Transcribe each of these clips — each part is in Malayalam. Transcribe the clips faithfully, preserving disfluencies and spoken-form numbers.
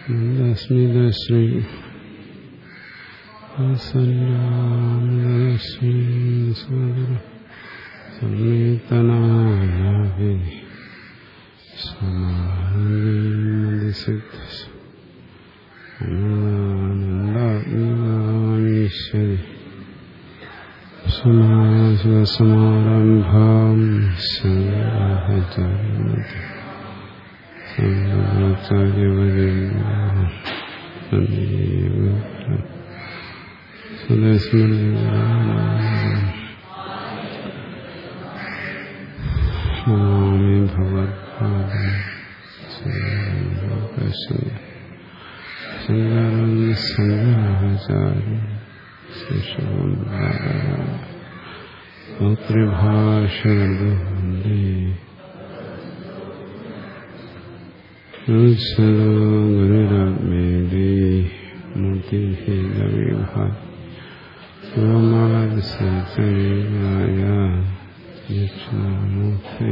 സ്മിതശ്രീ സംനീതനായ സമാനന്ദാത്മീശ്വരി സമാരംഭാം സ്വാമി ഭഗവത്പാദം ശങ്കരം ശങ്കരാചാര്യ ശിശും മാതൃഭാഷവന്ദേ ഗുരുരാത്മേദേ മൂർത്തിഭേദവിഭായ ദക്ഷിണാമൂർത്തേ.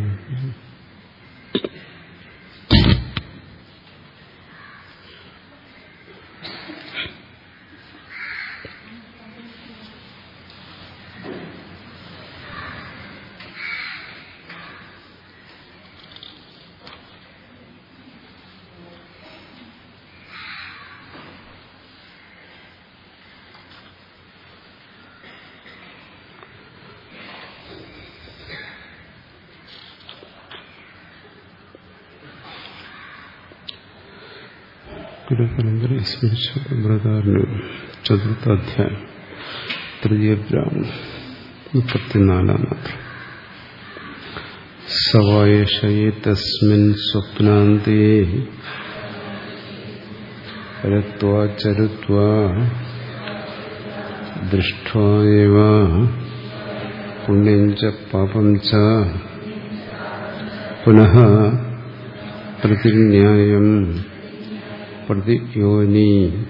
ഗുരുപരമ്പരയെ സ്മരിച്ച ബ്രദാരനും ചതുർത്ഥാധ്യായം തൃതീയ ബ്രാഹ്മണം മുപ്പത്തിനാലാം മാത്രം. സവായേഷയേ തസ്മിൻ സ്വപ്നാന്തേ രത്വാ ചരുത്വാ ദൃഷ്ട്വാ ഏവ പുണ്യം ച പാപം ച പുനഃ പ്രതിന്യായം പ്രതിയോനി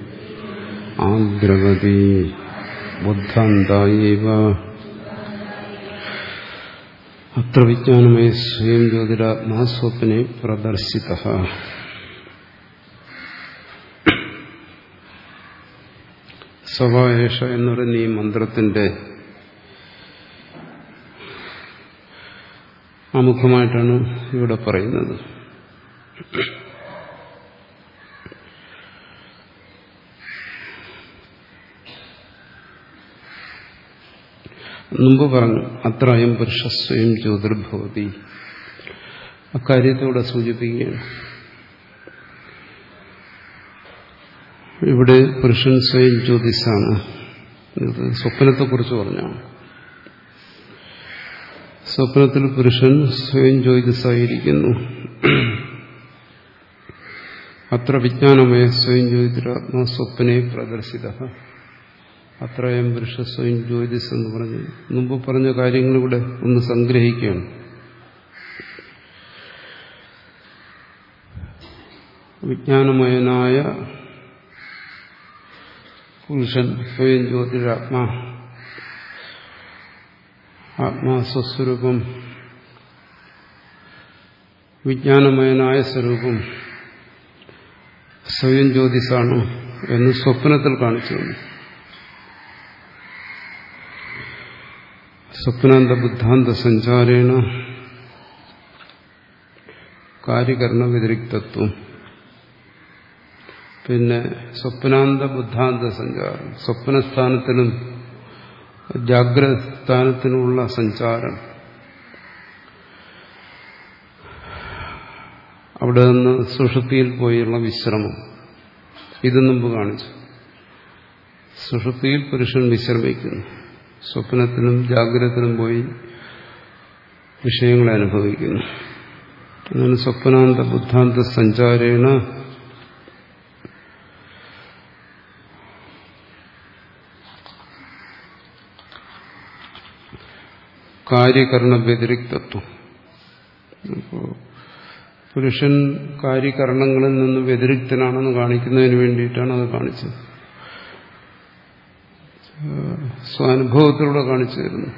ആദ്രവതി ബുദ്ധാന്തായേവ അത്ര വിജ്ഞാനമയ സ്വയം ജ്യോതിരാത്മാ സ്വപ്നെ പ്രദർശിതഃ. സവായേഷ എന്ന് പറയുന്ന ഈ മന്ത്രത്തിന്റെ ആമുഖമായിട്ടാണ് ഇവിടെ പറയുന്നത്. മുമ്പ് പറഞ്ഞു അത്ര അയം പുരുഷ സ്വയം ജ്യോതിർഭവതി. അക്കാര്യത്തോടെ സൂചിപ്പിക്കുകയാണ്. ഇവിടെ പുരുഷൻ സ്വയം ജ്യോതിസാണ്. ഇത് സ്വപ്നത്തെക്കുറിച്ച് പറഞ്ഞാണ്. സ്വപ്നത്തിൽ പുരുഷൻ സ്വയം ജ്യോതിസായിരിക്കുന്നു. അത്ര വിജ്ഞാനമയ സ്വയം ജ്യോതിരാത്മാ സ്വപ്നെ പ്രദർശിത. അത്രയും പുരുഷ സ്വയം ജ്യോതിസ് എന്ന് പറഞ്ഞു മുമ്പ് പറഞ്ഞ കാര്യങ്ങളിവിടെ ഒന്ന് സംഗ്രഹിക്കുകയാണ്. വിജ്ഞാനമയനായ പുരുഷൻ സ്വയം ജ്യോതിരാത്മാ, ആത്മാ സ്വസ്വരൂപം, വിജ്ഞാനമയനായ സ്വരൂപം സ്വയം ജ്യോതിസാണ് എന്ന് സ്വപ്നത്തിൽ കാണിച്ചു. സ്വപ്നാന്ത ബുദ്ധാന്ത സഞ്ചാരേണ കാര്യകരണ വ്യതിരിക്തത്വം. പിന്നെ സ്വപ്നാന്ത ബുദ്ധാന്ത സഞ്ചാരം, സ്വപ്നസ്ഥാനത്തിനും ജാഗ്രത സ്ഥാനത്തിനുമുള്ള സഞ്ചാരം. അവിടെ നിന്ന് സുഷുപ്തിയിൽ പോയുള്ള വിശ്രമം. ഇത് മുമ്പ് കാണിച്ചു. സുഷുപ്തിയിൽ പുരുഷൻ വിശ്രമിക്കുന്നു. സ്വപ്നത്തിനും ജാഗ്രതത്തിനും പോയി വിഷയങ്ങളെ അനുഭവിക്കുന്നു. അങ്ങനെ സ്വപ്നാന്ത ബുദ്ധാന്ത സഞ്ചാരേണ കാര്യകരണ വ്യതിരിക്തത്വം. അപ്പോൾ പുരുഷൻ കാര്യകരണങ്ങളിൽ നിന്ന് വ്യതിരിക്തനാണെന്ന് കാണിക്കുന്നതിന് വേണ്ടിയിട്ടാണ് അത് കാണിച്ചത്. സ്വാനുഭവത്തിലൂടെ കാണിച്ചു തരുന്നു.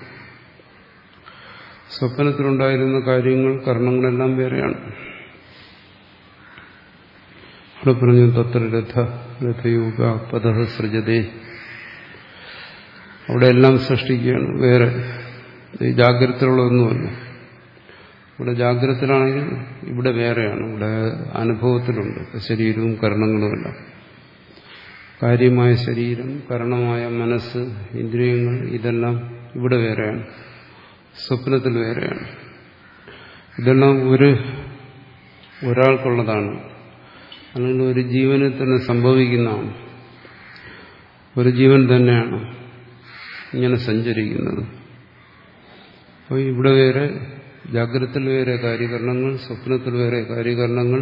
സ്വപ്നത്തിലുണ്ടായിരുന്ന കാര്യങ്ങൾ കർണങ്ങളെല്ലാം വേറെയാണ്. അവിടെ പറഞ്ഞു തത്ര രഥ രഥയോഗ പദ സൃജതേ. അവിടെ എല്ലാം സൃഷ്ടിക്കുകയാണ്, വേറെ ഈ ജാഗ്രതയുള്ളതൊന്നുമല്ല. ഇവിടെ ജാഗ്രതയിലാണെങ്കിൽ ഇവിടെ വേറെയാണ്, ഇവിടെ അനുഭവത്തിലുണ്ട് ശരീരവും കരണങ്ങളുമെല്ലാം. കാര്യമായ ശരീരം, കരണമായ മനസ്സ്, ഇന്ദ്രിയങ്ങൾ, ഇതെല്ലാം ഇവിടെ വേറെയാണ്, സ്വപ്നത്തിൽ വേറെയാണ്. ഇതെല്ലാം ഒരു ഒരാൾക്കുള്ളതാണ്, അല്ലെങ്കിൽ ഒരു ജീവനിൽ തന്നെ സംഭവിക്കുന്നതാണ്. ഒരു ജീവൻ തന്നെയാണ് ഇങ്ങനെ സഞ്ചരിക്കുന്നത്. അപ്പോൾ ഇവിടെ വേറെ, ജാഗ്രതത്തിൽ വേറെ കാര്യകരണങ്ങൾ, സ്വപ്നത്തിൽ വേറെ കാര്യകരണങ്ങൾ.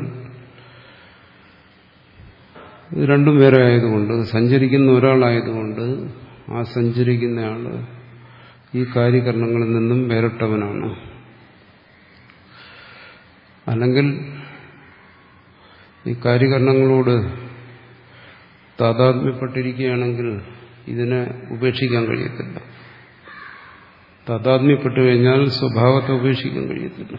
ഇത് രണ്ടും വേറെ ആയതുകൊണ്ട്, സഞ്ചരിക്കുന്ന ഒരാളായതുകൊണ്ട് ആ സഞ്ചരിക്കുന്നയാൾ ഈ കാര്യകരണങ്ങളിൽ നിന്നും വേറിട്ടവനാണ്. അല്ലെങ്കിൽ ഈ കാര്യകരണങ്ങളോട് താതാത്മ്യപ്പെട്ടിരിക്കുകയാണെങ്കിൽ ഇതിനെ ഉപേക്ഷിക്കാൻ കഴിയത്തില്ല. താതാത്മ്യപ്പെട്ടു കഴിഞ്ഞാൽ സ്വഭാവത്തെ ഉപേക്ഷിക്കാൻ കഴിയത്തില്ല.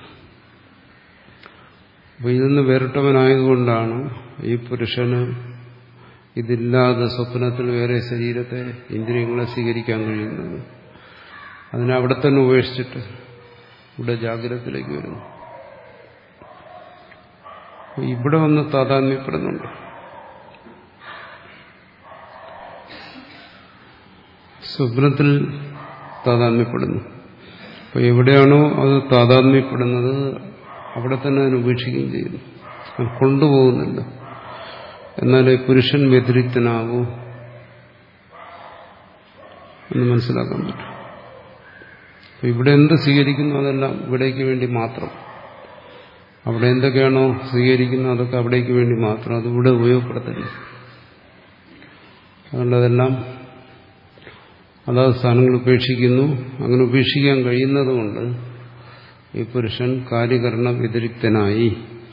അപ്പോൾ ഇതൊന്ന് വേറിട്ടവനായതുകൊണ്ടാണ് ഈ പുരുഷന് ഇതില്ലാതെ സ്വപ്നത്തിൽ വേറെ ശരീരത്തെ, ഇന്ദ്രിയങ്ങളെ സ്വീകരിക്കാൻ കഴിയുന്നത്. അതിനെ അവിടെ തന്നെ ഉപേക്ഷിച്ചിട്ട് ഇവിടെ ജാഗ്രതത്തിലേക്ക് വരുന്നു. ഇവിടെ വന്ന് താതാത്മ്യപ്പെടുന്നുണ്ട്. സ്വപ്നത്തിൽ താതാത്മ്യപ്പെടുന്നു. അപ്പോൾ എവിടെയാണോ അത് താതാത്മ്യപ്പെടുന്നത് അവിടെ തന്നെ അതിനെ ഉപേക്ഷിക്കുകയും ചെയ്യുന്നു. അത് കൊണ്ടുപോകുന്നില്ല. എന്നാലേ പുരുഷൻ വ്യതിരിക്തനാവൂ എന്ന് മനസ്സിലാക്കാൻ പറ്റും. അപ്പോൾ ഇവിടെ എന്ത് സ്വീകരിക്കുന്നു അതെല്ലാം ഇവിടേക്ക് വേണ്ടി മാത്രം. അവിടെ എന്തൊക്കെയാണോ സ്വീകരിക്കുന്നത് അതൊക്കെ അവിടേക്ക് വേണ്ടി മാത്രം, അതിവിടെ ഉപയോഗപ്പെടുത്തില്ല. അതുകൊണ്ട് അതെല്ലാം അതാത് സ്ഥാനങ്ങൾ ഉപേക്ഷിക്കുന്നു. അങ്ങനെ ഉപേക്ഷിക്കാൻ കഴിയുന്നതുകൊണ്ട് ഈ പുരുഷൻ കാര്യകരണ വ്യതിരിക്തനായി.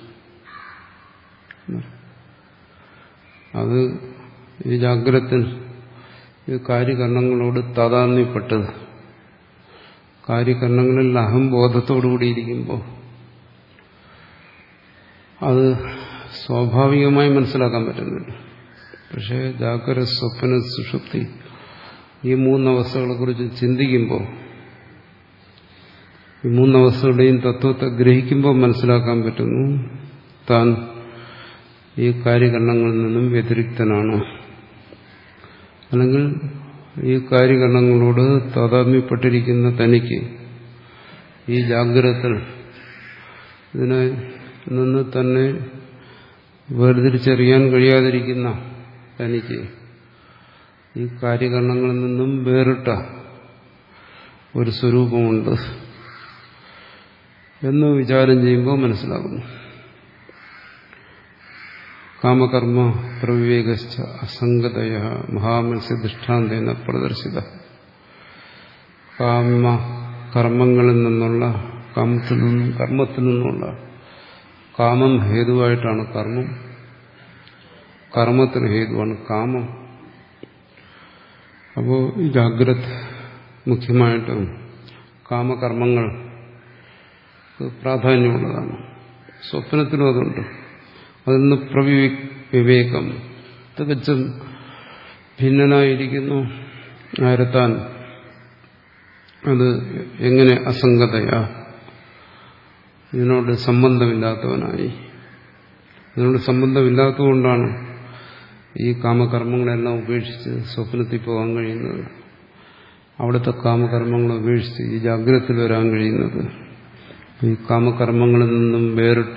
അത് ഈ ജാഗ്രത്തിൽ ഈ കാര്യകരണങ്ങളോട് താതാത്മ്യപ്പെട്ടത്, കാര്യകരണങ്ങളിൽ അഹംബോധത്തോടുകൂടിയിരിക്കുമ്പോൾ അത് സ്വാഭാവികമായി മനസ്സിലാക്കാൻ പറ്റുന്നില്ല. പക്ഷേ ജാഗ്രത, സ്വപ്ന, സുഷുപ്തി ഈ മൂന്നവസ്ഥകളെ കുറിച്ച് ചിന്തിക്കുമ്പോൾ, ഈ മൂന്നവസ്ഥകളുടെയും തത്വത്തെ ഗ്രഹിക്കുമ്പോൾ മനസ്സിലാക്കാൻ പറ്റുന്നു താൻ ഈ കാര്യകരണങ്ങളിൽ നിന്നും വ്യതിരിക്തനാണ്. അല്ലെങ്കിൽ ഈ കാര്യകരണങ്ങളോട് താതാത്മ്യപ്പെട്ടിരിക്കുന്ന തനിക്ക് ഈ ജാഗ്രതത്തിൽ ഇതിനെ നിന്ന് തന്നെ വേർതിരിച്ചറിയാൻ കഴിയാതിരിക്കുന്ന തനിക്ക് ഈ കാര്യകരണങ്ങളിൽ നിന്നും വേറിട്ട ഒരു സ്വരൂപമുണ്ട് എന്ന് വിചാരം ചെയ്യുമ്പോൾ മനസ്സിലാകുന്നു. കാമകർമ്മ പ്രവിവേകശ്ച അസംഗതയ മഹാമത്സ്യദൃഷ്ടാന്തേന പ്രദർശിത. കാമ കർമ്മങ്ങളിൽ നിന്നുള്ള, കാമത്തിൽ നിന്നും കർമ്മത്തിൽ നിന്നുള്ള, കാമം ഹേതുവായിട്ടാണ് കർമ്മം, കർമ്മത്തിന് ഹേതുവാണ് കാമം. അപ്പോൾ ഈ ജാഗ്രത് മുഖ്യമായിട്ടും കാമകർമ്മങ്ങൾ പ്രാധാന്യമുള്ളതാണ്. സ്വപ്നത്തിലും അതുണ്ട്. അതിൽ നിന്ന് പ്രവിവേകം, തികച്ചും ഭിന്നനായിരിക്കുന്നു ആരത്താൻ. അത് എങ്ങനെ അസംഗതയാ, ഇതിനോട് സംബന്ധമില്ലാത്തവനായി. ഇതിനോട് സംബന്ധമില്ലാത്തതുകൊണ്ടാണ് ഈ കാമകർമ്മങ്ങളെല്ലാം ഉപേക്ഷിച്ച് സ്വപ്നത്തിൽ പോകാൻ കഴിയുന്നത്, അവിടുത്തെ കാമകർമ്മങ്ങളെ ഉപേക്ഷിച്ച് ഈ ജാഗ്രതത്തിൽ വരാൻ കഴിയുന്നത്. ഈ കാമകർമ്മങ്ങളിൽ നിന്നും വേറിട്ട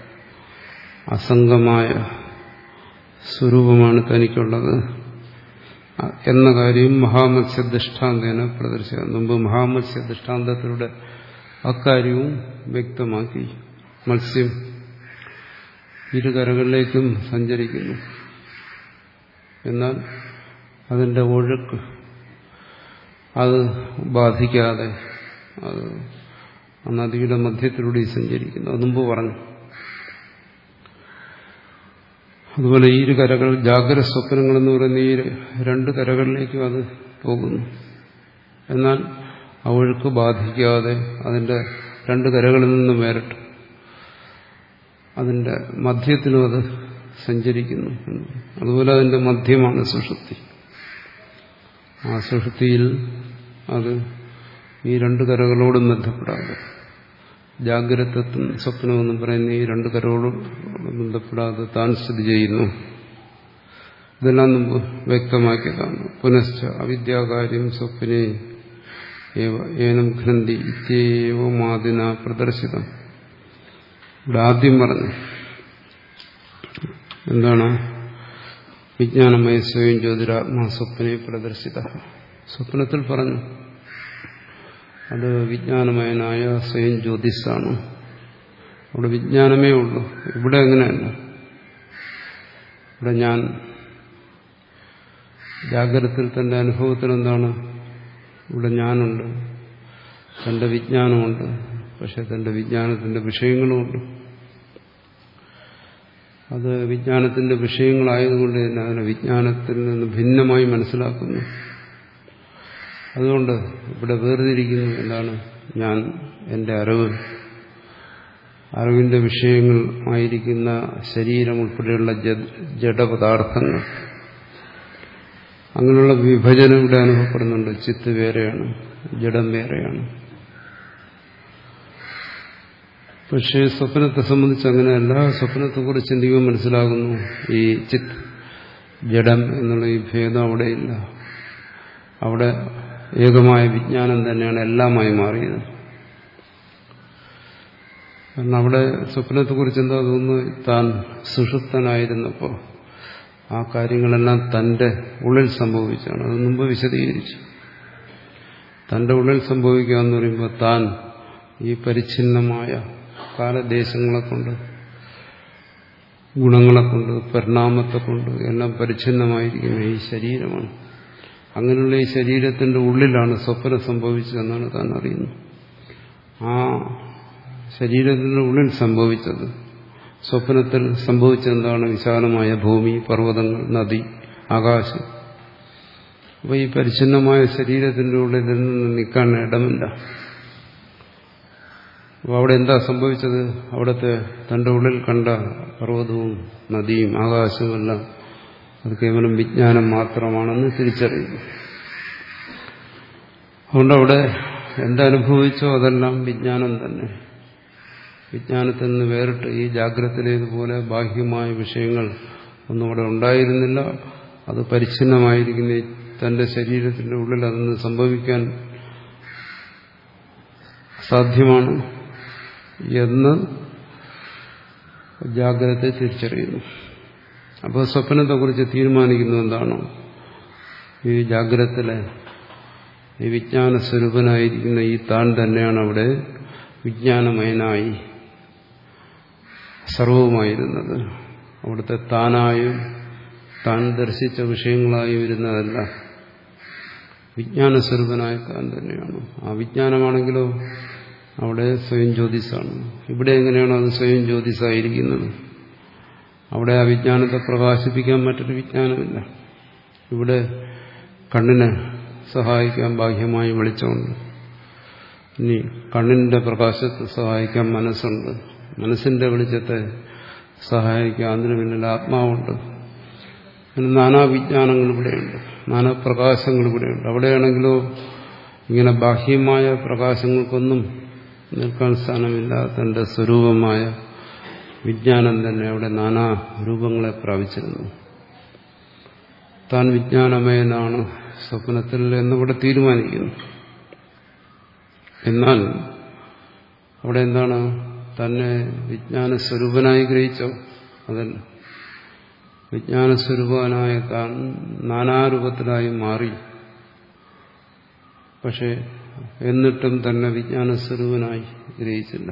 അസംഗമായ സ്വരൂപമാണ് തനിക്കുള്ളത് എന്ന കാര്യം മഹാമത്സ്യദൃഷ്ടാന്തേന പ്രദർശിക്കുക. മുമ്പ് മഹാമത്സ്യദൃഷ്ടാന്തത്തിലൂടെ അക്കാര്യവും വ്യക്തമാക്കി. മത്സ്യം ഇരുകരകളിലേക്കും സഞ്ചരിക്കുന്നു, എന്നാൽ അതിൻ്റെ ഒഴുക്ക് അത് ബാധിക്കാതെ അത് നദിയുടെ മധ്യത്തിലൂടെ സഞ്ചരിക്കുന്നു. അത് മുമ്പ് പറഞ്ഞു. അതുപോലെ ഈ ഇരു കരകൾ, ജാഗ്രത സ്വപ്നങ്ങളെന്ന് പറയുന്ന ഈ രണ്ട് കരകളിലേക്കും അത് പോകുന്നു. എന്നാൽ ആ ഒഴുക്ക് ബാധിക്കാതെ അതിൻ്റെ രണ്ട് കരകളിൽ നിന്നും വേറിട്ട് അതിൻ്റെ മധ്യത്തിലും അത് സഞ്ചരിക്കുന്നു. അതുപോലെ അതിന്റെ മധ്യമാണ് സുഷുപ്തി. ആ സുഷുപ്തിയിൽ അത് ഈ രണ്ട് കരകളോടും ബന്ധപ്പെടാതെ, ജാഗ്രതത്വം സ്വപ്നമെന്നും പറയുന്ന ഈ രണ്ട് കരകളോടും ബന്ധപ്പെടാതെ താൻ സ്ഥിതി ചെയ്യുന്നു. ഇതെല്ലാം മുമ്പ് വ്യക്തമാക്കിയതാണ്. പുനശ്ച അവിദ്യാകാര്യം സ്വപ്നെ ഏനം ഘ്നന്തി ഇത്യേവമാദിന പ്രദർശിതം. ഇവിടെ ആദ്യം പറഞ്ഞു എന്താണ്? വിജ്ഞാനമയ സ്വയം ജ്യോതിരാത്മാ സ്വപ്നെ പ്രദർശിത. സ്വപ്നത്തിൽ പറഞ്ഞു അത് വിജ്ഞാനമയനായ സ്വയം ജ്യോതിസാണ്. അവിടെ വിജ്ഞാനമേ ഉള്ളൂ. ഇവിടെ അങ്ങനെയല്ല. ഇവിടെ ഞാൻ ജാഗ്രതത്തിൽ തന്റെ അനുഭവത്തിൽ എന്താണ്? ഇവിടെ ഞാനുണ്ട്, തന്റെ വിജ്ഞാനമുണ്ട്. പക്ഷെ തന്റെ വിജ്ഞാനത്തിന്റെ വിഷയങ്ങളുമുണ്ട്. അത് വിജ്ഞാനത്തിന്റെ വിഷയങ്ങളായതുകൊണ്ട് തന്നെ അതിനെ വിജ്ഞാനത്തിൽ നിന്ന് ഭിന്നമായി മനസ്സിലാക്കുന്നു. അതുകൊണ്ട് ഇവിടെ വേർതിരിക്കുന്നു. എന്താണ്? ഞാൻ, എന്റെ അറിവ്, അറിവിന്റെ വിഷയങ്ങൾ ആയിരിക്കുന്ന ശരീരം ഉൾപ്പെടെയുള്ള ജഡപദാർത്ഥങ്ങൾ, അങ്ങനെയുള്ള വിഭജനം ഇവിടെ അനുഭവപ്പെടുന്നുണ്ട്. ചിത്ത് വേറെയാണ്, ജഡം വേറെയാണ്. പക്ഷേ സ്വപ്നത്തെ സംബന്ധിച്ച് അങ്ങനെയല്ല. സ്വപ്നത്തെക്കുറിച്ച് ചിന്തിക്കുമ്പോൾ മനസ്സിലാകുന്നു ഈ ചിത്ത് ജഡം എന്നുള്ള ഈ ഭേദം അവിടെയില്ല. അവിടെ ഏകമായ വിജ്ഞാനം തന്നെയാണ് എല്ലാമായി മാറിയത്. കാരണം അവിടെ സ്വപ്നത്തെക്കുറിച്ച് എന്താ തോന്നുന്നു? താൻ സുഷുപ്തനായിരുന്നപ്പോൾ ആ കാര്യങ്ങളെല്ലാം തന്റെ ഉള്ളിൽ സംഭവിച്ചാണ്. അത് മുമ്പ് വിശദീകരിച്ചു. തന്റെ ഉള്ളിൽ സംഭവിക്കുക എന്ന് പറയുമ്പോൾ താൻ ഈ പരിച്ഛിന്നമായ കാലദേശങ്ങളെ കൊണ്ട്, ഗുണങ്ങളെ കൊണ്ട്, പരിണാമത്തെ കൊണ്ട് എല്ലാം പരിച്ഛിന്നമായിരിക്കുന്ന ഈ ശരീരമാണ്. അങ്ങനെയുള്ള ഈ ശരീരത്തിന്റെ ഉള്ളിലാണ് സ്വപ്നം സംഭവിച്ചതെന്നാണ് താൻ അറിയുന്നത്. ആ ശരീരത്തിന്റെ ഉള്ളിൽ സംഭവിച്ചത് സ്വപ്നത്തിൽ സംഭവിച്ചെന്താണ്? വിശാലമായ ഭൂമി, പർവ്വതങ്ങൾ, നദി, ആകാശം. അപ്പോൾ ഈ പരിച്ഛിന്നമായ ശരീരത്തിന്റെ ഉള്ളിൽ നിന്ന് നിൽക്കാൻ ഇടമില്ല. അപ്പോൾ അവിടെ എന്താ സംഭവിച്ചത്? അവിടുത്തെ തന്റെ ഉള്ളിൽ കണ്ട പർവ്വതവും നദിയും ആകാശവും എല്ലാം അത് കേവലം വിജ്ഞാനം മാത്രമാണെന്ന് തിരിച്ചറിയുന്നു. അതുകൊണ്ട് അവിടെ എന്തനുഭവിച്ചോ അതെല്ലാം വിജ്ഞാനം തന്നെ. വിജ്ഞാനത്തിൽ നിന്ന് വേറിട്ട് ഈ ജാഗ്രതയിലേതുപോലെ ബാഹ്യമായ വിഷയങ്ങൾ ഒന്നും അവിടെ ഉണ്ടായിരുന്നില്ല. അത് പരിച്ഛിന്നമായിരിക്കുന്ന തന്റെ ശരീരത്തിന്റെ ഉള്ളിൽ അതൊന്ന് സംഭവിക്കാൻ സാധ്യമാണ് എന്ന് ജാഗ്രതയെ തിരിച്ചറിയുന്നു. അപ്പോൾ സ്വപ്നത്തെക്കുറിച്ച് തീരുമാനിക്കുന്നത് എന്താണോ? ഈ ജാഗ്രതത്തിലെ ഈ വിജ്ഞാന സ്വരൂപനായിരിക്കുന്ന ഈ താൻ തന്നെയാണ് അവിടെ വിജ്ഞാനമയനായി സർവവുമായിരുന്നത്. അവിടുത്തെ താനായും താൻ ദർശിച്ച വിഷയങ്ങളായും ഇരുന്നതല്ല, വിജ്ഞാനസ്വരൂപനായ താൻ തന്നെയാണ്. ആ വിജ്ഞാനമാണെങ്കിലോ അവിടെ സ്വയം ജ്യോതിസാണ്. ഇവിടെ എങ്ങനെയാണോ അത് സ്വയം ജ്യോതിസായിരിക്കുന്നത്? അവിടെ ആ വിജ്ഞാനത്തെ പ്രകാശിപ്പിക്കാൻ മറ്റൊരു വിജ്ഞാനമില്ല. ഇവിടെ കണ്ണിനെ സഹായിക്കാൻ ബാഹ്യമായി വെളിച്ചമുണ്ട്. ഇനി കണ്ണിന്റെ പ്രകാശത്തെ സഹായിക്കാൻ മനസ്സുണ്ട്. മനസ്സിന്റെ വെളിച്ചത്തെ സഹായിക്കാൻ അതിന് പിന്നിൽ ആത്മാവുണ്ട്. അങ്ങനെ നാനാ വിജ്ഞാനങ്ങൾ ഇവിടെയുണ്ട്, നാനാ പ്രകാശങ്ങൾ ഇവിടെയുണ്ട്. അവിടെയാണെങ്കിലോ ഇങ്ങനെ ബാഹ്യമായ പ്രകാശങ്ങൾക്കൊന്നും നിൽക്കാൻ സ്ഥാനമില്ല. തന്റെ സ്വരൂപമായ വിജ്ഞാനം തന്നെ അവിടെ നാനാ രൂപങ്ങളെ പ്രാപിച്ചിരുന്നു. താൻ വിജ്ഞാനമയനാണ് സ്വപ്നത്തിൽ എന്നിവിടെ തീരുമാനിക്കുന്നു. എന്നാൽ അവിടെ എന്താണ്? തന്നെ വിജ്ഞാനസ്വരൂപനായി ഗ്രഹിച്ചോ? അതല്ല. വിജ്ഞാനസ്വരൂപനായ താൻ നാനാരൂപത്തിലായി മാറി. പക്ഷെ എന്നിട്ടും തന്നെ വിജ്ഞാനസ്വരൂപനായി ഗ്രഹിച്ചില്ല.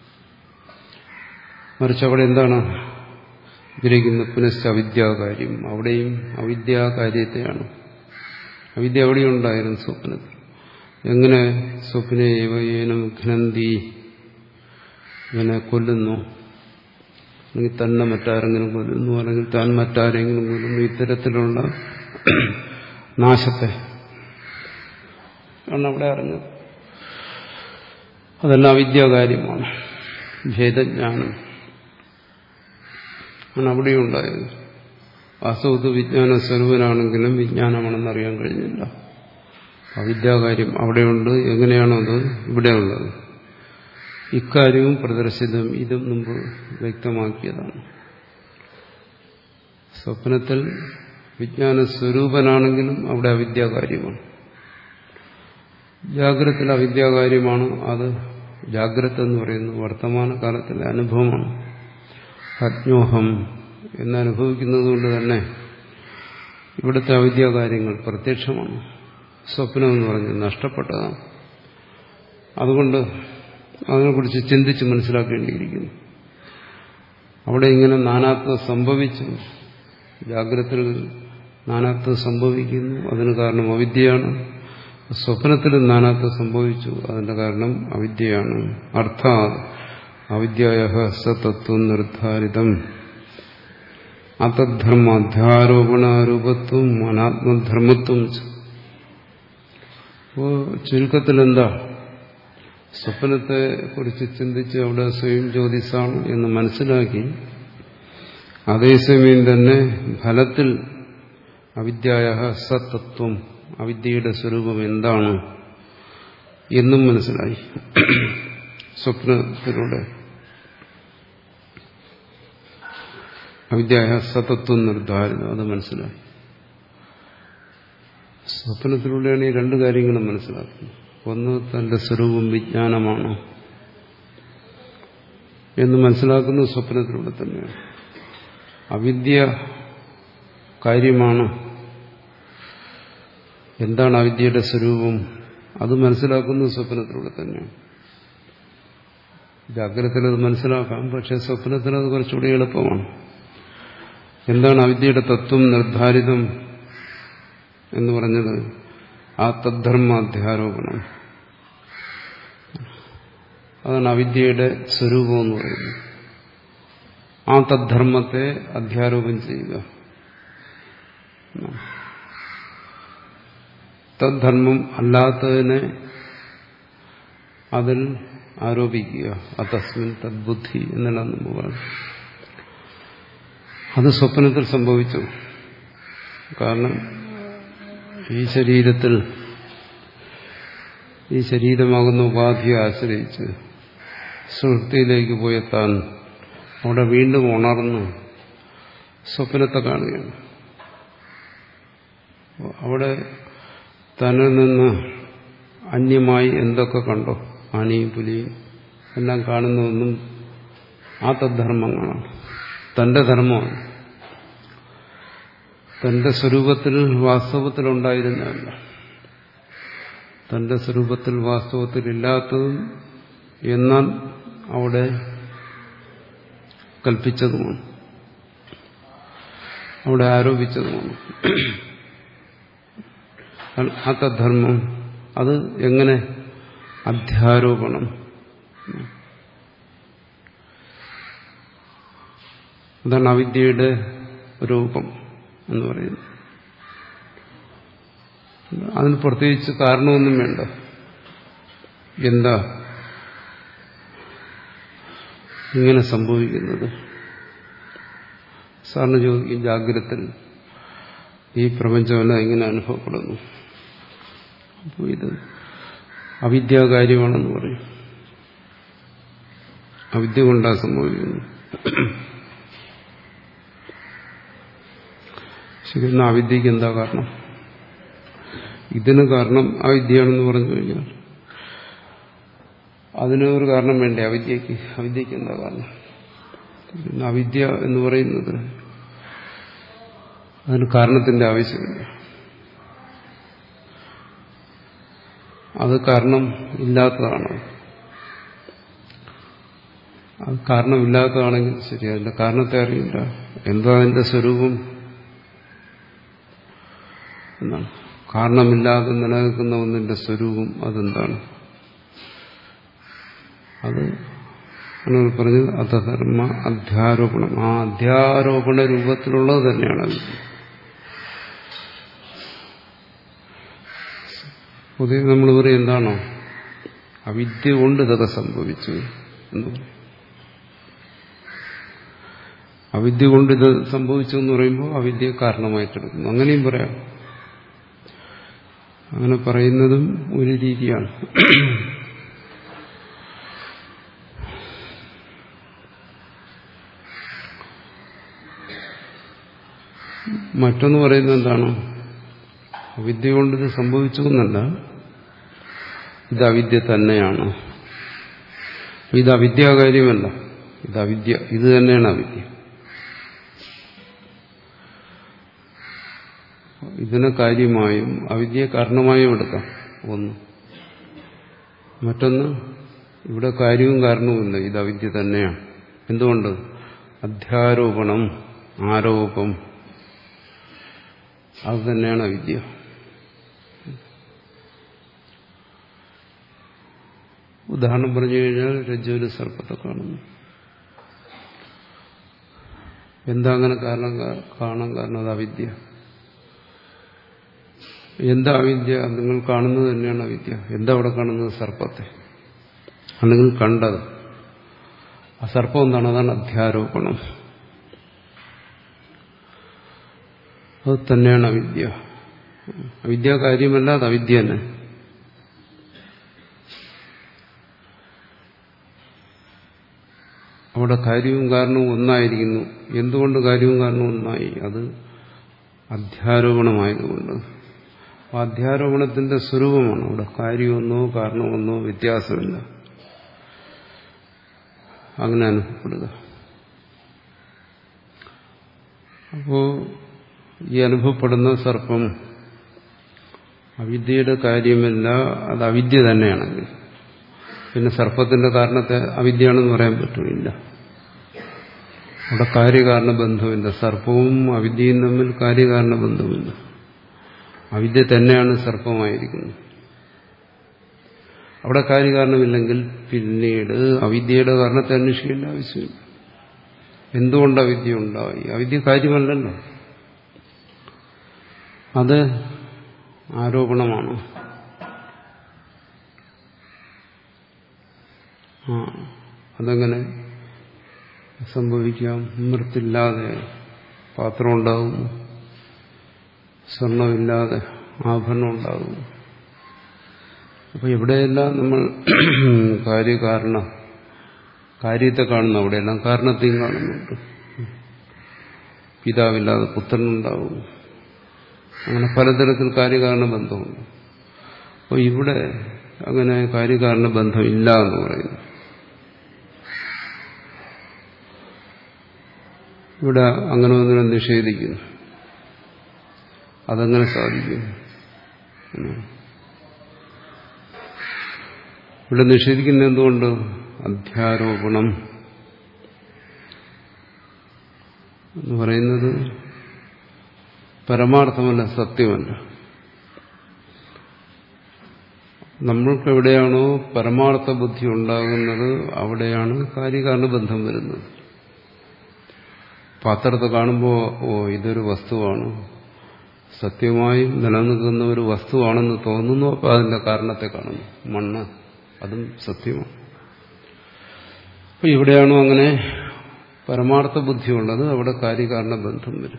മറിച്ച് അവിടെ എന്താണ് ഗ്രഹിക്കുന്നത്? പുനശ്ച അവിദ്യാകാര്യം. അവിടെയും അവിദ്യാകാര്യത്തെയാണ്. അവിദ്യ അവിടെയുണ്ടായിരുന്നു സ്വപ്നത്തിൽ. എങ്ങനെ? സ്വപ്നെ ഏവയേനം ഘ്നന്തി, ഇങ്ങനെ കൊല്ലുന്നു, അല്ലെങ്കിൽ തന്നെ മറ്റാരെങ്കിലും കൊല്ലുന്നു, അല്ലെങ്കിൽ താൻ മറ്റാരെങ്കിലും കൊല്ലുന്നു. ഇത്തരത്തിലുള്ള നാശത്തെ ആണ് അവിടെ അറിഞ്ഞത്. അതെല്ലാം അവിദ്യാകാര്യമാണ്, ഭേദജ്ഞാനം. ആണ് അവിടെയും ഉണ്ടായത്. വാസ്തവത്തിൽ വിജ്ഞാന സ്വരൂപനാണെങ്കിലും വിജ്ഞാനമാണെന്നറിയാൻ കഴിഞ്ഞില്ല. അവിദ്യാകാര്യം അവിടെയുണ്ട്. എങ്ങനെയാണോ അത് ഇവിടെയുള്ളത്. ഇക്കാര്യവും പ്രദർശിതം. ഇതും മുമ്പ് വ്യക്തമാക്കിയതാണ്. സ്വപ്നത്തിൽ വിജ്ഞാന സ്വരൂപനാണെങ്കിലും അവിടെ അവിദ്യാകാര്യമാണ്. ജാഗ്രതത്തിൽ അവിദ്യാകാര്യമാണ്. അത് ജാഗ്രത എന്ന് പറയുന്നത് വർത്തമാനകാലത്തിലെ അനുഭവമാണ്. അജ്ഞോഹം എന്നനുഭവിക്കുന്നത് കൊണ്ട് തന്നെ ഇവിടുത്തെ അവിദ്യാകാര്യങ്ങൾ പ്രത്യക്ഷമാണ്. സ്വപ്നം എന്ന് പറഞ്ഞത് നഷ്ടപ്പെട്ടതാണ്. അതുകൊണ്ട് അതിനെക്കുറിച്ച് ചിന്തിച്ച് മനസ്സിലാക്കേണ്ടിയിരിക്കുന്നു. അവിടെ ഇങ്ങനെ നാനാത്വം സംഭവിച്ചു. ജാഗ്രതത്തിൽ നാനാത്വം സംഭവിക്കുന്നു. അതിന് കാരണം അവിദ്യയാണ്. സ്വപ്നത്തിലും നാനാത്വം സംഭവിച്ചു. അതിന്റെ കാരണം അവിദ്യയാണ്. അർത്ഥാത് അവിദ്യായഃ സതത്വം നിർദ്ധാരിതം അതദ്ധർമാധ്യാരോപണാരൂപത്വം അനാത്മധർമ്മത്വം. അപ്പോ ചുരുക്കത്തിൽ എന്താ? സ്വപ്നത്തെ കുറിച്ച് ചിന്തിച്ച് അവിടെ സ്വയം ജ്യോതിസാണ് എന്ന് മനസ്സിലാക്കി അതേസമയം തന്നെ ഫലത്തിൽ അവിദ്യായഃ സതത്വം, അവിദ്യയുടെ സ്വരൂപം എന്താണ് എന്നും മനസ്സിലായി. സ്വപ്നത്തിലൂടെ അവിദ്യായഃ സതത്വം നിർദ്ധാരിതം അത് മനസ്സിലായി. സ്വപ്നത്തിലൂടെയാണ് ഈ രണ്ട് കാര്യങ്ങളും മനസ്സിലാക്കുന്നത്. ഒന്ന്, തന്റെ സ്വരൂപം വിജ്ഞാനമാണ് എന്ന് മനസ്സിലാക്കുന്നത് സ്വപ്നത്തിലൂടെ തന്നെയാണ്. അവിദ്യ കാര്യമാണ്. എന്താണ് അവിദ്യയുടെ സ്വരൂപം? അത് മനസ്സിലാക്കുന്നത് സ്വപ്നത്തിലൂടെ തന്നെയാണ്. ജാഗ്രതത്തിൽ അത് മനസ്സിലാക്കാം, പക്ഷെ സ്വപ്നത്തിൽ അത് കുറച്ചുകൂടി എളുപ്പമാണ്. എന്താണ് അവിദ്യയുടെ തത്വം നിർദ്ധാരിതം എന്ന് പറഞ്ഞത്? ആ തദ്ധർമാധ്യാരോപണം. അതാണ് അവിദ്യയുടെ സ്വരൂപം എന്ന് പറയുന്നത്. ആ തദ്ധർമ്മത്തെ അധ്യാരോപം ചെയ്യുക. തദ്ധർമ്മം അല്ലാത്തതിനെ അതിൽ ആരോപിക്കുക. അതസ്മിൻ തദ്ബുദ്ധി എന്നെല്ലാം നമ്മൾ പറഞ്ഞു. അത് സ്വപ്നത്തിൽ സംഭവിച്ചു. കാരണം ഈ ശരീരത്തിൽ ഈ ശരീരമാകുന്ന ഉപാധിയെ ആശ്രയിച്ച് സുഹൃത്തിയിലേക്ക് പോയ താൻ അവിടെ വീണ്ടും ഉണർന്ന് സ്വപ്നത്തെ കാണുകയാണ്. അവിടെ തന്നിൽ നിന്ന് അന്യമായി എന്തൊക്കെ കണ്ടോ, ആനയും പുലിയും എല്ലാം കാണുന്നതൊന്നും ആ തദ്ധർമ്മങ്ങളാണ്. തന്റെ ധർമ്മമാണ്. തന്റെ സ്വരൂപത്തിൽ വാസ്തവത്തിലുണ്ടായിരുന്നതല്ല. തന്റെ സ്വരൂപത്തിൽ വാസ്തവത്തിലില്ലാത്തതും എന്നാൽ അവിടെ കൽപ്പിച്ചതുമാണ്, അവിടെ ആരോപിച്ചതുമാണ്. ആ തദ്ധർമ്മം അത് എങ്ങനെ? അധ്യാരോപണം. അതാണ് അവിദ്യയുടെ രൂപം എന്ന് പറയുന്നത്. അതിന് പ്രത്യേകിച്ച് കാരണമൊന്നും വേണ്ട. എന്താ ഇങ്ങനെ സംഭവിക്കുന്നത്? സാറിന് ചോദിക്കും, ജാഗ്രതത്തിൽ ഈ പ്രപഞ്ചമെല്ലാം ഇങ്ങനെ അനുഭവപ്പെടുന്നു. അപ്പോൾ ഇത് അവിദ്യാകാര്യമാണെന്ന് പറയും. അവിദ്യ കൊണ്ടാണ് സംഭവിക്കുന്നു. ശരി, എന്നാൽ അവിദ്യക്ക് എന്താ കാരണം? ഇതിന് കാരണം അവിദ്യയാണെന്ന് പറഞ്ഞു കഴിഞ്ഞാൽ അതിന് ഒരു കാരണം വേണ്ടേ അവിദ്യക്ക്? അവിദ്യക്ക് എന്താ കാരണം? അവിദ്യ എന്ന് പറയുന്നത് അതിന് കാരണത്തിന്റെ ആവശ്യമില്ല. അത് കാരണം ഇല്ലാത്തതാണ്. അത് കാരണമില്ലാത്തതാണെങ്കിൽ ശരി, അതിന്റെ കാരണത്തെ അറിയില്ല. എന്താ അതിന്റെ സ്വരൂപം എന്നാണ്. കാരണമില്ലാതെ നിലനിൽക്കുന്ന ഒന്നിന്റെ സ്വരൂപം അതെന്താണ്? അത് പറഞ്ഞത് അധർമ്മ അധ്യാരോപണം. ആ അധ്യാരോപണ രൂപത്തിലുള്ളത് തന്നെയാണ് അത്. പൊതുവെ നമ്മൾ പറയും എന്താണോ അവിദ്യ കൊണ്ട് ഇതൊക്കെ സംഭവിച്ചു എന്ന് പറയും. അവിദ്യ കൊണ്ട് ഇത് സംഭവിച്ചു എന്ന് പറയുമ്പോൾ അവിദ്യ കാരണമായിട്ടെടുക്കുന്നു. അങ്ങനെയും പറയാം. അങ്ങനെ പറയുന്നതും ഒരു രീതിയാണ്. മറ്റൊന്ന് പറയുന്നത് എന്താണ്? അവിദ്യ കൊണ്ട് ഇത് സംഭവിച്ചു എന്നല്ല, ഇത് അവിദ്യ തന്നെയാണ്. ഇത് അവിദ്യാകാര്യമല്ല, ഇത് അവിദ്യ, ഇത് തന്നെയാണ് അവിദ്യ. ഇതിനെ കാര്യമായും അവിദ്യയെ കാരണമായും എടുക്കാം. ഒന്ന്. മറ്റൊന്ന്, ഇവിടെ കാര്യവും കാരണവുമില്ല, ഇത് അവിദ്യ തന്നെയാണ്. എന്തുകൊണ്ട്? അധ്യാരോപണം, ആരോപം, അത് തന്നെയാണ് അവിദ്യ. ഉദാഹരണം പറഞ്ഞു കഴിഞ്ഞാൽ രജ്ജുവിൽ സർപ്പത്തെ കാണുന്നു. എന്താ അങ്ങനെ കാരണം കാണാൻ കാരണം? അത് അവിദ്യ. എന്താ അവിദ്യ? നിങ്ങൾ കാണുന്നത് തന്നെയാണ് അവിദ്യ. എന്താ അവിടെ കാണുന്നത്? സർപ്പത്തെ. അല്ലെങ്കിൽ കണ്ടത് ആ സർപ്പം എന്താണ്? അതാണ് അധ്യാരോപണം. അത് തന്നെയാണ് അവിദ്യ. അവിദ്യ കാര്യമല്ല, അത് അവിദ്യ തന്നെ. അവിടെ കാര്യവും കാരണവും ഒന്നായിരിക്കുന്നു. എന്തുകൊണ്ട് കാര്യവും കാരണവും ഒന്നായി? അത് അധ്യാരോപണമായതുകൊണ്ട്. അധ്യാരോപണത്തിന്റെ സ്വരൂപമാണ്. അവിടെ കാര്യമൊന്നോ കാരണമൊന്നോ വ്യത്യാസമില്ല. അങ്ങനെ അനുഭവപ്പെടുക. അപ്പോ ഈ അനുഭവപ്പെടുന്ന സർപ്പം അവിദ്യയുടെ കാര്യമല്ല, അത് അവിദ്യ തന്നെയാണെങ്കിൽ പിന്നെ സർപ്പത്തിന്റെ കാരണത്തെ അവിദ്യയാണെന്ന് പറയാൻ പറ്റില്ല. അവിടെ കാര്യകാരണ ബന്ധമില്ല. സർപ്പവും അവിദ്യയും തമ്മിൽ കാര്യകാരണ ബന്ധമില്ല. അവിദ്യ തന്നെയാണ് സർപ്പമായിരിക്കുന്നത്. അവിടെ കാര്യകാരണമില്ലെങ്കിൽ പിന്നീട് അവിദ്യയുടെ കാരണത്തെ അന്വേഷിക്കേണ്ട ആവശ്യമില്ല. എന്തുകൊണ്ട് അവിദ്യ ഉണ്ടായി? അവിദ്യ കാര്യമല്ലല്ലോ, അത് ആരോപണമാണ്. ആ അതെങ്ങനെ സംഭവിക്കാം? മൃത്തില്ലാതെ പാത്രം ഉണ്ടാകുന്നു, സ്വർണമില്ലാതെ ആഭരണം ഉണ്ടാകുന്നു. അപ്പൊ എവിടെയെല്ലാം നമ്മൾ കാര്യകാരണ കാര്യത്തെ കാണുന്നു, അവിടെയെല്ലാം കാരണത്തെയും കാണുന്നുണ്ട്. പിതാവില്ലാതെ പുത്രനുണ്ടാകുന്നു. അങ്ങനെ പലതരത്തിൽ കാര്യകാരണ ബന്ധമുണ്ട്. അപ്പോൾ ഇവിടെ അങ്ങനെ കാര്യകാരണ ബന്ധം ഇല്ല എന്ന് പറയുന്നു. ഇവിടെ അങ്ങനെ ഒന്നിനെ നിഷേധിക്കുന്നു. അതെങ്ങനെ സാധിക്കും? ഇവിടെ നിഷേധിക്കുന്ന എന്തുകൊണ്ട്? അധ്യാരോപണം എന്ന് പറയുന്നത് പരമാർത്ഥമല്ല, സത്യമല്ല. നമ്മൾക്ക് എവിടെയാണോ പരമാർത്ഥ ബുദ്ധി ഉണ്ടാകുന്നത് അവിടെയാണ് കാര്യകാരണ ബന്ധം വരുന്നത്. പാത്രത്തെ കാണുമ്പോൾ ഓ ഇതൊരു വസ്തുവാണ്, സത്യമായും നിലനിൽക്കുന്ന ഒരു വസ്തുവാണെന്ന് തോന്നുന്നു. അപ്പോൾ അതിന്റെ കാരണത്തെ കാണുന്നു. മണ്ണ്, അതും സത്യമാണ്. അപ്പോൾ ഇവിടെയാണോ അങ്ങനെ പരമാർത്ഥ ബുദ്ധിയുള്ളത് അവിടെ കാര്യകാരണ ബന്ധം വരും.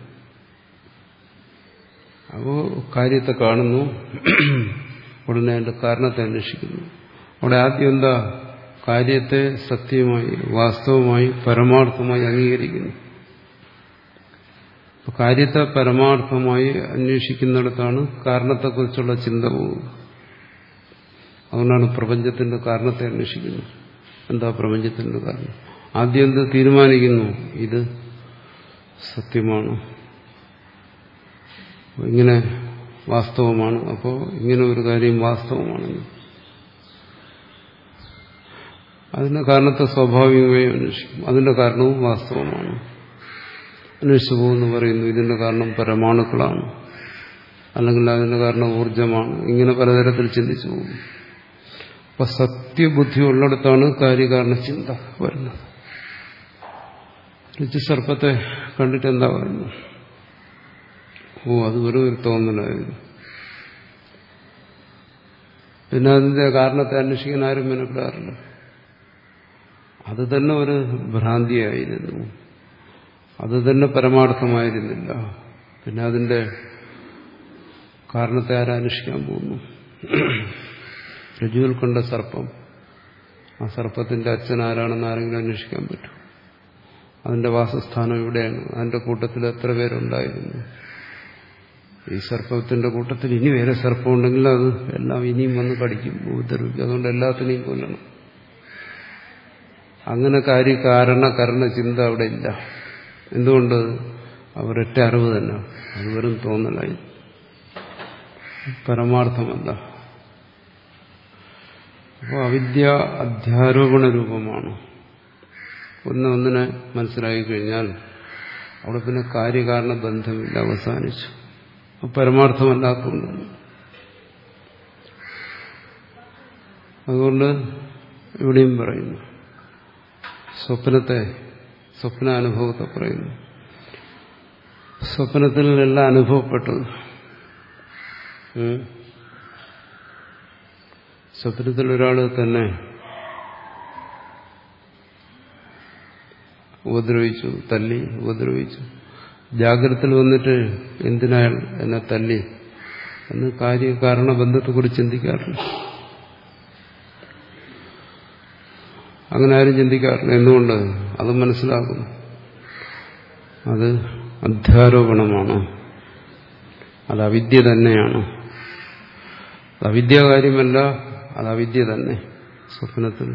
അപ്പോൾ കാര്യത്തെ കാണുന്നു, ഉടനെ അതിന്റെ കാരണത്തെ അന്വേഷിക്കുന്നു. അവിടെ ആദ്യം എന്താ? കാര്യത്തെ സത്യമായി, വാസ്തവമായി, പരമാർത്ഥമായി അംഗീകരിക്കുന്നു. കാര്യത്തെ പരമാർത്ഥമായി അന്വേഷിക്കുന്നിടത്താണ് കാരണത്തെക്കുറിച്ചുള്ള ചിന്ത പോകുക. അതുകൊണ്ടാണ് പ്രപഞ്ചത്തിന്റെ കാരണത്തെ അന്വേഷിക്കുന്നത്. എന്താ പ്രപഞ്ചത്തിന്റെ കാരണം? ആദ്യം എന്ത് തീരുമാനിക്കുന്നു? ഇത് സത്യമാണ്, ഇങ്ങനെ വാസ്തവമാണ്. അപ്പോൾ ഇങ്ങനെ ഒരു കാര്യം വാസ്തവമാണെന്ന് അതിന്റെ കാരണത്തെ സ്വാഭാവികമായി അന്വേഷിക്കും. അതിന്റെ കാരണവും വാസ്തവമാണ്. അന്വേഷിച്ചു പോകുന്നു, പറയുന്നു ഇതിന്റെ കാരണം പരമാണുക്കളാണ്, അല്ലെങ്കിൽ അതിന്റെ കാരണം ഊർജമാണ്. ഇങ്ങനെ പലതരത്തിൽ ചിന്തിച്ചു പോകും. അപ്പൊ സത്യബുദ്ധി ഉള്ളിടത്താണ് കാര്യകാരണ ചിന്ത വരുന്നത്. രുചി സർപ്പത്തെ കണ്ടിട്ട് എന്താ പറയുന്നു? ഓ അത് വെറും ഒരു തോന്നലായിരുന്നു. പിന്നെ അതിന്റെ കാരണത്തെ അന്വേഷിക്കാൻ ആരും മെനപ്പെടാറില്ല. അത് തന്നെ ഒരു ഭ്രാന്തിയായിരുന്നു. അത് തന്നെ പരമാർത്ഥമായിരുന്നില്ല. പിന്നെ അതിന്റെ കാരണത്തെ ആരാന്വേഷിക്കാൻ പോകുന്നു? രജ്ജുവിൽ കൊണ്ട സർപ്പം, ആ സർപ്പത്തിന്റെ അച്ഛൻ ആരാണെന്ന് ആരെങ്കിലും അന്വേഷിക്കാൻ പറ്റും? അതിന്റെ വാസസ്ഥാനം എവിടെയാണ്? അതിന്റെ കൂട്ടത്തിൽ എത്ര പേരുണ്ടായിരുന്നു? ഈ സർപ്പത്തിന്റെ കൂട്ടത്തിൽ ഇനി വേറെ സർപ്പം ഉണ്ടെങ്കിൽ അത് എല്ലാം ഇനിയും വന്ന് കടിക്കും, ഉപദ്രവിക്കും. അതുകൊണ്ട് എല്ലാത്തിനെയും കൊല്ലണം. അങ്ങനെ കാര്യകാരണ കരണ ചിന്ത അവിടെ ഇല്ല. എന്തുകൊണ്ട്? അവരൊറ്റ അറിവ് തന്നെ, അത് വെറും തോന്നലായി, പരമാർത്ഥമല്ല. അപ്പോൾ അവിദ്യ അധ്യാരോപണ രൂപമാണ്. ഒന്ന് ഒന്നിനെ മനസ്സിലാക്കി കഴിഞ്ഞാൽ അവിടെ പിന്നെ കാര്യകാരണ ബന്ധമില്ല, അവസാനിച്ചു. പരമാർത്ഥമല്ലാത്തതുകൊണ്ട്. അതുകൊണ്ട് ഇവിടെയും പറയുന്നു, സ്വപ്നത്തെ, സ്വപ്നാനുഭവത്തെ പറയുന്നു. സ്വപ്നത്തിൽ എല്ലാം അനുഭവപ്പെട്ടത്. സ്വപ്നത്തിൽ ഒരാൾ തന്നെ ഉപദ്രവിച്ചു, തല്ലി, ഉപദ്രവിച്ചു. ജാഗ്രതയിൽ വന്നിട്ട് എന്തിനയാൾ എന്നെ തല്ലി എന്ന് കാര്യകാരണ ബന്ധത്തെക്കുറിച്ച് ചിന്തിക്കാറില്ല. അങ്ങനെ ആരും ചിന്തിക്കാറില്ല. എന്തുകൊണ്ട്? അത് മനസ്സിലാക്കുന്നു, അത് അധ്യാരോപണമാണ്, അത് അവിദ്യ തന്നെയാണ്. അത് അവിദ്യാകാര്യമല്ല, അത് അവിദ്യ തന്നെ. സ്വപ്നത്തിൽ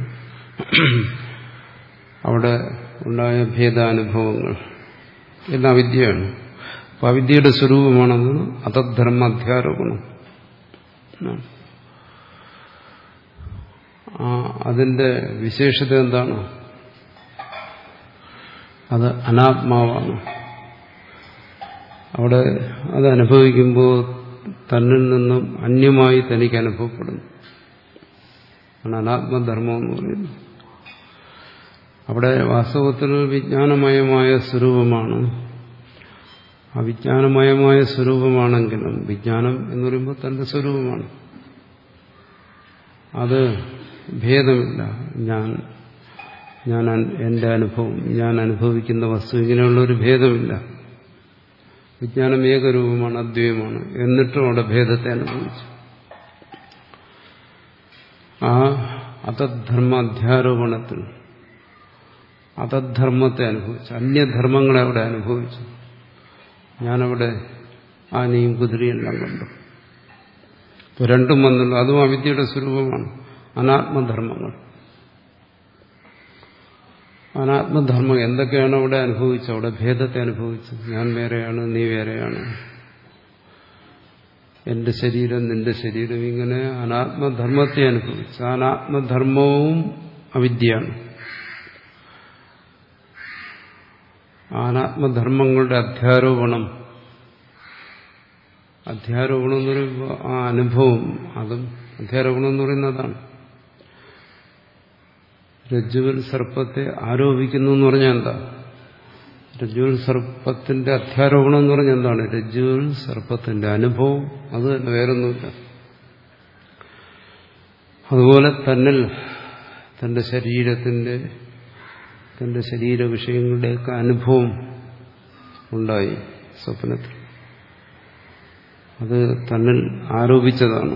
അവിടെ ഉണ്ടായ ഭേദാനുഭവങ്ങൾ എല്ലാം അവിദ്യയാണ്. അപ്പൊ അവിദ്യയുടെ സ്വരൂപമാണെന്ന് അതദ്ധർമ്മ അധ്യാരോപണം. അതിന്റെ വിശേഷത എന്താണ്? അത് അനാത്മാവാണ്. അവിടെ അത് അനുഭവിക്കുമ്പോൾ തന്നിൽ നിന്നും അന്യമായി തനിക്ക് അനുഭവപ്പെടുന്നു. ആണ് അനാത്മധർമ്മം എന്ന് പറയുന്നത്. അവിടെ വാസ്തവത്തിൽ വിജ്ഞാനമയമായ സ്വരൂപമാണ്. ആ വിജ്ഞാനമയമായ സ്വരൂപമാണെങ്കിലും വിജ്ഞാനം എന്ന് പറയുമ്പോൾ തന്റെ സ്വരൂപമാണ്. അത് ഭേദമില്ല. ഞാൻ ഞാൻ എന്റെ അനുഭവം, ഞാൻ അനുഭവിക്കുന്ന വസ്തു, ഇങ്ങനെയുള്ളൊരു ഭേദമില്ല. വിജ്ഞാനം ഏകരൂപമാണ്, അദ്വൈതമാണ്. എന്നിട്ടും അവിടെ ഭേദത്തെ അനുഭവിച്ചു. ആ അതദ്ധർമ്മ അധ്യാരോപണത്തിൽ അതദ്ധർമ്മത്തെ അനുഭവിച്ചു, അന്യധർമ്മങ്ങളെ അവിടെ അനുഭവിച്ചു. ഞാനവിടെ ആനയും കുതിരയെല്ലാം കണ്ടു. ഇപ്പൊ രണ്ടും വന്നല്ലോ. അതും അവിദ്യയുടെ സ്വരൂപമാണ്. അനാത്മധർമ്മങ്ങൾ. അനാത്മധർമ്മം എന്തൊക്കെയാണ് അവിടെ അനുഭവിച്ചത്? അവിടെ ഭേദത്തെ അനുഭവിച്ചു. ഞാൻ വേറെയാണ്, നീ വേറെയാണ്, എന്റെ ശരീരം, നിന്റെ ശരീരം, ഇങ്ങനെ അനാത്മധർമ്മത്തെ അനുഭവിച്ചു. അനാത്മധർമ്മവും അവിദ്യയാണ്. അനാത്മധർമ്മങ്ങളുടെ അധ്യാരോപണം, അധ്യാരോപണം എന്ന് പറയുമ്പോൾ ആ അനുഭവം, അതും അധ്യാരോപണം എന്ന് പറയുന്നതാണ്. രജ്ജുവിൽ സർപ്പത്തെ ആരോപിക്കുന്നു എന്ന് പറഞ്ഞാൽ എന്താ? രജ്ജുവിൽ സർപ്പത്തിന്റെ അധ്യാരോപണം എന്ന് പറഞ്ഞാൽ എന്താണ്? രജ്ജുവിൽ സർപ്പത്തിന്റെ അനുഭവം, അത് തന്നെ, വേറൊന്നുമില്ല. അതുപോലെ തന്നിൽ തന്റെ ശരീരത്തിന്റെ തന്റെ ശരീര വിഷയങ്ങളുടെയൊക്കെ അനുഭവം ഉണ്ടായി സ്വപ്നത്തിൽ. അത് തന്നിൽ ആരോപിച്ചതാണ്.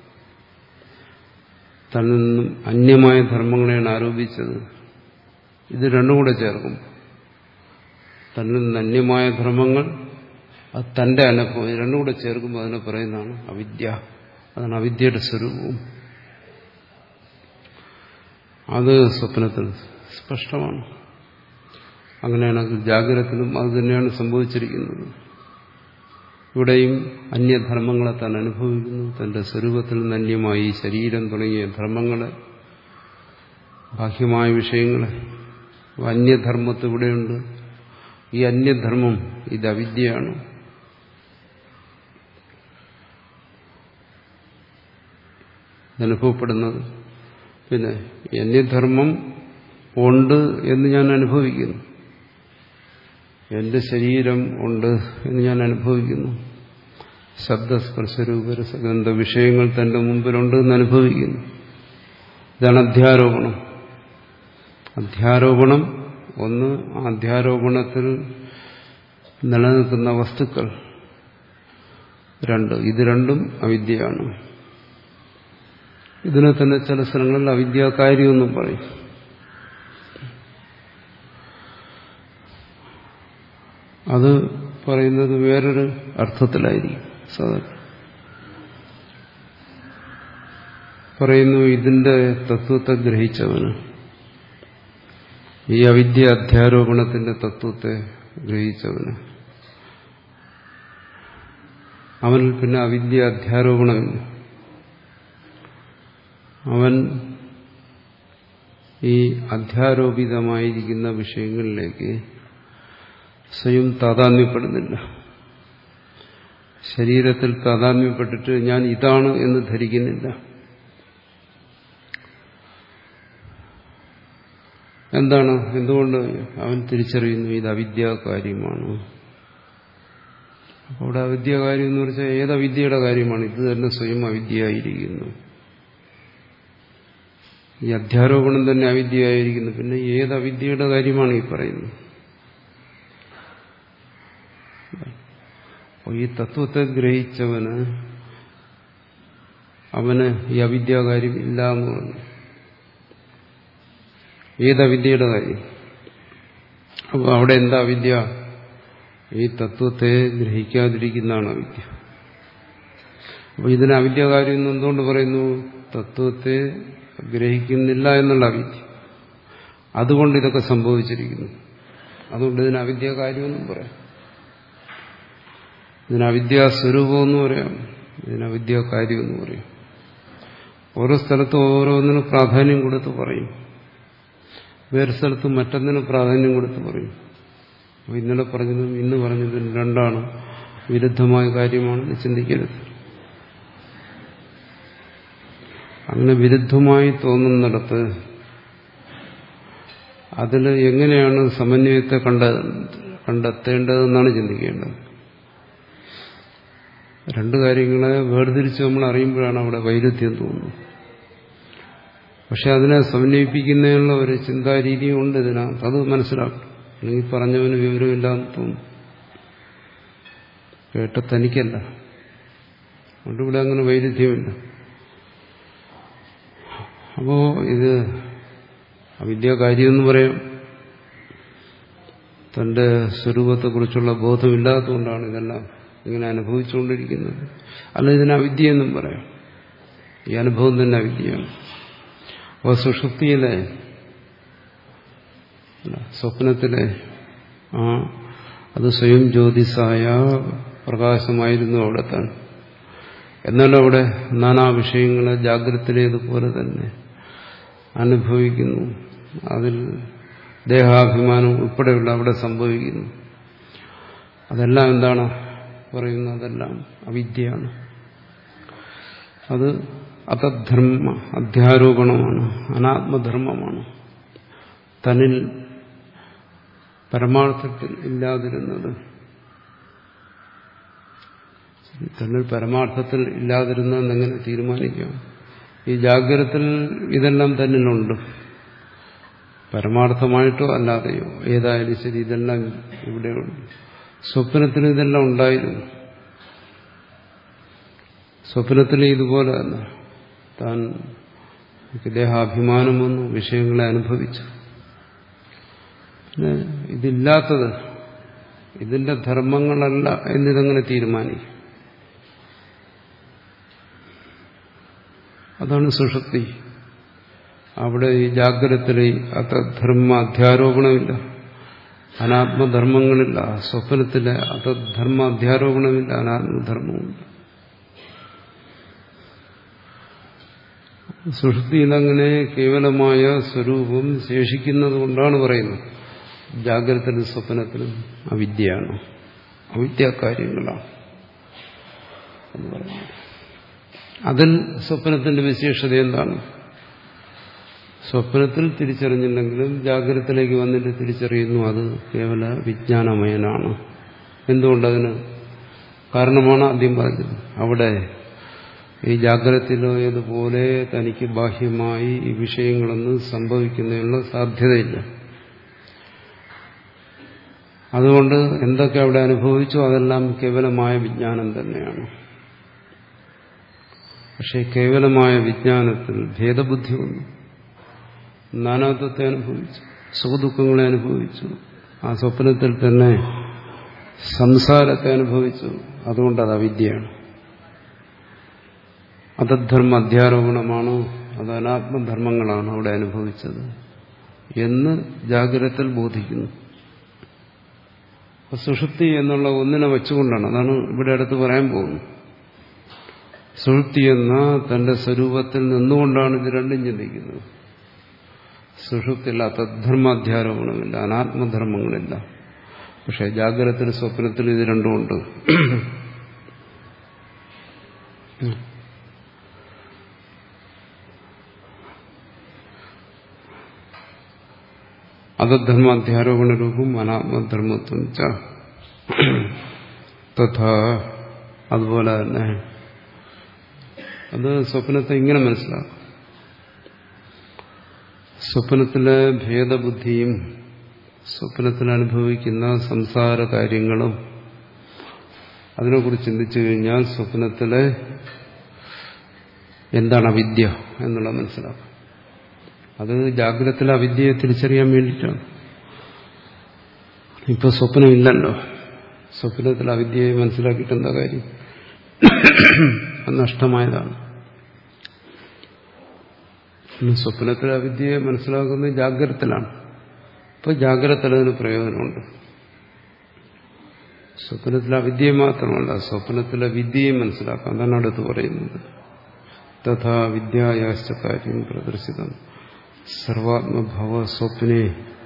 തന്നിൽ നിന്നും അന്യമായ ധർമ്മങ്ങളെയാണ് ആരോപിച്ചത്. ഇത് രണ്ടും കൂടെ ചേർക്കും. തന്നിൽ നിന്ന് അന്യമായ ധർമ്മങ്ങൾ, അത് തന്റെ അനുഭവം, ഇത് രണ്ടും കൂടെ ചേർക്കുമ്പോൾ അതിനെ പറയുന്നതാണ് അവിദ്യ. അതാണ് അവിദ്യയുടെ സ്വരൂപവും. അത് സ്വപ്നത്തിൽ സ്പഷ്ടമാണ്. അങ്ങനെയാണെങ്കിൽ ജാഗ്രതത്തിലും അത് തന്നെയാണ് സംഭവിച്ചിരിക്കുന്നത്. ഇവിടെയും അന്യധർമ്മങ്ങളെ താൻ അനുഭവിക്കുന്നു. തന്റെ സ്വരൂപത്തിൽ നിന്ന് അന്യമായി ശരീരം തുടങ്ങിയ ധർമ്മങ്ങളെ, ബാഹ്യമായ വിഷയങ്ങളെ. അന്യധർമ്മത്ത് ഇവിടെയുണ്ട്. ഈ അന്യധർമ്മം ഇത് അവിദ്യയാണ്. ഇതനുഭവപ്പെടുന്നത്. പിന്നെ അന്യധർമ്മം ഉണ്ട് എന്ന് ഞാൻ അനുഭവിക്കുന്നു. എന്റെ ശരീരം ഉണ്ട് എന്ന് ഞാൻ അനുഭവിക്കുന്നു. ശബ്ദസ്പർശരൂപരസഗന്ധ വിഷയങ്ങൾ തന്റെ മുമ്പിലുണ്ട് എന്ന് അനുഭവിക്കുന്നു. ഇതാണ് അധ്യാരോപണം. അധ്യാരോപണം ഒന്ന് അധ്യാരോപണത്തിൽ നിലനിൽക്കുന്ന വസ്തുക്കൾ, രണ്ട് ഇത് രണ്ടും അവിദ്യയാണ്. ഇതിനെ തന്നെ ചില സ്ഥലങ്ങളിൽ അവിദ്യാകാര്യമെന്നും പറയും. അത് പറയുന്നത് വേറൊരു അർത്ഥത്തിലായിരിക്കും. സാധാരണ പറയുന്നു ഇതിന്റെ തത്വത്തെ ഗ്രഹിച്ചവന്, ഈ അവിദ്യ അധ്യാരോപണത്തിന്റെ തത്വത്തെ ഗ്രഹിച്ചവന്, അവനിൽ പിന്നെ അവിദ്യ അധ്യാരോപണമില്ല. അവൻ ഈ അധ്യാരോപിതമായിരിക്കുന്ന വിഷയങ്ങളിലേക്ക് സ്വയം താതാത്മ്യപ്പെടുന്നില്ല. ശരീരത്തിൽ താതാത്മ്യപ്പെട്ടിട്ട് ഞാൻ ഇതാണ് എന്ന് ധരിക്കുന്നില്ല. എന്താണ്? എന്തുകൊണ്ട്? അവൻ തിരിച്ചറിയുന്നു ഇത് അവിദ്യാകാര്യമാണ്. അപ്പോൾ അവിടെ അവിദ്യാകാര്യം എന്ന് വെച്ചാൽ ഏത് അവിദ്യയുടെ കാര്യമാണ്? ഇത് തന്നെ സ്വയം അവിദ്യയായിരിക്കുന്നു. ഈ അധ്യാരോപണം തന്നെ അവിദ്യയായിരിക്കുന്നു. പിന്നെ ഏത് അവിദ്യയുടെ കാര്യമാണ് ഈ പറയുന്നത്? അപ്പോൾ ഈ തത്വത്തെ ഗ്രഹിച്ചവന് അവന് ഈ അവിദ്യാകാര്യം ഇല്ല എന്ന് പറഞ്ഞു. ഏതവിദ്യയുടെ കാര്യം? അപ്പോൾ അവിടെ എന്താ അവിദ്യ? ഈ തത്വത്തെ ഗ്രഹിക്കാതിരിക്കുന്നതാണ് അവിദ്യ. അപ്പോൾ ഇതിന് അവിദ്യാകാര്യം എന്ന് എന്തുകൊണ്ട് പറയുന്നു? തത്വത്തെ ഗ്രഹിക്കുന്നില്ല എന്നുള്ള അവിദ്യ. അതുകൊണ്ട് ഇതൊക്കെ സംഭവിച്ചിരിക്കുന്നു. അതുകൊണ്ട് ഇതിന് അവിദ്യാകാര്യമെന്നും പറയാം, ഇതിന് അവിദ്യാസ്വരൂപമെന്ന് പറയാം, ഇതിന് അവിദ്യാകാര്യമെന്ന് പറയാം. ഓരോ സ്ഥലത്തും ഓരോന്നിനും പ്രാധാന്യം കൊടുത്ത് പറയും, വേറെ സ്ഥലത്ത് മറ്റൊന്നിനും പ്രാധാന്യം കൊടുത്ത് പറയും. അപ്പോൾ ഇന്നലെ പറഞ്ഞതും ഇന്ന് പറഞ്ഞതും രണ്ടാണ്, വിരുദ്ധമായ കാര്യമാണെന്ന് ചിന്തിക്കരുത്. അങ്ങനെ വിരുദ്ധമായി തോന്നുന്നിടത്ത് അതിൽ എങ്ങനെയാണ് സമന്വയത്തെ കണ്ട കണ്ടെത്തേണ്ടതെന്നാണ് ചിന്തിക്കേണ്ടത്. രണ്ടു കാര്യങ്ങളെ വേർതിരിച്ച് നമ്മൾ അറിയുമ്പോഴാണ് അവിടെ വൈരുദ്ധ്യം തോന്നുന്നത്. പക്ഷെ അതിനെ സമന്വയിപ്പിക്കുന്നതിനുള്ള ഒരു ചിന്താരീതിയും ഉണ്ട് ഇതിനകത്ത്. അത് മനസ്സിലാക്കും. അല്ലെങ്കിൽ പറഞ്ഞവന് വിവരമില്ലാന്ന് തോന്നും, കേട്ട തനിക്കല്ല. അതുകൊണ്ട് ഇവിടെ അങ്ങനെ വൈരുദ്ധ്യമില്ല. അപ്പോ ഇത് അവിദ്യാകാര്യമെന്ന് പറയാം. തന്റെ സ്വരൂപത്തെക്കുറിച്ചുള്ള ബോധമില്ലാത്തതുകൊണ്ടാണ് ഇതെല്ലാം ഇങ്ങനെ അനുഭവിച്ചുകൊണ്ടിരിക്കുന്നത്. അല്ല, ഇതിന് അവിദ്യയെന്നും പറയാം. ഈ അനുഭവം തന്നെ അവിദ്യയാണ്. അപ്പോൾ സുഷുപ്തിയിലെ സ്വപ്നത്തിലെ ആ അത് സ്വയം ജ്യോതിസായ പ്രകാശമായിരുന്നു അവിടെ തന്നെ. എന്നാലും അവിടെ നാനാ വിഷയങ്ങളെ ജാഗ്രതയിലേതുപോലെ തന്നെ അനുഭവിക്കുന്നു. അതിൽ ദേഹാഭിമാനം ഉൾപ്പെടെയുള്ള അവിടെ സംഭവിക്കുന്നു. അതെല്ലാം എന്താണ് പറയുന്നത്? അതെല്ലാം അവിദ്യയാണ്. അത് അതധർമ്മ അധ്യാരോപണമാണ്, അനാത്മധർമ്മമാണ്. തന്നിൽ പരമാർത്ഥത്തിൽ ഇല്ലാതിരുന്നത്, തന്നിൽ പരമാർത്ഥത്തിൽ ഇല്ലാതിരുന്നതെന്ന് എങ്ങനെ തീരുമാനിക്കാം? ഈ ജാഗ്രതത്തിൽ ഇതെല്ലാം തന്നിലുണ്ട്, പരമാർത്ഥമായിട്ടോ അല്ലാതെയോ ഏതായാലും ശരി, ഇതെല്ലാം ഇവിടെയുണ്ട്. സ്വപ്നത്തിൽ ഇതെല്ലാം ഉണ്ടായിരുന്നു. സ്വപ്നത്തിൽ ഇതുപോലെ തന്നെ താൻ ദേഹാഭിമാനം വന്നു, വിഷയങ്ങളെ അനുഭവിച്ചു. പിന്നെ ഇതില്ലാത്തത്, ഇതിന്റെ ധർമ്മങ്ങളല്ല എന്നിതങ്ങനെ തീരുമാനിക്കും. അതാണ് സുഷുപ്തി. അവിടെ ഈ ജാഗ്രതത്തിലെ അതധർമ്മ അധ്യാരോപണമില്ല, അനാത്മധർമ്മങ്ങളില്ല. സ്വപ്നത്തിലെ അതധർമ്മ അധ്യാരോപണമില്ല, അനാത്മധർമ്മമില്ല. സുഷുപ്തിയിലങ്ങനെ കേവലമായ സ്വരൂപം ശേഷിക്കുന്നത് കൊണ്ടാണ് പറയുന്നത് ജാഗ്രതത്തിലും സ്വപ്നത്തിലും അവിദ്യയാണ്, അവിദ്യാകാര്യങ്ങളാണ് എന്ന് പറയുന്നത്. അതിൽ സ്വപ്നത്തിന്റെ വിശേഷത എന്താണ്? സ്വപ്നത്തിൽ തിരിച്ചറിഞ്ഞില്ലെങ്കിലും ജാഗ്രതത്തിലേക്ക് വന്നിട്ട് തിരിച്ചറിയുന്നു അത് കേവല വിജ്ഞാനമയനാണ്. എന്തുകൊണ്ടതിന് കാരണമാണ് ആദ്യം പറഞ്ഞത്. അവിടെ ഈ ജാഗ്രതത്തിലോ ഏതുപോലെ തനിക്ക് ബാഹ്യമായി ഈ വിഷയങ്ങളൊന്നും സംഭവിക്കുന്നതിനുള്ള സാധ്യതയില്ല. അതുകൊണ്ട് എന്തൊക്കെ അവിടെ അനുഭവിച്ചോ അതെല്ലാം കേവലമായ വിജ്ഞാനം തന്നെയാണ്. പക്ഷേ കേവലമായ വിജ്ഞാനത്തിൽ ഭേദബുദ്ധി വന്നു, നാനാത്വത്തെ അനുഭവിച്ചു, സുഖദുഃഖങ്ങളെ അനുഭവിച്ചു, ആ സ്വപ്നത്തിൽ തന്നെ സംസാരത്തെ അനുഭവിച്ചു. അതുകൊണ്ട് അത് അവിദ്യയാണ്. അതദ്ധർമ്മ അധ്യാരോപണമാണ്, അത് അനാത്മധർമ്മങ്ങളാണ് അവിടെ അനുഭവിച്ചത് എന്ന് ജാഗ്രതത്തിൽ ബോധിക്കുന്നു. സുഷുപ്തി എന്നുള്ള ഒന്നിനെ വെച്ചുകൊണ്ടാണ്, അതാണ് ഇവിടെ അടുത്ത് പറയാൻ പോകുന്നത്. സുഷുപ്തി എന്ന തന്റെ സ്വരൂപത്തിൽ നിന്നുകൊണ്ടാണ് ഇത് രണ്ടും ചിന്തിക്കുന്നത്. സുഷുപ്തിയിൽ അതദ്ധർമാധ്യാരോപണമില്ല, അനാത്മധർമ്മങ്ങളില്ല. പക്ഷെ ജാഗ്രതത്തിൽ സ്വപ്നത്തിൽ ഇത് രണ്ടുമുണ്ട്. അതദ്ധർമാധ്യാരോപണരൂപം അനാത്മധർമ്മത്വം ച തഥാ. അതുപോലെ തന്നെ അത് സ്വപ്നത്തെ ഇങ്ങനെ മനസ്സിലാക്കും. സ്വപ്നത്തിലെ ഭേദബുദ്ധിയും സ്വപ്നത്തിൽ അനുഭവിക്കുന്ന സംസാര കാര്യങ്ങളും അതിനെക്കുറിച്ച് ചിന്തിച്ചു കഴിഞ്ഞാൽ സ്വപ്നത്തിലെ എന്താണ് അവിദ്യ എന്നുള്ളത് മനസ്സിലാക്കും. അത് ജാഗ്രതത്തിലെ അവിദ്യയെ തിരിച്ചറിയാൻ വേണ്ടിയിട്ടാണ്. ഇപ്പൊ സ്വപ്നമില്ലല്ലോ, സ്വപ്നത്തിലെ അവിദ്യയെ മനസ്സിലാക്കിയിട്ട് എന്താ കാര്യം? അത് നഷ്ടമായതാണ്. സ്വപ്നത്തിലെ അവിദ്യയെ മനസ്സിലാക്കുന്നത് ജാഗ്രതത്തിലാണ്. ഇപ്പൊ ജാഗ്രതത്തിൽ അതിന് പ്രയോജനമുണ്ട്. സ്വപ്നത്തിലെ അവിദ്യയെ മാത്രമല്ല, സ്വപ്നത്തിലെ വിദ്യയും മനസ്സിലാക്കാം. അതാണ് അടുത്ത് പറയുന്നത്. തഥാ വിദ്യായാശ്ച കാര്യം പ്രദർശിതം സർവാത്മഭവ സ്വപ്നേ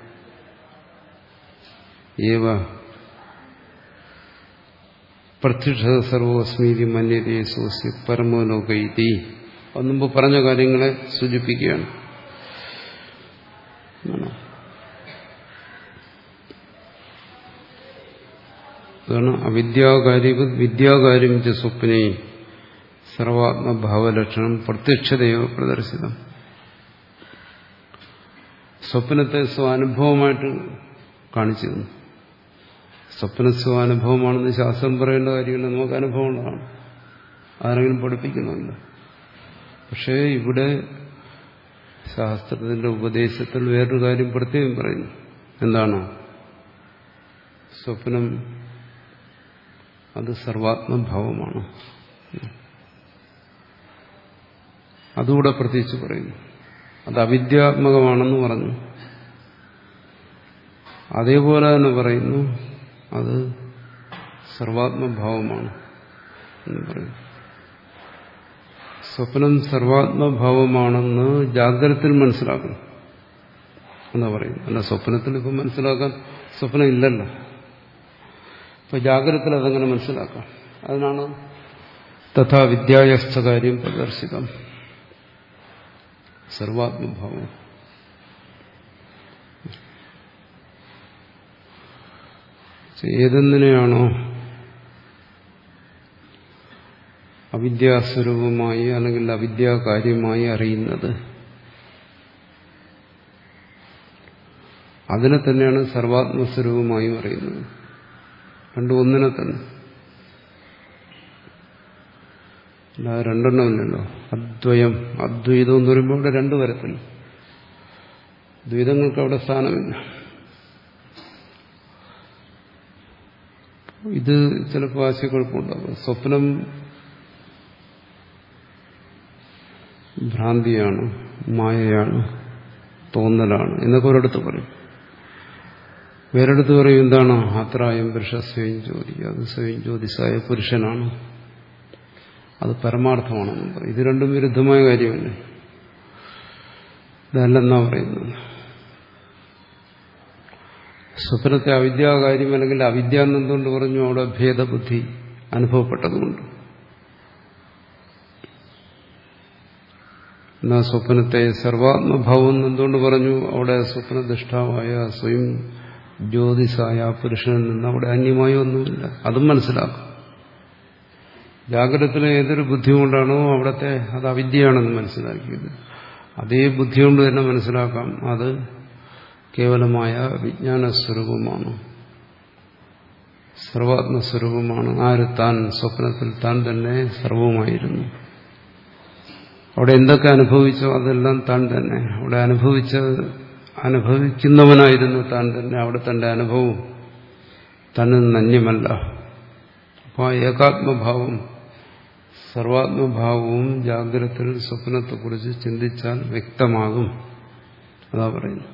ഏവ പ്രത്യക്ഷ സർവസ്മീതി മന്യതേ സോസ്യ പരമലോകൈതി. അത് മുമ്പ് പറഞ്ഞ കാര്യങ്ങളെ സൂചിപ്പിക്കുകയാണ്. അതാണ് അവിദ്യാകാര്യം വിദ്യാകാര്യം ച സ്വപ്നേ സർവാത്മഭാവലക്ഷണം പ്രത്യക്ഷതയോ പ്രദർശിതം. സ്വപ്നത്തെ സ്വാനുഭവമായിട്ട് കാണിച്ചു തന്നു. സ്വപ്ന സ്വാനുഭവമാണെന്ന് ശാസ്ത്രം പറയേണ്ട കാര്യമില്ല, നമുക്ക് അനുഭവമുള്ളതാണ്. ആരെങ്കിലും പഠിപ്പിക്കുന്നുണ്ട്. പക്ഷേ ഇവിടെ ശാസ്ത്രത്തിന്റെ ഉപദേശത്തിൽ വേറൊരു കാര്യം പ്രത്യേകം പറയുന്നു. എന്താണ്? സ്വപ്നം അത് സർവാത്മഭാവമാണ്. അതുകൂടെ പ്രത്യേകിച്ച് പറയുന്നു. അത് അവിദ്യാത്മകമാണെന്ന് പറഞ്ഞു. അതേപോലെ തന്നെ പറയുന്നു അത് സർവാത്മഭാവമാണ് എന്ന് പറയുന്നു. സ്വപ്നം സർവാത്മഭാവമാണെന്ന് ജാഗ്രതത്തിൽ മനസ്സിലാക്കണം എന്നാ പറയും. അല്ല, സ്വപ്നത്തിൽ ഇപ്പം മനസ്സിലാക്കാൻ സ്വപ്നം ഇല്ലല്ലോ. ഇപ്പൊ ജാഗ്രതത്തിൽ അതങ്ങനെ മനസ്സിലാക്കാം. അതിനാണ് തഥാ വിദ്യായസ്ഥ കാര്യം പ്രദർശിതം സർവാത്മഭാവം. ഏതെന്നിനെയാണോ അവിദ്യാസ്വരൂപമായി അല്ലെങ്കിൽ അവിദ്യാകാര്യമായി അറിയുന്നത് അതിനെ തന്നെയാണ് സർവാത്മസ്വരൂപമായും അറിയുന്നത്. രണ്ടും ഒന്നിനെ തന്നെ. അല്ല, രണ്ടെണ്ണമില്ലല്ലോ. അദ്വയം അദ്വൈതം എന്ന് പറയുമ്പോൾ അവിടെ രണ്ടു തരത്തിൽ. ദ്വൈതങ്ങൾക്ക് അവിടെ സ്ഥാനമില്ല. ഇത് ചിലപ്പോൾ ആശയക്കുഴപ്പമുണ്ടാകും. സ്വപ്നം ഭ്രാന്തിയാണ്, മായയാണ്, തോന്നലാണ് എന്നൊക്കെ ഒരിടത്ത് പറയും. വേറെടുത്ത് പറയും എന്താണ്? ആത്രായം പുരുഷ സ്വയം ജ്യോതി, അത് സ്വയം ജ്യോതിസായ പുരുഷനാണ്, അത് പരമാർത്ഥമാണെന്ന് പറയും. ഇത് രണ്ടും വിരുദ്ധമായ കാര്യമല്ലേ? ഇതല്ലെന്നാ പറയുന്നത്. സ്വപ്നത്തെ അവിദ്യാകാര്യം അല്ലെങ്കിൽ അവിദ്യ എന്നെന്തുകൊണ്ട് പറഞ്ഞു? അവിടെ ഭേദബുദ്ധി അനുഭവപ്പെട്ടതുകൊണ്ട്. എന്നാ സ്വപ്നത്തെ സർവാത്മഭാവം എന്തുകൊണ്ട് പറഞ്ഞു? അവിടെ സ്വപ്നദൃഷ്ടാവായ സ്വയം ജ്യോതിസായ പുരുഷനിൽ നിന്ന് അവിടെ അന്യമായ ഒന്നുമില്ല. അതും മനസ്സിലാക്കും. ജാഗ്രതത്തിലെ ഏതൊരു ബുദ്ധി കൊണ്ടാണോ അവിടത്തെ അത് അവിദ്യയാണെന്ന് മനസ്സിലാക്കിയത്, അതേ ബുദ്ധി കൊണ്ട് തന്നെ മനസ്സിലാക്കാം അത് കേവലമായ വിജ്ഞാനസ്വരൂപമാണ്. സർവാത്മസ്വരൂപമാണ്. ആര്? താൻ. സ്വപ്നത്തിൽ താൻ തന്നെ സർവമായിരുന്നു. അവിടെ എന്തൊക്കെ അനുഭവിച്ചോ അതെല്ലാം താൻ തന്നെ. അവിടെ അനുഭവിച്ച അനുഭവിക്കുന്നവനായിരുന്നു താൻ തന്നെ. അവിടെ തന്റെ അനുഭവം തന്നിൽ നന്യമല്ല. അപ്പോൾ ആ ഏകാത്മഭാവം, സർവാത്മഭാവവും ജാഗ്രതത്തിൽ സ്വപ്നത്തെക്കുറിച്ച് ചിന്തിച്ചാൽ വ്യക്തമാകും. അതാ പറയുന്നു.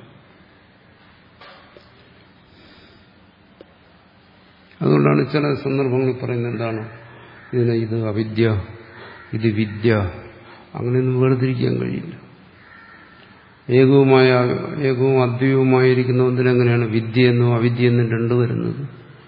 അതുകൊണ്ടാണ് ചില സന്ദർഭങ്ങളിൽ പറയുന്നത് എന്താണ്, ഇതിനെ ഇത് അവിദ്യ, ഇത് വിദ്യ, അങ്ങനെയൊന്നും വേർതിരിക്കാൻ കഴിയില്ല. ഏകവുമായ ഏകവും അദ്വൈതവുമായിരിക്കുന്ന ഒന്നിനെങ്ങനെയാണ് വിദ്യയെന്നും അവിദ്യയെന്നും രണ്ടു വരുന്നത്?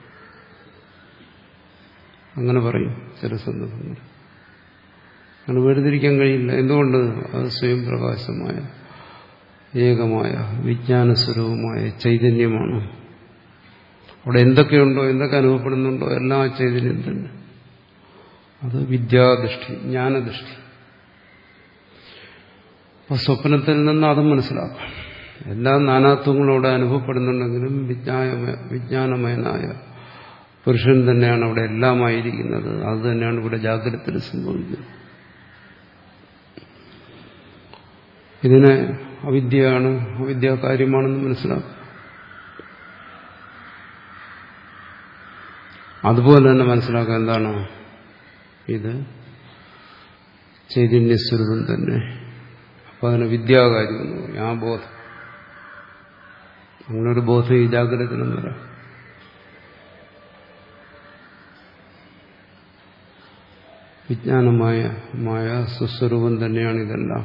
അങ്ങനെ പറയും ചില സന്ദർഭങ്ങൾ. അങ്ങനെ വേർതിരിക്കാൻ കഴിയില്ല. എന്തുകൊണ്ട്? അത് സ്വയം പ്രകാശമായ ഏകമായ വിജ്ഞാനസ്വരൂപമായ ചൈതന്യമാണ്. അവിടെ എന്തൊക്കെയുണ്ടോ, എന്തൊക്കെ അനുഭവപ്പെടുന്നുണ്ടോ എല്ലാ ചൈതന്യം തന്നെ. അത് വിദ്യാദൃഷ്ടി, ജ്ഞാനദൃഷ്ടി. അപ്പോൾ സ്വപ്നത്തിൽ നിന്ന് അതും മനസ്സിലാക്കാം. എല്ലാ നാനാത്വങ്ങളും അവിടെ അനുഭവപ്പെടുന്നുണ്ടെങ്കിലും വിജ്ഞാനമയ വിജ്ഞാനമയനായ പുരുഷൻ തന്നെയാണ് അവിടെ എല്ലാമായിരിക്കുന്നത്. അത് തന്നെയാണ് ഇവിടെ ജാഗ്രതത്തിൽ സംഭവിക്കുന്നത്. ഇതിനെ അവിദ്യയാണ്, അവിദ്യാകാര്യമാണെന്ന് മനസ്സിലാക്കും. അതുപോലെ തന്നെ മനസ്സിലാക്കാൻ എന്താണ്, ഇത് ചൈതന്യസ്വരൂപം തന്നെ. അപ്പൊ അതിന് വിദ്യാകാര്യം എന്ന് പറയും. ആ ബോധം, അങ്ങനൊരു ബോധം ഈ ജാഗ്രതത്തിലും വരാം. വിജ്ഞാനമായ മായ സുസ്വരൂപം തന്നെയാണ് ഇതെല്ലാം.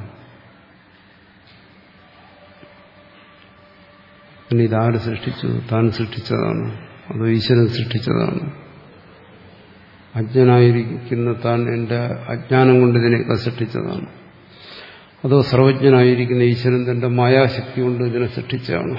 പിന്നെ ഇതാര് സൃഷ്ടിച്ചു? താൻ സൃഷ്ടിച്ചതാണ്. അതോ ഈശ്വരൻ സൃഷ്ടിച്ചതാണ്? അജ്ഞനായിരിക്കുന്ന താൻ എന്റെ അജ്ഞാനം കൊണ്ട് ഇതിനെയൊക്കെ സൃഷ്ടിച്ചതാണ്. അതോ സർവജ്ഞനായിരിക്കുന്ന ഈശ്വരൻ തന്റെ മായാശക്തി കൊണ്ട് ഇതിനെ സൃഷ്ടിച്ചതാണ്?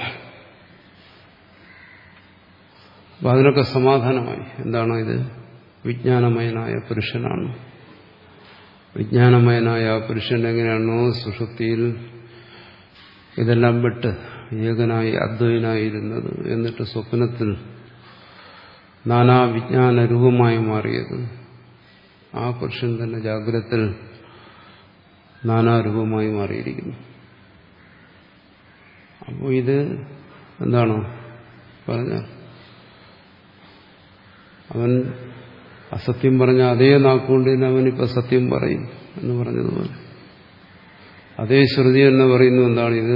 അപ്പൊ അതിനൊക്കെ സമാധാനമായി. എന്താണ് ഇത്? വിജ്ഞാനമയനായ പുരുഷനാണ്. വിജ്ഞാനമയനായ ആ പുരുഷൻ എങ്ങനെയാണോ സുഷുപ്തിയിൽ ഇതെല്ലാം വിട്ട് ഏകനായി അദ്വൈനായിരുന്നത്, എന്നിട്ട് സ്വപ്നത്തിൽ നാനാ വിജ്ഞാന രൂപമായി മാറിയത്, ആ പുരുഷൻ തന്നെ ജാഗ്രതത്തിൽ നാനാരൂപമായി മാറിയിരിക്കുന്നു. അപ്പോൾ ഇത് എന്താണ് പറഞ്ഞ, അവൻ അസത്യം പറഞ്ഞ അതേ നാക്കുകൊണ്ട് തന്നെ അവനിപ്പോ സത്യം പറയും എന്ന് പറഞ്ഞതുപോലെ അതേ ശ്രുതി എന്ന് പറയുന്നു. എന്താണ് ഇത്?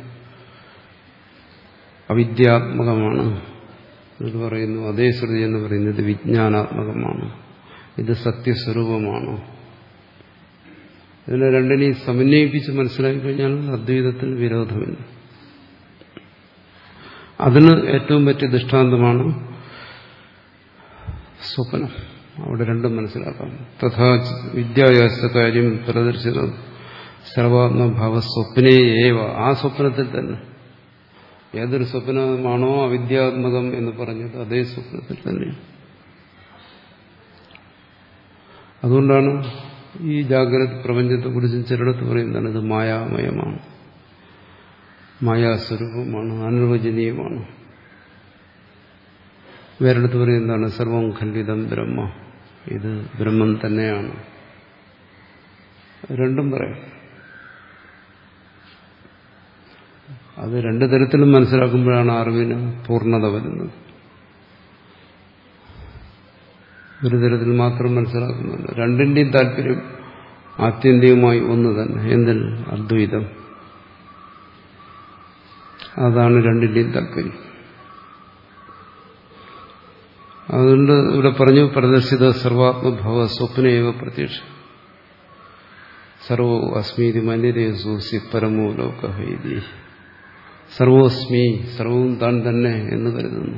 അവിദ്യാത്മകമാണ് എന്ന് പറയുന്നു. അതേ ശ്രുതി എന്ന് പറയുന്നത് വിജ്ഞാനാത്മകമാണ്. ഇത് സത്യസ്വരൂപമാണ്. ഇതിനെ രണ്ടിനെയും സമന്വയിപ്പിച്ച് മനസ്സിലാക്കി കഴിഞ്ഞാൽ അദ്വൈതത്തിൽ വിരോധമില്ല. അതിന് ഏറ്റവും പറ്റിയ ദൃഷ്ടാന്തമാണ് സ്വപ്നം. അവിടെ രണ്ടും മനസ്സിലാക്കാം. തഥാ വിദ്യായാസ കാര്യം പ്രദർശിതം സർവാത്മഭാവ സ്വപ്നേ ഏവ. ആ സ്വപ്നത്തിൽ തന്നെ, ഏതൊരു സ്വപ്നമാണോ അവിദ്യാത്മകം എന്ന് പറഞ്ഞത് അതേ സ്വപ്നത്തിൽ തന്നെയാണ്. അതുകൊണ്ടാണ് ഈ ജാഗ്രത പ്രപഞ്ചത്തെക്കുറിച്ച് ചിലടത്ത് പറയുന്നതാണ് ഇത് മായാമയമാണ്, മായാസ്വരൂപമാണ്, അനിർവചനീയമാണ്. വേറെടുത്ത് പറയുന്നതാണ് സർവം ഖണ്ഡിതം ബ്രഹ്മ, ഇത് ബ്രഹ്മം തന്നെയാണ്. രണ്ടും പറയാം. അത് രണ്ടു തരത്തിലും മനസ്സിലാക്കുമ്പോഴാണ് അറിവിന് പൂർണ്ണത വരുന്നത്. ഒരു തരത്തിൽ മാത്രം മനസ്സിലാക്കുന്നുണ്ട്. രണ്ടിന്റെയും താല്പര്യം ആത്യന്തികമായി ഒന്ന് തന്നെ. എന്തിൽ? അദ്വൈതം. അതാണ് രണ്ടിന്റെയും താല്പര്യം. അതുകൊണ്ട് ഇവിടെ പറഞ്ഞു പ്രദർശിത സർവാത്മഭവ സ്വപ്നേവ പ്രത്യക്ഷ സർവോ അസ്മീതി മന്യതേസൂസി പരമോ ലോകഹൈതി. സർവോസ്മി, സർവവും താൻ തന്നെ എന്ന് കരുതുന്നു.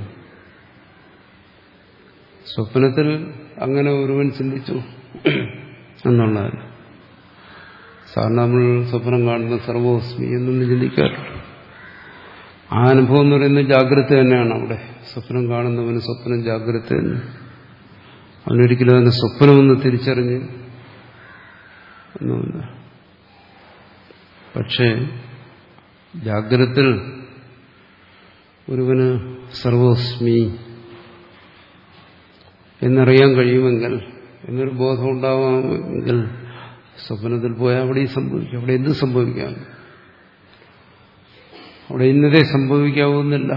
സ്വപ്നത്തിൽ അങ്ങനെ ഒരുവൻ ചിന്തിച്ചു എന്നുള്ളതല്ല. സാധാരണ നമ്മൾ സ്വപ്നം കാണുന്ന സർവോസ്മി എന്നൊന്നും ചിന്തിക്കാറില്ല. ആ അനുഭവം എന്ന് പറയുന്നത് ജാഗ്രത തന്നെയാണ്. അവിടെ സ്വപ്നം കാണുന്നവന് സ്വപ്നം ജാഗ്രത തന്നെ. അവനൊരിക്കലും അതിന്റെ സ്വപ്നമെന്ന് തിരിച്ചറിഞ്ഞ് ഒന്നുമില്ല. പക്ഷേ ജാഗ്രതത്തിൽ ഒരുവന് സർവോസ്മി എന്നറിയാൻ കഴിയുമെങ്കിൽ, എന്നൊരു ബോധം ഉണ്ടാവാമെങ്കിൽ സ്വപ്നത്തിൽ പോയാൽ അവിടെയും സംഭവിക്കും. അവിടെ എന്ത് സംഭവിക്കാം? അവിടെ ഇന്നതേ സംഭവിക്കാവുന്നില്ല.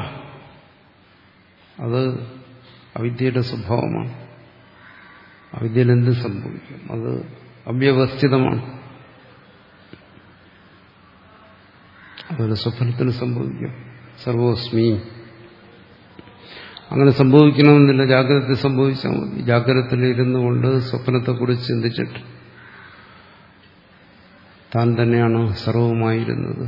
അത് അവിദ്യയുടെ സ്വഭാവമാണ്. അവിദ്യയിൽ എന്ത് സംഭവിക്കും? അത് അവ്യവസ്ഥിതമാണ്. അതുപോലെ സ്വപ്നത്തിൽ സംഭവിക്കും. സർവോസ്മി അങ്ങനെ സംഭവിക്കണമെന്നില്ല. ജാഗ്രത സംഭവിച്ചാൽ മതി. ജാഗ്രതത്തിൽ ഇരുന്നു കൊണ്ട് സ്വപ്നത്തെക്കുറിച്ച് ചിന്തിച്ചിട്ട് താൻ തന്നെയാണ് സർവവുമായിരുന്നത്,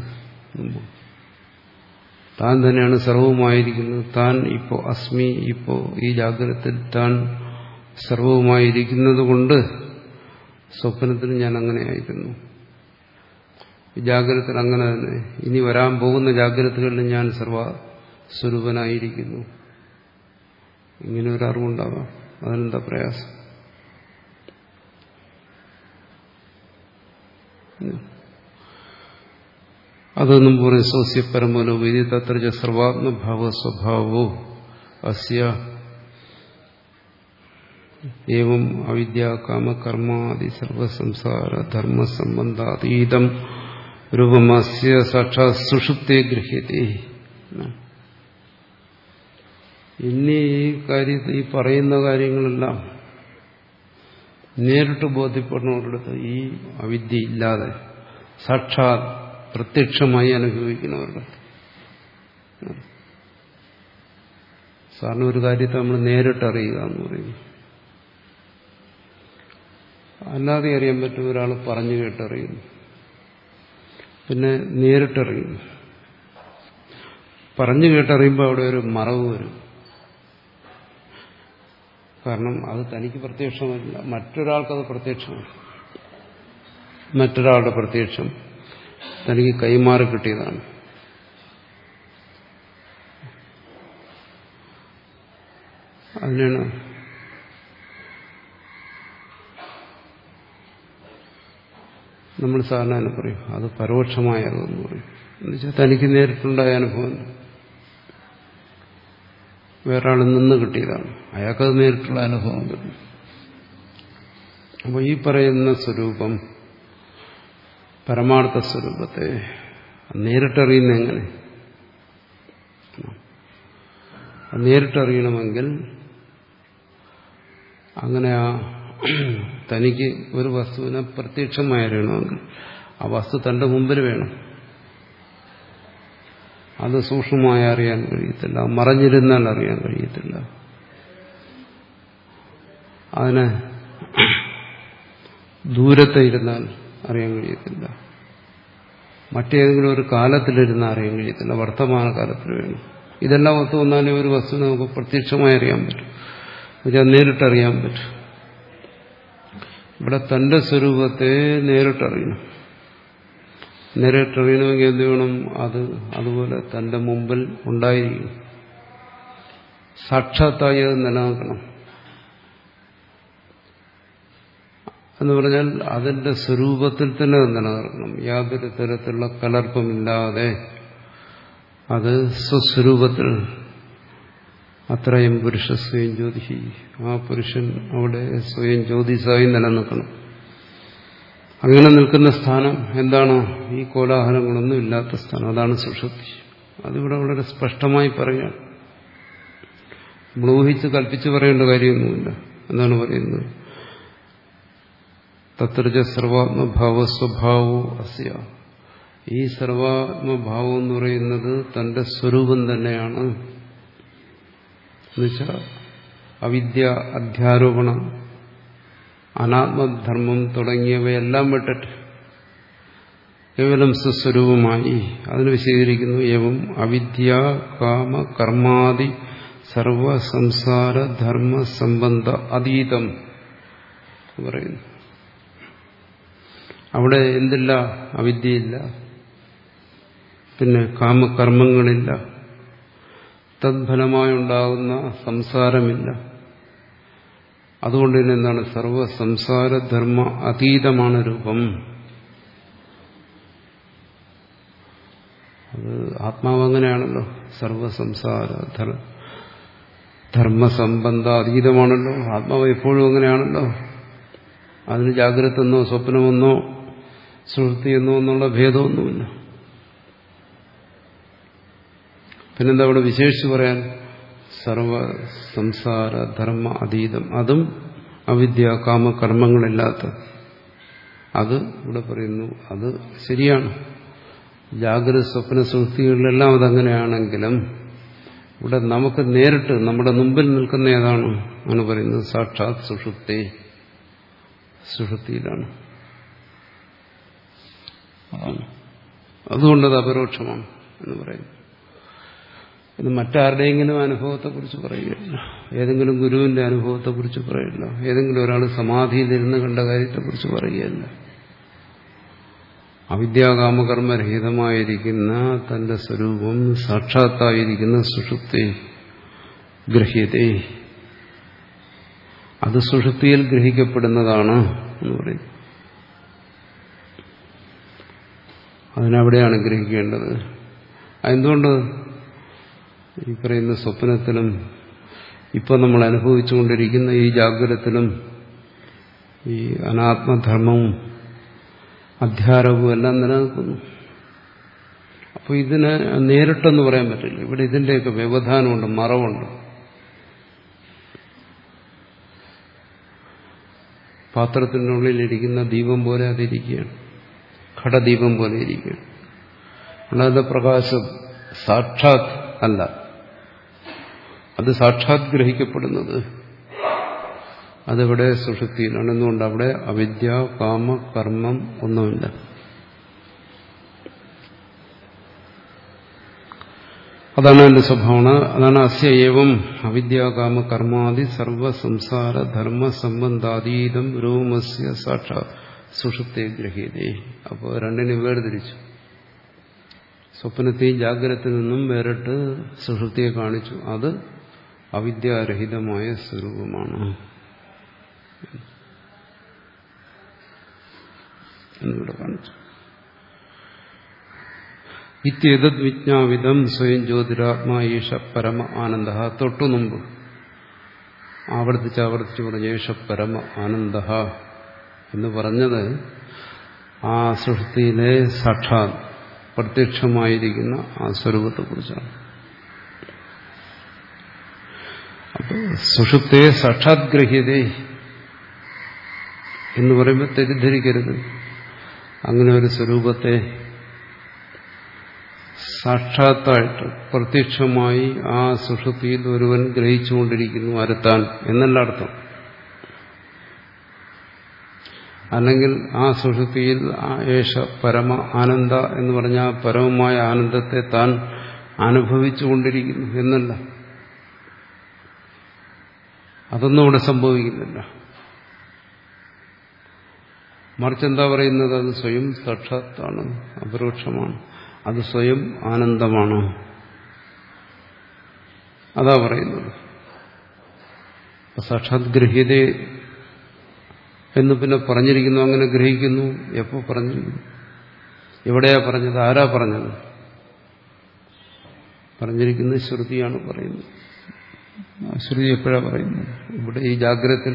താൻ തന്നെയാണ് സർവവുമായിരിക്കുന്നത്, താൻ ഇപ്പോ അസ്മി, ഇപ്പോ ഈ ജാഗ്രതത്തിൽ താൻ സർവവുമായിരിക്കുന്നത് കൊണ്ട് സ്വപ്നത്തിൽ ഞാൻ അങ്ങനെയായിരുന്നു, ഈ ജാഗ്രതത്തിൽ അങ്ങനെ തന്നെ, ഇനി വരാൻ പോകുന്ന ജാഗ്രതകളിൽ ഞാൻ സർവസ്വരൂപനായിരിക്കുന്നു. ഇങ്ങനെ ഒരു അറിവുണ്ടാകാം. അതിനെന്താ പ്രയാസം? അതൊന്നും പറയും സ്വസ്യ പരമനോ വിധി തത്ര സർവാത്മഭാവ സ്വഭാവോ അസ്യ ഏവം അവിദ്യ കാമകർമാദി സർവസംസാര ധർമ്മസംബന്ധാതീതം രൂപമസ്യ സാക്ഷാത് സുഷുപ്തേ ഗൃഹ്യതേ. ഇനി ഈ കാര്യത്തിൽ ഈ പറയുന്ന കാര്യങ്ങളെല്ലാം നേരിട്ട് ബോധ്യപ്പെടുന്നവരുടെ ഈ അവിദ്യ ഇല്ലാതെ സാക്ഷാത് പ്രത്യക്ഷമായി അനുഭവിക്കുന്നവരുടെ, സാറിന് ഒരു കാര്യത്തെ നമ്മൾ നേരിട്ട് അറിയുക എന്ന് പറയുന്നു. അല്ലാതെ അറിയാൻ പറ്റും. ഒരാൾ പറഞ്ഞു കേട്ടറിയുന്നു, പിന്നെ നേരിട്ടറിയുന്നു. പറഞ്ഞു കേട്ടറിയുമ്പോൾ അവിടെ ഒരു മറവ് വരും. കാരണം അത് തനിക്ക് പ്രത്യക്ഷമല്ല, മറ്റൊരാൾക്കത് പ്രത്യക്ഷമാണ്. മറ്റൊരാളുടെ പ്രത്യക്ഷം തനിക്ക് കൈമാറി കിട്ടിയതാണ്. അതിനാണ് നമ്മൾ സാധാരണ പറയും അത് പരോക്ഷമായ അറിവെന്ന് പറയും. എന്നുവെച്ചാൽ തനിക്ക് നേരിട്ടുണ്ടായ അനുഭവം വേറൊരാളിൽ നിന്ന് കിട്ടിയതാണ്, അയാൾക്കത് നേരിട്ടുള്ള അനുഭവം കിട്ടും. അപ്പോൾ ഈ പറയുന്ന സ്വരൂപം, പരമാർത്ഥ സ്വരൂപത്തെ നേരിട്ടറിയുന്ന എങ്ങനെ? നേരിട്ടറിയണമെങ്കിൽ അങ്ങനെ ആ തനിക്ക് ഒരു വസ്തുവിനെ പ്രത്യക്ഷമായി അറിയണമെങ്കിൽ ആ വസ്തു തന്റെ മുമ്പിൽ വേണം. അത് സൂക്ഷ്മമായി അറിയാൻ കഴിയത്തില്ല, മറഞ്ഞിരുന്നാൽ അറിയാൻ കഴിയത്തില്ല. അതിനെ ദൂരത്തെ ഇരുന്നാൽ അറിയാൻ കഴിയത്തില്ല, മറ്റേതെങ്കിലും ഒരു കാലത്തിലിരുന്നാൽ അറിയാൻ കഴിയത്തില്ല, വർത്തമാന കാലത്തിൽ വേണം. ഇതെല്ലാം ഒത്തു വന്നാലേ ഒരു വസ്തു നമുക്ക് പ്രത്യക്ഷമായി അറിയാൻ പറ്റും, എന്നുവെച്ചാൽ നേരിട്ടറിയാൻ പറ്റും. ഇവിടെ തന്റെ സ്വരൂപത്തെ നേരിട്ടറിയണം. നേരിട്ടറിയണമെങ്കിൽ എന്ത് വേണം? അത് അതുപോലെ തന്റെ മുമ്പിൽ ഉണ്ടായിരിക്കും, സാക്ഷാത്തായി അത് നിലനിൽക്കണം. എന്ന് പറഞ്ഞാൽ അതിന്റെ സ്വരൂപത്തിൽ തന്നെ നിലനിർത്തണം. യാതൊരു തരത്തിലുള്ള കലർപ്പമില്ലാതെ അത് സ്വസ്വരൂപത്തിൽ അത്രയും പുരുഷ സ്വയം ജ്യോതിഷി, ആ പുരുഷൻ അവിടെ സ്വയം ജ്യോതിസായി നിലനിൽക്കണം. അങ്ങനെ നിൽക്കുന്ന സ്ഥാനം എന്താണ്? ഈ കോലാഹലങ്ങളൊന്നും ഇല്ലാത്ത സ്ഥാനം, അതാണ് സുഷുപ്തി. അതിവിടെ വളരെ സ്പഷ്ടമായി പറയുകയാണ്. നമ്മൾ ഊഹിച്ച് കൽപ്പിച്ച് പറയേണ്ട കാര്യമൊന്നുമില്ല. എന്താണ് പറയുന്നത്? തത്രജ സർവാത്മഭാവ സ്വഭാവോ അസ്യ. ഈ സർവാത്മഭാവം എന്ന് പറയുന്നത് തന്റെ സ്വരൂപം തന്നെയാണ്. എന്നുവെച്ചാൽ അവിദ്യ, അധ്യാരോപണം, അനാത്മധർമ്മം തുടങ്ങിയവയെല്ലാം വിട്ടിട്ട് കേവലം സ്വസ്വരൂപമായി അതിന് വിശദീകരിക്കുന്നു. ഏവം അവിദ്യ കാമ കർമാദി സർവ സംസാര ധർമ്മ സംബന്ധ അതീതം പറയുന്നു. അവിടെ എന്തില്ല? അവിദ്യയില്ല, പിന്നെ കാമകർമ്മങ്ങളില്ല, തദ്ഫലമായുണ്ടാകുന്ന സംസാരമില്ല. അതുകൊണ്ട് തന്നെ എന്താണ്? സർവ സംസാര ധർമ്മ അതീതമാണ് രൂപം. അത് ആത്മാവ് അങ്ങനെയാണല്ലോ. സർവ സംസാര ധർമ്മസംബന്ധ അതീതമാണല്ലോ. ആത്മാവ് എപ്പോഴും അങ്ങനെയാണല്ലോ. അതിന് ജാഗ്രത എന്നോ സ്വപ്നമെന്നോ സുഷുപ്തി എന്നോ എന്നുള്ള ഭേദമൊന്നുമില്ല. പിന്നെന്താ അവിടെ വിശേഷിച്ച് പറയാൻ? സർവ സംസാര ധർമ്മ അതീതം, അതും അവിദ്യ കാമകർമ്മങ്ങളില്ലാത്ത അത് ഇവിടെ പറയുന്നു. അത് ശരിയാണ്. ജാഗ്രത സ്വപ്ന സുഷുപ്തികളിലെല്ലാം അതങ്ങനെയാണെങ്കിലും ഇവിടെ നമുക്ക് നേരിട്ട് നമ്മുടെ മുമ്പിൽ നിൽക്കുന്ന ഏതാണ് എന്ന് പറയുന്നത്? സാക്ഷാത് സുഷുപ്തി, സുഷുപ്തിയിലാണ്. അതാണ്. അതുകൊണ്ടത് അപരോക്ഷമാണ് എന്ന് പറയുന്നു. ഇത് മറ്റാരുടെയെങ്കിലും അനുഭവത്തെക്കുറിച്ച് പറയുകയില്ല, ഏതെങ്കിലും ഗുരുവിന്റെ അനുഭവത്തെക്കുറിച്ച് പറയില്ല, ഏതെങ്കിലും ഒരാൾ സമാധിയിലിരുന്ന് കണ്ട കാര്യത്തെക്കുറിച്ച് പറയുകയില്ല. അവിദ്യാകാമകർമ്മരഹിതമായിരിക്കുന്ന തന്റെ സ്വരൂപം സാക്ഷാത്തായിരിക്കുന്ന സുഷുപ്തി ഗ്രഹ്യതേ, അത് സുഷുപ്തിയിൽ ഗ്രഹിക്കപ്പെടുന്നതാണ് എന്ന് പറയും. അതിനവിടെയാണ് ഗ്രഹിക്കേണ്ടത്. എന്തുകൊണ്ട് ഈ പറയുന്ന സ്വപ്നത്തിലും ഇപ്പം നമ്മൾ അനുഭവിച്ചുകൊണ്ടിരിക്കുന്ന ഈ ജാഗ്രതത്തിലും ഈ അനാത്മധർമ്മവും അധ്യാരവും എല്ലാം നിലനിൽക്കുന്നു. അപ്പോൾ ഇതിന് നേരിട്ടെന്ന് പറയാൻ പറ്റില്ല. ഇവിടെ ഇതിൻ്റെയൊക്കെ വ്യവധാനമുണ്ട്, മറവുണ്ട്. പാത്രത്തിൻ്റെ ഉള്ളിലിരിക്കുന്ന ദീപം പോലെ അതിരിക്കുകയാണ്, ഘടദീപം പോലെ ഇരിക്കുകയാണ്. അല്ലാതെ പ്രകാശം സാക്ഷാത് അല്ല, അത് സാക്ഷാത് ഗ്രഹിക്കപ്പെടുന്നത് അതിവിടെ സുഷുപ്തിയിലാണ്. എന്തുകൊണ്ട്? അവിടെ അവിദ്യ കാമ കർമ്മം ഒന്നുമില്ല. അതാണ് എന്റെ സ്വഭാവന. അതാണ് അസ്യ ഏവം അവിദ്യാകാമ കർമാദി സർവസംസാര ധർമ്മ സംബന്ധാതീതം രൂപമസ്യ സാക്ഷാത് സുഷുപ്തി ഗ്രഹീതേ. അപ്പോൾ രണ്ടിനെ വേർതിരിച്ചു. സ്വപ്നത്തെയും ജാഗ്രതത്തിൽ നിന്നും വേറിട്ട് സുഷുപ്തിയെ കാണിച്ചു. അത് അവിദ്യാരഹിതമായ സ്വരൂപമാണ് എന്നിവിടെ കാണിച്ചു. ഇത്യേതദ് വിജ്ഞാവിധം സ്വയം ജ്യോതിരാത്മാ ഈശ പരമ ആനന്ദ. തൊട്ടു മുമ്പ് ആവർത്തിച്ച് ആവർത്തിച്ച് പറഞ്ഞ ഏഷ പരമ ആനന്ദ എന്ന് പറഞ്ഞത് ആ സുഷുപ്തിയിലെ സാക്ഷാത് പ്രത്യക്ഷമായിരിക്കുന്ന ആ സ്വരൂപത്തെക്കുറിച്ചാണ്. അപ്പോൾ സുഷുപ്തയെ സാക്ഷാത് ഗ്രഹ്യതേ എന്ന് പറയുമ്പോൾ തെറ്റിദ്ധരിക്കരുത്. അങ്ങനെ ഒരു സ്വരൂപത്തെ സാക്ഷാത്തായിട്ട് പ്രത്യക്ഷമായി ആ സുഷുപ്തിയിൽ ഒരുവൻ ഗ്രഹിച്ചുകൊണ്ടിരിക്കുന്നു, അരുത്താൻ എന്നല്ല അർത്ഥം. അല്ലെങ്കിൽ ആ സുഷുപ്തിയിൽ ഏഷ പരമ ആനന്ദ എന്ന് പറഞ്ഞാൽ പരമമായ ആനന്ദത്തെ താൻ അനുഭവിച്ചുകൊണ്ടിരിക്കുന്നു എന്നല്ല. അതൊന്നും ഇവിടെ സംഭവിക്കുന്നില്ല. മറിച്ച് എന്താ പറയുന്നത്? അത് സ്വയം സാക്ഷാത്താണ്, അപരോക്ഷമാണ്, അത് സ്വയം ആനന്ദമാണ്. അതാ പറയുന്നത്. സാക്ഷാത് ഗ്രഹ്യത എന്ന് പിന്നെ പറഞ്ഞിരിക്കുന്നു. അങ്ങനെ ഗ്രഹിക്കുന്നു. എപ്പോ പറഞ്ഞിരിക്കുന്നു? എവിടെയാ പറഞ്ഞത്? ആരാ പറഞ്ഞത്? പറഞ്ഞിരിക്കുന്നത് ശ്രുതിയാണ് പറയുന്നത്. ശ്രുതി എപ്പോഴാ പറയുന്നത്? ഇവിടെ ഈ ജാഗ്രതത്തിൽ.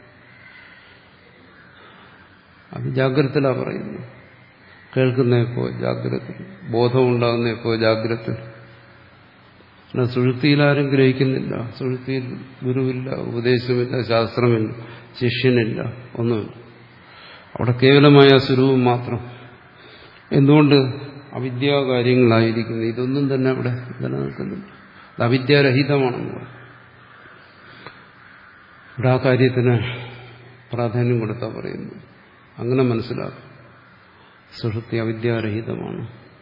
അത് ജാഗ്രതത്തിലാ പറയുന്നത്. കേൾക്കുന്നപ്പോ ജാഗ്രത, ബോധമുണ്ടാകുന്നപ്പോ ജാഗ്രത. സുഷുപ്തിയിലാരും ഗ്രഹിക്കുന്നില്ല. സുഷുപ്തിയിൽ ഗുരുവില്ല, ഉപദേശമില്ല, ശാസ്ത്രമില്ല, ശിഷ്യനില്ല, ഒന്നുമില്ല. അവിടെ കേവലമായ സ്വരൂപം മാത്രം. എന്തുകൊണ്ട്? അവിദ്യാകാര്യങ്ങളായിരിക്കുന്നു. ഇതൊന്നും തന്നെ അവിടെ നിലനിൽക്കുന്നില്ല. അത് അവിദ്യാരഹിതമാണെന്ന് പറയും. ഇവിടെ ആ കാര്യത്തിന് പ്രാധാന്യം കൊടുത്താ പറയുന്നു. അങ്ങനെ മനസ്സിലാക്കും. സുഷുപ്തി അവിദ്യാരഹിതമാണ്.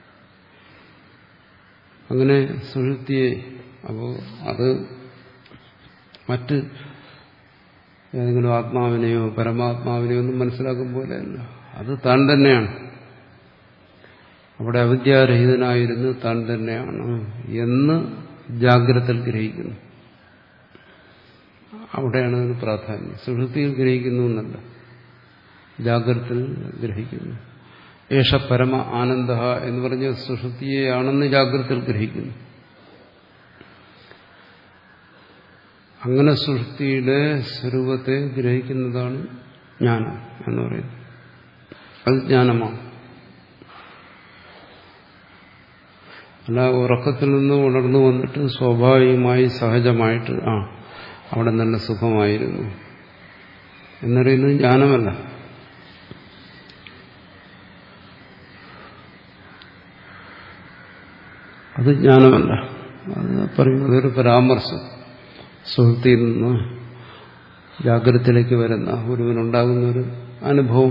അങ്ങനെ സുഷുപ്തിയെ, അപ്പോൾ അത് മറ്റ് ഏതെങ്കിലും ആത്മാവിനെയോ പരമാത്മാവിനെയോ ഒന്നും മനസ്സിലാക്കും പോലെയല്ല. അത് താൻ തന്നെയാണ്. അവിടെ അവിദ്യാരഹിതനായിരുന്നു താൻ തന്നെയാണ് എന്ന് ജാഗ്രതയിൽ ഗ്രഹിക്കുന്നു. അവിടെയാണ് അതിന് പ്രാധാന്യം. സുഷുപ്തിയിൽ ഗ്രഹിക്കുന്നു എന്നല്ല, ജാഗ്രതയിൽ ഗ്രഹിക്കുന്നു. ഏഷ പരമ ആനന്ദ എന്ന് പറഞ്ഞ സുഷുപ്തിയെയാണെന്ന് ജാഗ്രതയിൽ ഗ്രഹിക്കുന്നു. അങ്ങനെ സുഷുപ്തിയുടെ സ്വരൂപത്തെ ഗ്രഹിക്കുന്നതാണ് ജ്ഞാനം എന്ന് പറയുന്നത്. അത് ജ്ഞാനമാണ്. അല്ല ഉറക്കത്തിൽ നിന്ന് ഉണർന്നു വന്നിട്ട് സ്വാഭാവികമായി സഹജമായിട്ട് ആ അവിടെ നല്ല സുഖമായിരുന്നു എന്നറിയുന്നത് ജ്ഞാനമല്ല. അത് ജ്ഞാനമല്ല. അത് പറയുന്നത് ഒരു പരാമർശം. സുഹൃത്തിയിൽ നിന്ന് ജാഗ്രതത്തിലേക്ക് വരുന്ന ഒരുവനുണ്ടാകുന്ന ഒരു അനുഭവം,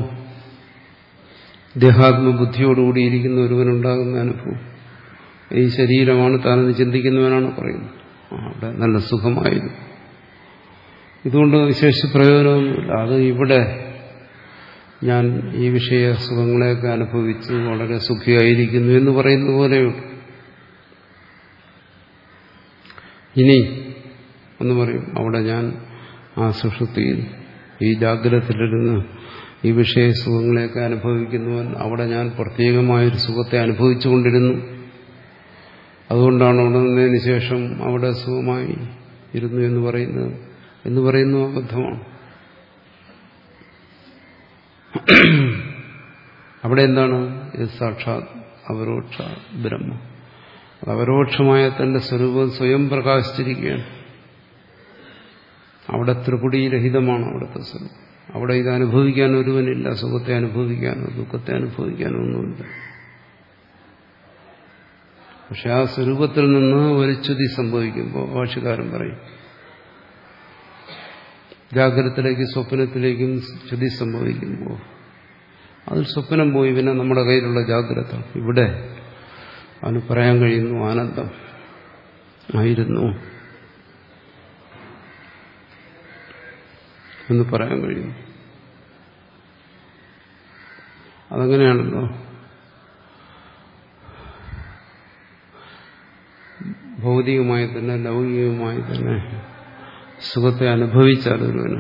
ദേഹാത്മബുദ്ധിയോടുകൂടിയിരിക്കുന്ന ഒരുവനുണ്ടാകുന്ന അനുഭവം, ഈ ശരീരമാണ് താനെന്ന് ചിന്തിക്കുന്നവനാണ് പറയുന്നത്. അവിടെ നല്ല സുഖമായിരുന്നു. ഇതുകൊണ്ട് വിശേഷ പ്രയോജനമൊന്നുമില്ല. അത് ഇവിടെ ഞാൻ ഈ വിഷയ സുഖങ്ങളെയൊക്കെ അനുഭവിച്ച് വളരെ സുഖിയായിരിക്കുന്നു എന്ന് പറയുന്ന പോലെയുള്ളൂ. ഇനി എന്ന് പറയും അവിടെ ഞാൻ ആ സുഷുപ്തിയിൽ ഈ ജാഗ്രതത്തിലിരുന്ന് ഈ വിഷയ സുഖങ്ങളെയൊക്കെ അനുഭവിക്കുന്നവൻ അവിടെ ഞാൻ പ്രത്യേകമായൊരു സുഖത്തെ അനുഭവിച്ചുകൊണ്ടിരുന്നു. അതുകൊണ്ടാണ് ഉണർന്നതിന് ശേഷം അവിടെ സുഖമായി ഇരുന്നു എന്ന് പറയുന്നത് എന്ന് പറയുന്നു അബദ്ധമാണ്. അവിടെ എന്താണ്? ഇത് സാക്ഷാത് അപരോക്ഷ ബ്രഹ്മ. അപരോക്ഷമായ തന്റെ സ്വരൂപം സ്വയം പ്രകാശിച്ചിരിക്കുകയാണ്. അവിടെ ത്രിപുടിരഹിതമാണ് അവിടുത്തെ സ്വരൂപം. അവിടെ ഇത് അനുഭവിക്കാൻ ഒരുവനില്ല. സുഖത്തെ അനുഭവിക്കാനോ ദുഃഖത്തെ അനുഭവിക്കാനോ ഒന്നുമില്ല. പക്ഷെ ആ സ്വരൂപത്തിൽ നിന്ന് ഒരു ച്യുതി സംഭവിക്കുമ്പോൾ ഭാഷ്യകാരൻ പറയും, ജാഗ്രതത്തിലേക്കും സ്വപ്നത്തിലേക്കും ച്യുതി സംഭവിക്കുമ്പോൾ അതിൽ സ്വപ്നം പോയി പിന്നെ നമ്മുടെ കയ്യിലുള്ള ജാഗ്രത ഇവിടെ അവന് പറയാൻ കഴിയുന്നു ആനന്ദം ആയിരുന്നു എന്ന് പറയാൻ കഴിയുന്നു. അതങ്ങനെയാണല്ലോ. ഭൗതികമായി തന്നെ ലൗകികമായി തന്നെ സുഖത്തെ അനുഭവിച്ചാൽ ഒരുവന്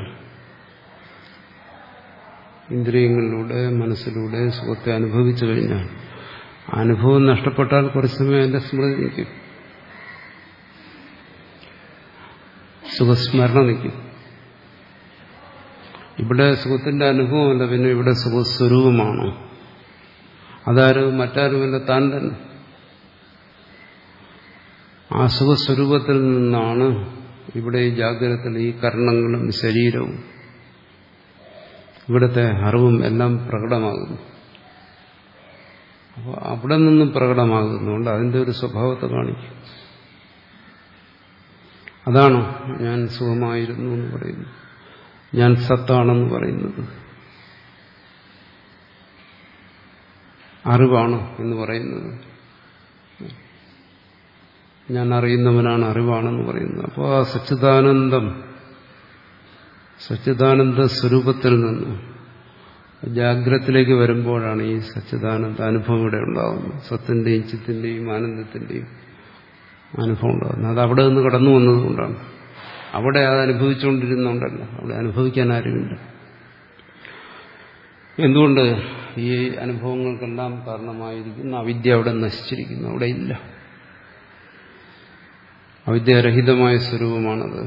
ഇന്ദ്രിയങ്ങളിലൂടെ മനസ്സിലൂടെ സുഖത്തെ അനുഭവിച്ചു കഴിഞ്ഞാൽ അനുഭവം നഷ്ടപ്പെട്ടാൽ കുറച്ച് സമയം അതിന്റെ സ്മൃതി നിൽക്കും, സുഖസ്മരണ നിൽക്കും. ഇവിടെ സുഖത്തിന്റെ അനുഭവമല്ല, പിന്നെ ഇവിടെ സുഖസ്വരൂപമാണ്. അതാരും മറ്റാരുമല്ല, താൻ തന്നെ. ആ സുഖസ്വരൂപത്തിൽ നിന്നാണ് ഇവിടെ ഈ ജാഗ്രതത്തിൽ ഈ കർണങ്ങളും ശരീരവും ഇവിടുത്തെ അറിവും എല്ലാം പ്രകടമാകുന്നു. അപ്പോൾ അവിടെ നിന്നും പ്രകടമാകുന്നതുകൊണ്ട് അതിൻ്റെ ഒരു സ്വഭാവത്തെ കാണിക്കും. അതാണ് ഞാൻ സുഖമായിരുന്നു എന്ന് പറയുന്നത്, ഞാൻ സത്താണെന്ന് പറയുന്നത്, അറിവാണ് എന്ന് പറയുന്നത്, ഞാൻ അറിയുന്നവനാണ്, അറിവാണെന്ന് പറയുന്നത്. അപ്പോൾ ആ സച്ചിദാനന്ദം, സച്ചിദാനന്ദ സ്വരൂപത്തിൽ നിന്ന് ജാഗ്രതത്തിലേക്ക് വരുമ്പോഴാണ് ഈ സച്ചിദാനന്ദ അനുഭവം ഇവിടെ ഉണ്ടാകുന്നത്. സത്തിന്റെയും ചിത്തിന്റെയും ആനന്ദത്തിന്റെയും അനുഭവം ഉണ്ടാകുന്നത് അത് അവിടെ നിന്ന് കടന്നു വന്നതുകൊണ്ടാണ്. അവിടെ അത് അനുഭവിച്ചുകൊണ്ടിരുന്നുകൊണ്ടല്ല, അവിടെ അനുഭവിക്കാൻ ആരുമില്ല. എന്തുകൊണ്ട്? ഈ അനുഭവങ്ങൾക്കെല്ലാം കാരണമായിരിക്കുന്ന അവിദ്യ അവിടെ നശിച്ചിരിക്കുന്നു, അവിടെ ഇല്ല. അവിദ്യാരഹിതമായ സ്വരൂപമാണത്.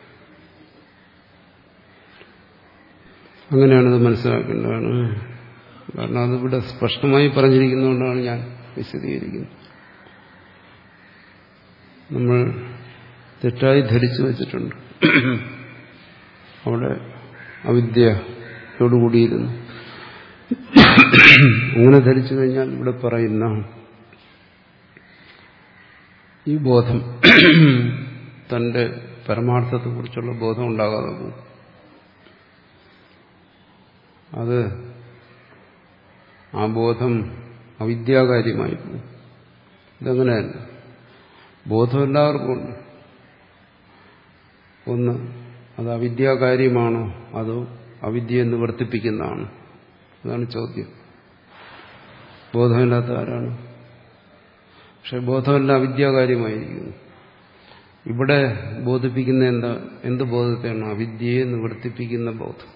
അങ്ങനെയാണത് മനസ്സിലാക്കേണ്ടതാണ്. കാരണം അതിവിടെ സ്പഷ്ടമായി പറഞ്ഞിരിക്കുന്നതുകൊണ്ടാണ് ഞാൻ വിശദീകരിക്കുന്നത്. നമ്മൾ തെറ്റായി ധരിച്ചു വച്ചിട്ടുണ്ട്. അവിടെ അവിദ്യയോടുകൂടിയിരുന്നു. അങ്ങനെ ധരിച്ചു കഴിഞ്ഞാൽ ഇവിടെ പറയുന്ന ഈ ബോധം, തന്റെ പരമാർത്ഥത്തെക്കുറിച്ചുള്ള ബോധം ഉണ്ടാകാതെ പോകും. അത് ആ ബോധം അവിദ്യാകാര്യമായി പോകും. ഇതങ്ങനെയല്ല. ബോധം എല്ലാവർക്കും ഉണ്ട്. ഒന്ന്, അത് അവിദ്യാകാര്യമാണോ അതോ അവിദ്യ എന്ന് വർത്തിപ്പിക്കുന്നതാണോ? അതാണ് ചോദ്യം. ബോധമില്ലാത്ത ആരാണ്? പക്ഷെ ബോധമെല്ലാം അവിദ്യാകാര്യമായിരിക്കുന്നു. ഇവിടെ ബോധിപ്പിക്കുന്ന എന്താ? എന്ത് ബോധത്തെയാണ്? അവിദ്യയെ നിവർത്തിപ്പിക്കുന്ന ബോധം.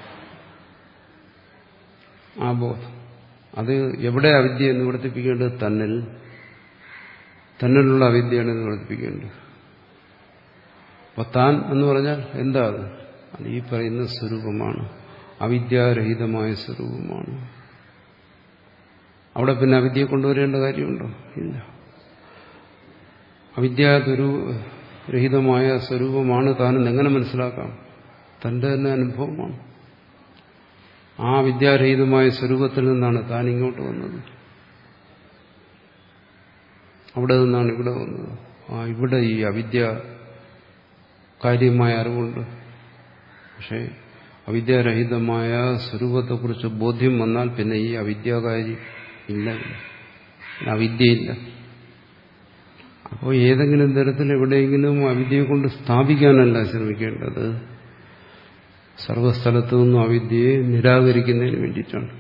ആ ബോധം അത് എവിടെ അവിദ്യയെ നിവർത്തിപ്പിക്കേണ്ടത്? തന്നിൽ. തന്നിലുള്ള അവിദ്യയാണ് നിവർത്തിപ്പിക്കേണ്ടത്. അപ്പൊ താൻ എന്ന് പറഞ്ഞാൽ എന്താ അത്? അത് ഈ പറയുന്ന സ്വരൂപമാണ്, അവിദ്യാരഹിതമായ സ്വരൂപമാണ്. അവിടെ പിന്നെ അവിദ്യയെ കൊണ്ടുവരേണ്ട കാര്യമുണ്ടോ? ഇല്ല. അവിദ്യാരഹിതമായ സ്വരൂപമാണ് താനെന്ന് എങ്ങനെ മനസ്സിലാക്കാം? തന്റെ തന്നെ അനുഭവമാണ്. ആ വിദ്യാരഹിതമായ സ്വരൂപത്തിൽ നിന്നാണ് താൻ ഇങ്ങോട്ട് വന്നത്. അവിടെ നിന്നാണ് ഇവിടെ വന്നത്. ആ ഇവിടെ ഈ അവിദ്യ കാര്യമായ അറിവുണ്ട്. പക്ഷെ അവിദ്യാരഹിതമായ സ്വരൂപത്തെക്കുറിച്ച് ബോധ്യം വന്നാൽ പിന്നെ ഈ അവിദ്യാകാര്യം ഇല്ല, അവിദ്യയില്ല. അപ്പോൾ ഏതെങ്കിലും തരത്തിൽ എവിടെയെങ്കിലും അവിദ്യയെ കൊണ്ട് സ്ഥാപിക്കാനല്ല ശ്രമിക്കേണ്ടത്, സർവസ്ഥലത്തു നിന്നും അവിദ്യയെ നിരാകരിക്കുന്നതിന് വേണ്ടിയിട്ടാണ്.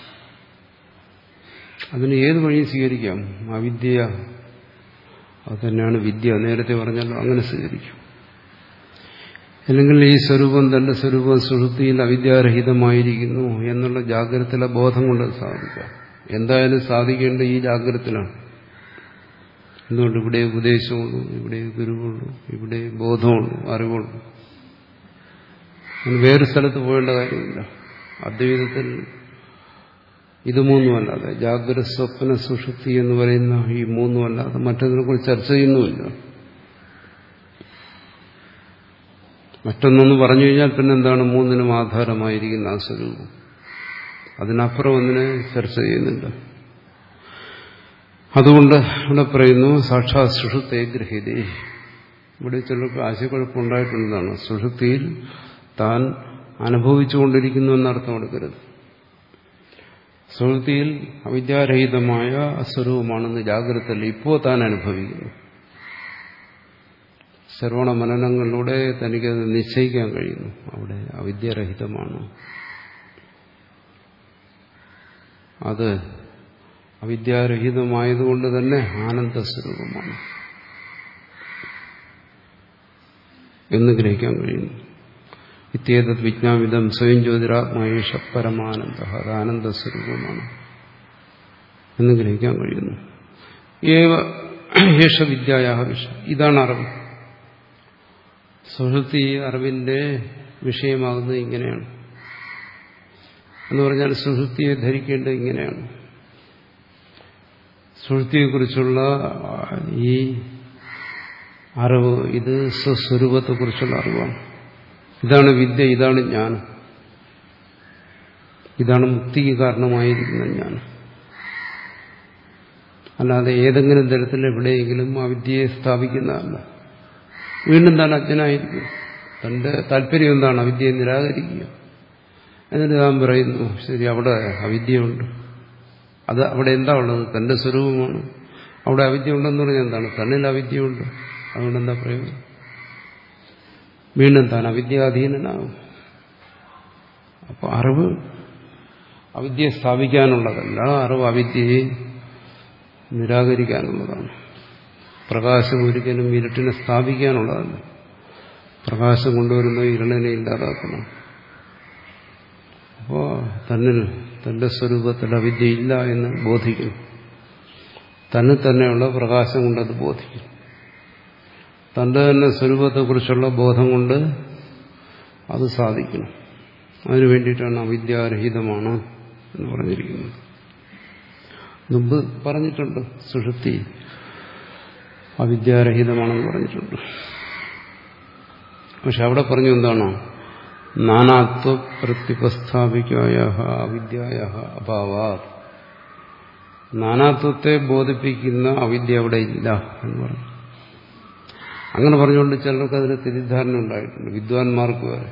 അതിന് ഏത് വഴിയും സ്വീകരിക്കാം. അവിദ്യ അത് തന്നെയാണ് വിദ്യ, നേരത്തെ പറഞ്ഞല്ലോ, അങ്ങനെ സ്വീകരിക്കും. അല്ലെങ്കിൽ ഈ സ്വരൂപം തന്റെ സ്വരൂപം സുഷുപ്തിയിൽ അവിദ്യാരഹിതമായിരിക്കുന്നു എന്നുള്ള ജാഗ്രതയിലെ ബോധം കൊണ്ട് സാധിക്കാം. എന്തായാലും സാധിക്കേണ്ട ഈ ജാഗ്രതത്തിലാണ്. എന്തുകൊണ്ട്? ഇവിടെ ഉപദേശമുള്ളൂ, ഇവിടെ ഗുരുവുള്ളൂ, ഇവിടെ ബോധമുള്ളൂ, അറിവുള്ളൂ. വേറെ സ്ഥലത്ത് പോകേണ്ട കാര്യമില്ല. അദ്വൈതത്തിൽ ഇത് മൂന്നുമല്ലാതെ, ജാഗ്രത സ്വപ്ന സുഷുപ്തി എന്ന് പറയുന്ന ഈ മൂന്നുമല്ലാതെ മറ്റതിനെ കുറിച്ച് ചർച്ച ചെയ്യുന്നുമില്ല. മറ്റൊന്നൊന്ന് പറഞ്ഞു കഴിഞ്ഞാൽ പിന്നെന്താണ്? മൂന്നിനും ആധാരമായിരിക്കുന്ന ആ സ്വരൂപം. അതിനപ്പുറം ഒന്നിനെ ചർച്ച ചെയ്യുന്നില്ല. അതുകൊണ്ട് ഇവിടെ പറയുന്നു സാക്ഷാത് സുഷുപ്തേ ഗൃഹീതേ. ഇവിടെ ചിലർക്ക് ആശയക്കുഴപ്പമുണ്ടായിട്ടുള്ളതാണ്. സുഷുപ്തിയിൽ താൻ അനുഭവിച്ചുകൊണ്ടിരിക്കുന്നു എന്നർത്ഥം എടുക്കരുത്. സുഷുപ്തിയിൽ അവിദ്യാരഹിതമായ സ്വരൂപമാണെന്ന് ജാഗ്രതയിൽ ഇപ്പോൾ താൻ അനുഭവിക്കുന്നു. ശ്രവണ മനനങ്ങളിലൂടെ തനിക്കത് നിശ്ചയിക്കാൻ കഴിയുന്നു. അവിടെ അവിദ്യാരഹിതമാണ്. അത് അവിദ്യാരഹിതമായതുകൊണ്ട് തന്നെ ആനന്ദസ്വരൂപമാണ് എന്ന് ഗ്രഹിക്കാൻ കഴിയുന്നു. ഇത്യേതത് വിജ്ഞാവിധം സ്വയം ജ്യോതിരാത്മായേഷ പരമാനന്ദ, അത് ആനന്ദസ്വരൂപമാണ് എന്ന് ഗ്രഹിക്കാൻ കഴിയുന്നു. ഏവ യേഷ വിദ്യായാഹ വിഷ, ഇതാണ് അറിവ്. സുഷുപ്തി അറിവിന്റെ വിഷയമാകുന്നത് ഇങ്ങനെയാണ് എന്ന് പറഞ്ഞാൽ സുഷുപ്തിയെ ധരിക്കേണ്ടത് ഇങ്ങനെയാണ്. സുഷുപ്തിയെക്കുറിച്ചുള്ള ഈ അറിവ് ഇത് സ്വസ്വരൂപത്തെക്കുറിച്ചുള്ള അറിവാണ്. ഇതാണ് വിദ്യ, ഇതാണ് ജ്ഞാനം, ഇതാണ് മുക്തിക്ക് കാരണമായിരിക്കുന്ന ജ്ഞാനം. അല്ലാതെ ഏതെങ്കിലും തരത്തിൽ എവിടെയെങ്കിലും ആ വിദ്യയെ സ്ഥാപിക്കുന്നതല്ല. വീണ്ടും താൻ അജ്ഞനായിരിക്കും. തന്റെ താല്പര്യം എന്താണ്? അവിദ്യയെ നിരാകരിക്കുക. എന്നിട്ട് താൻ പറയുന്നു ശരി, അവിടെ അവിദ്യയുണ്ട്. അത് അവിടെ എന്താ ഉള്ളത്? തന്റെ സ്വരൂപമാണ്. അവിടെ അവിദ്യ ഉണ്ടെന്ന് പറഞ്ഞാൽ എന്താണ്? തന്നിൽ അവിദ്യയുണ്ട്. അതുകൊണ്ട് എന്താ പ്രയോജനം? വീണ്ടും താൻ അവിദ്യാധീനനാകും. അപ്പോൾ അറിവ് അവിദ്യയെ സ്ഥാപിക്കാനുള്ളതല്ല, അറിവ് അവിദ്യയെ നിരാകരിക്കാനുള്ളതാണ്. പ്രകാശം ഒരിക്കലും ഇരുട്ടിനെ സ്ഥാപിക്കാനുള്ളതല്ല. പ്രകാശം കൊണ്ടുവരുന്ന ഇരുളിനെ ഇല്ലാതാക്കണം. അപ്പോൾ തന്നിൽ തന്റെ സ്വരൂപത്തിൽ അവിദ്യയില്ല എന്ന് ബോധിക്കും. തന്നെ തന്നെയുള്ള പ്രകാശം കൊണ്ടത് ബോധിക്കും. തന്റെ തന്നെ സ്വരൂപത്തെക്കുറിച്ചുള്ള ബോധം കൊണ്ട് അത് സാധിക്കണം. അതിനു വേണ്ടിയിട്ടാണ് അവിദ്യാരഹിതമാണ് എന്ന് പറഞ്ഞിരിക്കുന്നത്. മുമ്പ് പറഞ്ഞിട്ടുണ്ട് സുഷുപ്തി അവിദ്യാരഹിതമാണെന്ന് പറഞ്ഞിട്ടുണ്ട്. പക്ഷെ അവിടെ പറഞ്ഞു എന്താണോ? നാനാത്വ പ്രത്യുപസ്ഥാപിക്കായ അവിദ്യായ അഭാവാ, നാനാത്വത്തെ ബോധിപ്പിക്കുന്ന അവിദ്യ അവിടെ ഇല്ല എന്ന് പറഞ്ഞു. അങ്ങനെ പറഞ്ഞുകൊണ്ട് ചിലർക്ക് അതിന് തെറ്റിദ്ധാരണ ഉണ്ടായിട്ടുണ്ട്, വിദ്വാൻമാർക്ക് വരെ.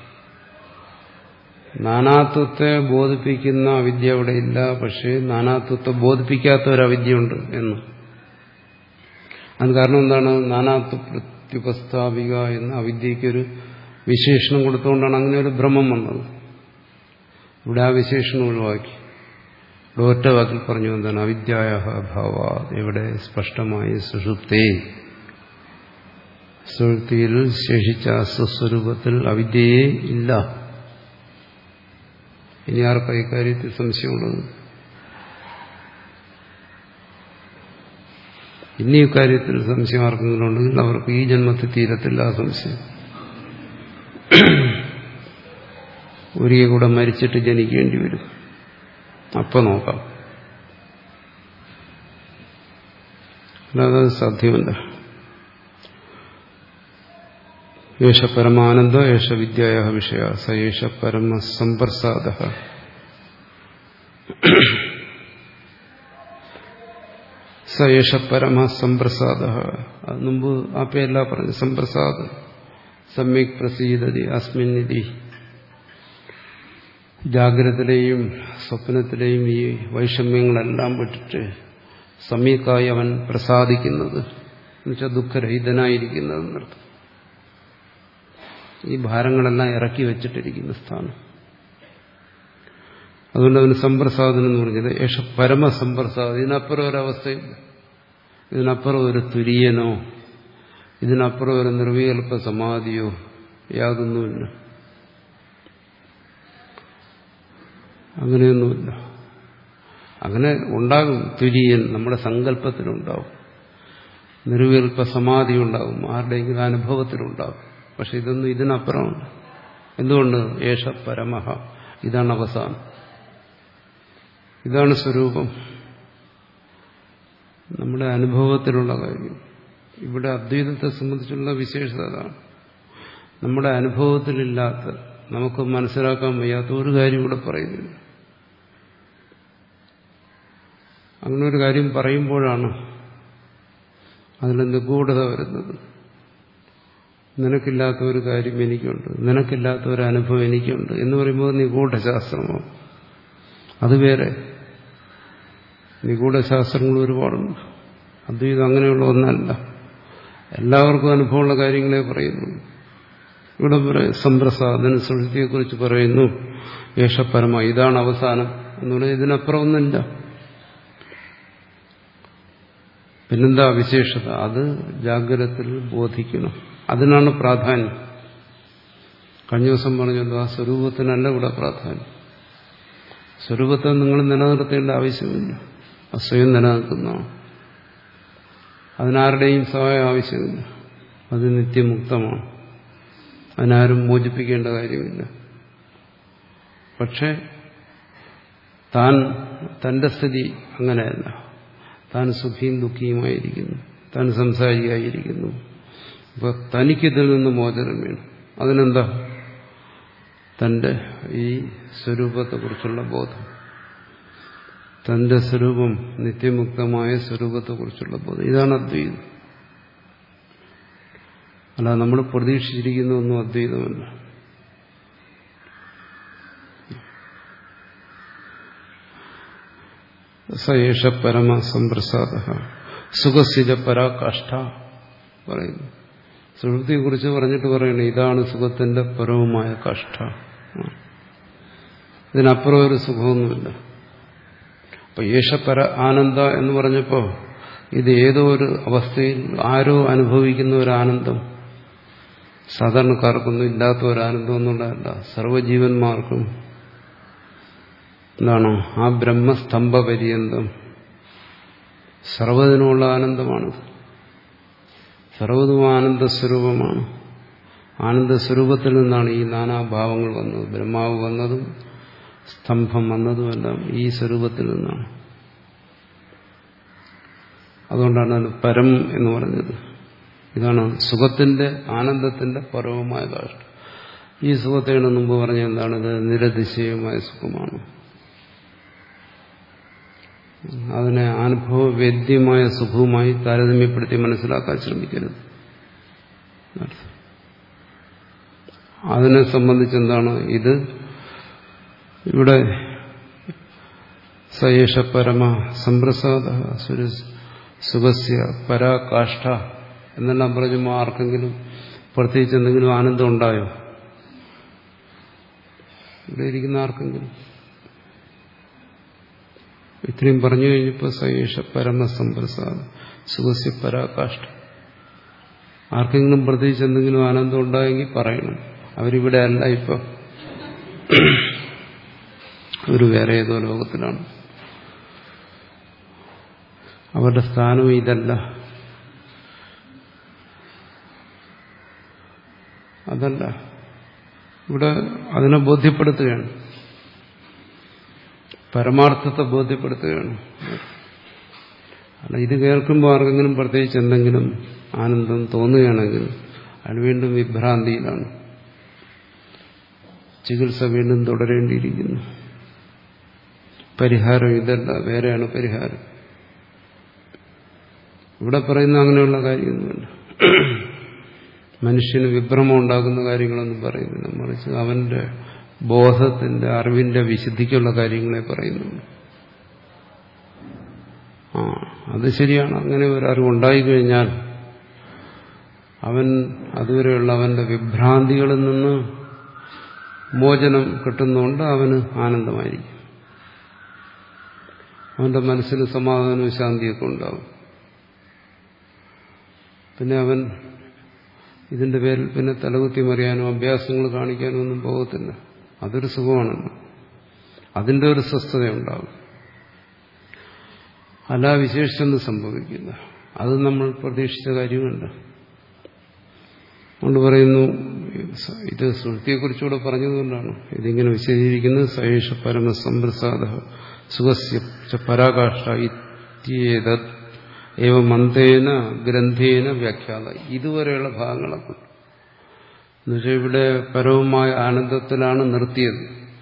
നാനാത്വത്തെ ബോധിപ്പിക്കുന്ന അവിദ്യ അവിടെ ഇല്ല, പക്ഷേ നാനാത്വത്തെ ബോധിപ്പിക്കാത്ത ഒരു അവിദ്യയുണ്ട് എന്ന്. അത് കാരണം എന്താണ്? നാനാത്വ പ്രത്യുപസ്ഥാപിക എന്ന അവിദ്യയ്ക്കൊരു വിശേഷണം കൊടുത്തുകൊണ്ടാണ് അങ്ങനെ ഒരു ഭ്രമം വന്നത്. ഇവിടെ ആ വിശേഷണം ഒഴിവാക്കി ഒറ്റ വാക്കിൽ പറഞ്ഞു എന്താണ്? അവിദ്യായ അഭാവ. ഇവിടെ സ്പഷ്ടമായി സുഷുപ്തേ, സുഷുപ്തിയിൽ ശേഷിച്ച സ്വസ്വരൂപത്തിൽ അവിദ്യയെ ഇല്ല. ഇനി ആർക്കാ ഇക്കാര്യത്തിൽ സംശയമുള്ളത്? ഇനി ഇക്കാര്യത്തിൽ സംശയം ആർക്കെങ്കിലും ഉണ്ടെങ്കിൽ അവർക്ക് ഈ ജന്മത്തിൽ തീരത്തില്ല ആ സംശയം. ഒരിക്കൽ കൂടെ മരിച്ചിട്ട് ജനിക്കേണ്ടി വരും. അപ്പം നോക്കാം. അല്ലാതെ അത് സാധ്യമല്ല. യേശ പരമാനന്ദ യേശ വിദ്യായ വിഷയ സ യേശ പരമ സമ്പ്രസാദ. സ യേശ പരമ സമ്പ്രസാദ. അത് മുമ്പ് ആ പേരല്ല പറഞ്ഞു. സമ്പ്രസാദ സമ്യക് പ്രസീദതി അസ്മിന്നിധി. ജാഗ്രതയിലെയും സ്വപ്നത്തിലെയും ഈ വൈഷമ്യങ്ങളെല്ലാം വിട്ടിട്ട് സമീകായി അവൻ പ്രസാദിക്കുന്നത് എന്നുവെച്ചാൽ ദുഃഖരഹിതനായിരിക്കുന്നത് എന്നർത്ഥം. ഈ ഭാരങ്ങളെല്ലാം ഇറക്കി വെച്ചിട്ടിരിക്കുന്ന സ്ഥാനം. അതുകൊണ്ട് അവന് സമ്പ്രസാദനം എന്ന് പറഞ്ഞത് യേശ പരമസമ്പ്രസാദം. ഇതിനപ്പുറം ഒരവസ്ഥയില്ല. ഇതിനപ്പുറം ഒരു തുര്യനോ ഇതിനപ്പുറം ഒരു നിർവികൽപ്പ സമാധിയോ യാതൊന്നുമില്ല. അങ്ങനെയൊന്നുമില്ല. അങ്ങനെ ഉണ്ടാകും. തുര്യൻ നമ്മുടെ സങ്കല്പത്തിലുണ്ടാവും, നിർവികൽപ്പ സമാധി ഉണ്ടാകും, ആരുടെയെങ്കിലും അനുഭവത്തിലുണ്ടാകും. പക്ഷെ ഇതൊന്നും ഇതിനപ്പുറമുണ്ട്. എന്തുകൊണ്ട്? യേശ പരമഹ. ഇതാണ് അവസാനം, ഇതാണ് സ്വരൂപം, നമ്മുടെ അനുഭവത്തിലുള്ള കാര്യം. ഇവിടെ അദ്വൈതത്തെ സംബന്ധിച്ചുള്ള വിശേഷത അതാണ്. നമ്മുടെ അനുഭവത്തിലില്ലാത്ത, നമുക്ക് മനസ്സിലാക്കാൻ വയ്യാത്ത ഒരു കാര്യം ഇവിടെ പറയുന്നില്ല. അങ്ങനെ ഒരു കാര്യം പറയുമ്പോഴാണ് അതിൽ നിഗൂഢത വരുന്നത്. നിനക്കില്ലാത്ത ഒരു കാര്യം എനിക്കുണ്ട്, നിനക്കില്ലാത്ത ഒരു അനുഭവം എനിക്കുണ്ട് എന്ന് പറയുമ്പോൾ നിഗൂഢശാസ്ത്രമോ അത് വേറെ. നിഗൂഢശാസ്ത്രങ്ങൾ ഒരുപാടുണ്ട്. അദ്വൈതം അങ്ങനെയുള്ള ഒന്നല്ല. എല്ലാവർക്കും അനുഭവമുള്ള കാര്യങ്ങളെ പറയുന്നു. ഇവിടെ പറയും സമ്പ്രസാദന സുഷുതിയെക്കുറിച്ച് പറയുന്നു യേശ പരമ, ഇതാണ് അവസാനം എന്ന് പറഞ്ഞാൽ ഇതിനപ്പുറം ഒന്നുമില്ല. പിന്നെന്താ വിശേഷത? അത് ജാഗ്രതത്തിൽ ബോധിക്കണം. അതിനാണ് പ്രാധാന്യം. കഴിഞ്ഞ ദിവസം പറഞ്ഞല്ലോ, ആ സ്വരൂപത്തിനല്ല ഇവിടെ പ്രാധാന്യം. സ്വരൂപത്തെ നിങ്ങൾ നിലനിർത്തേണ്ട ആവശ്യമില്ല. അത് സ്വയം നിലനിൽക്കുന്നതാണ്. അതിനാരുടെയും സഹായം ആവശ്യമില്ല. അത് നിത്യമുക്തമാണ്. അതിനാരും മോചിപ്പിക്കേണ്ട കാര്യമില്ല. പക്ഷെ താൻ തന്റെ സ്ഥിതി അങ്ങനെയല്ല. താൻ സുഖിയും ദുഃഖിയുമായിരിക്കുന്നു, താൻ സംസാരിയായിരിക്കുന്നു. അപ്പൊ തനിക്കിതിൽ നിന്ന് മോചനം വേണം. അതിനെന്താ? തന്റെ ഈ സ്വരൂപത്തെക്കുറിച്ചുള്ള ബോധം, തന്റെ സ്വരൂപം നിത്യമുക്തമായ സ്വരൂപത്തെക്കുറിച്ചുള്ള ബോധം. ഇതാണ് അദ്വൈതം. അല്ല നമ്മൾ പ്രതീക്ഷിച്ചിരിക്കുന്ന ഒന്നും അദ്വൈതമല്ല. സയേഷ പരമ സമ്പ്രസാദ സുഖസിജ പരാകാഷ്ഠ പറയുന്നു. സുഹൃത്തിയെക്കുറിച്ച് പറഞ്ഞിട്ട് പറയണേ, ഇതാണ് സുഖത്തിന്റെ പരവുമായ കാഷ്ഠ. ഇതിനപ്പുറം ഒരു സുഖമൊന്നുമില്ല. അപ്പൊ യേശപര ആനന്ദ എന്ന് പറഞ്ഞപ്പോ ഇത് ഏതോ ഒരു അവസ്ഥയിൽ ആരോ അനുഭവിക്കുന്ന ഒരു ആനന്ദം, സാധാരണക്കാർക്കൊന്നും ഇല്ലാത്ത ഒരു ആനന്ദം എന്നുള്ളതല്ല. സർവ്വജീവന്മാർക്കും എന്താണോ ആ ബ്രഹ്മസ്തംഭപര്യന്തം സർവ്വതിനുള്ള ആനന്ദമാണിത്. സർവ്വതും ആനന്ദസ്വരൂപമാണ്. ആനന്ദസ്വരൂപത്തിൽ നിന്നാണ് ഈ നാനാഭാവങ്ങൾ വന്നത്. ബ്രഹ്മാവ് വന്നതും സ്തംഭം വന്നതുമെല്ലാം ഈ സ്വരൂപത്തിൽ നിന്നാണ്. അതുകൊണ്ടാണ് അത് പരം എന്ന് പറഞ്ഞത്. ഇതാണ് സുഖത്തിന്റെ ആനന്ദത്തിന്റെ പരമമായ കാഷ്ട. ഈ സുഖത്തെയാണ് മുമ്പ് പറഞ്ഞ എന്താണിത്? നിരതിശയമായ സുഖമാണ്. അതിനെ അനുഭവവേദ്യമായ സുഖവുമായി താരതമ്യപ്പെടുത്തി മനസ്സിലാക്കാൻ ശ്രമിക്കരുത്. അതിനെ സംബന്ധിച്ചെന്താണ് ഇത്? ഇവിടെ സയേഷ പരമ സമ്പ്രസാദ സുഖസ്യ പരാകാഷ്ഠ എന്നെല്ലാം പറയുമ്പോൾ ആർക്കെങ്കിലും പ്രത്യേകിച്ച് എന്തെങ്കിലും ആനന്ദം ഉണ്ടായോ? ഇവിടെ ഇരിക്കുന്ന ആർക്കെങ്കിലും? ഇത്രയും പറഞ്ഞു കഴിഞ്ഞപ്പോൾ സയേഷ പരമസമ്പ്രസാദ സുഖസ്യ പരാകാഷ്ഠ. ആർക്കെങ്കിലും പ്രത്യേകിച്ച് എന്തെങ്കിലും ആനന്ദം ഉണ്ടായെങ്കിൽ പറയണം. അവരിവിടെ അല്ല, ഇപ്പം ഒരു വേറെ ഏതോ ലോകത്തിലാണ്. അവരുടെ സ്ഥാനവും ഇതല്ല. അതല്ല, ഇവിടെ അതിനെ ബോധ്യപ്പെടുത്തുകയാണ്, പരമാർത്ഥത്തെ ബോധ്യപ്പെടുത്തുകയാണ്. അല്ല, ഇത് കേൾക്കുമ്പോൾ ആർക്കെങ്കിലും പ്രത്യേകിച്ച് എന്തെങ്കിലും ആനന്ദം തോന്നുകയാണെങ്കിൽ അയാൾ വീണ്ടും വിഭ്രാന്തിയിലാണ്, ചികിത്സ വീണ്ടും തുടരേണ്ടിയിരിക്കുന്നു. പരിഹാരം ഇതല്ല, വേറെയാണ് പരിഹാരം. ഇവിടെ പറയുന്ന അങ്ങനെയുള്ള കാര്യമൊന്നുമില്ല. മനുഷ്യന് വിഭ്രമം ഉണ്ടാക്കുന്ന കാര്യങ്ങളൊന്നും പറയുന്നില്ല, മറിച്ച് അവന്റെ ബോധത്തിന്റെ അറിവിന്റെ വിശുദ്ധിക്കുള്ള കാര്യങ്ങളെ പറയുന്നുള്ളൂ. ആ അത് ശരിയാണ്. അങ്ങനെ ഒരു അറിവുണ്ടായിക്കഴിഞ്ഞാൽ അവൻ അതുവരെയുള്ള അവന്റെ വിഭ്രാന്തികളിൽ നിന്ന് മോചനം കിട്ടുന്നതുകൊണ്ട് അവന് ആനന്ദമായിരിക്കും, അവന്റെ മനസ്സിന് സമാധാനവും ശാന്തിയൊക്കെ ഉണ്ടാവും. പിന്നെ അവൻ ഇതിന്റെ പേരിൽ പിന്നെ തലകുത്തി മറിയാനോ അഭ്യാസങ്ങൾ കാണിക്കാനോ ഒന്നും പോകത്തില്ല. അതൊരു സുഖമാണല്ലോ, അതിന്റെ ഒരു സ്വസ്ഥതയുണ്ടാവും. അല്ല, വിശേഷിച്ചൊന്നും സംഭവിക്കില്ല. അത് നമ്മൾ പ്രതീക്ഷിച്ച കാര്യമല്ല. അതുകൊണ്ട് പറയുന്നു, ഇത് സുഹൃത്തിയെക്കുറിച്ചുകൂടെ പറഞ്ഞതുകൊണ്ടാണ് ഇതിങ്ങനെ വിശദീകരിക്കുന്നത്. സയേഷ പരമസമ്പ്രസാദ സുഖസ്യ പരാകാഷ്ഠ ഇത്യേതത് ഏവം അന്തേന ഗ്രന്ഥേന വ്യാഖ്യാത. ഇതുവരെയുള്ള ഭാഗങ്ങളൊക്കെ എന്നുവെച്ചാൽ ഇവിടെ പരവുമായ ആനന്ദത്തിലാണ് നിർത്തിയത്.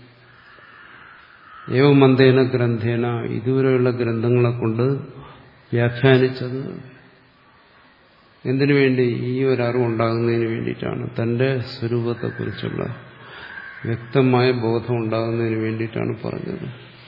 ഏവം അന്തേന ഗ്രന്ഥേന, ഇതുവരെയുള്ള ഗ്രന്ഥങ്ങളെ കൊണ്ട് വ്യാഖ്യാനിച്ചത് എന്തിനു വേണ്ടി? ഈ ഒരു അറിവുണ്ടാകുന്നതിന് വേണ്ടിയിട്ടാണ്, തന്റെ സ്വരൂപത്തെക്കുറിച്ചുള്ള വ്യക്തമായ ബോധം ഉണ്ടാകുന്നതിന് വേണ്ടിയിട്ടാണ് പറഞ്ഞത്.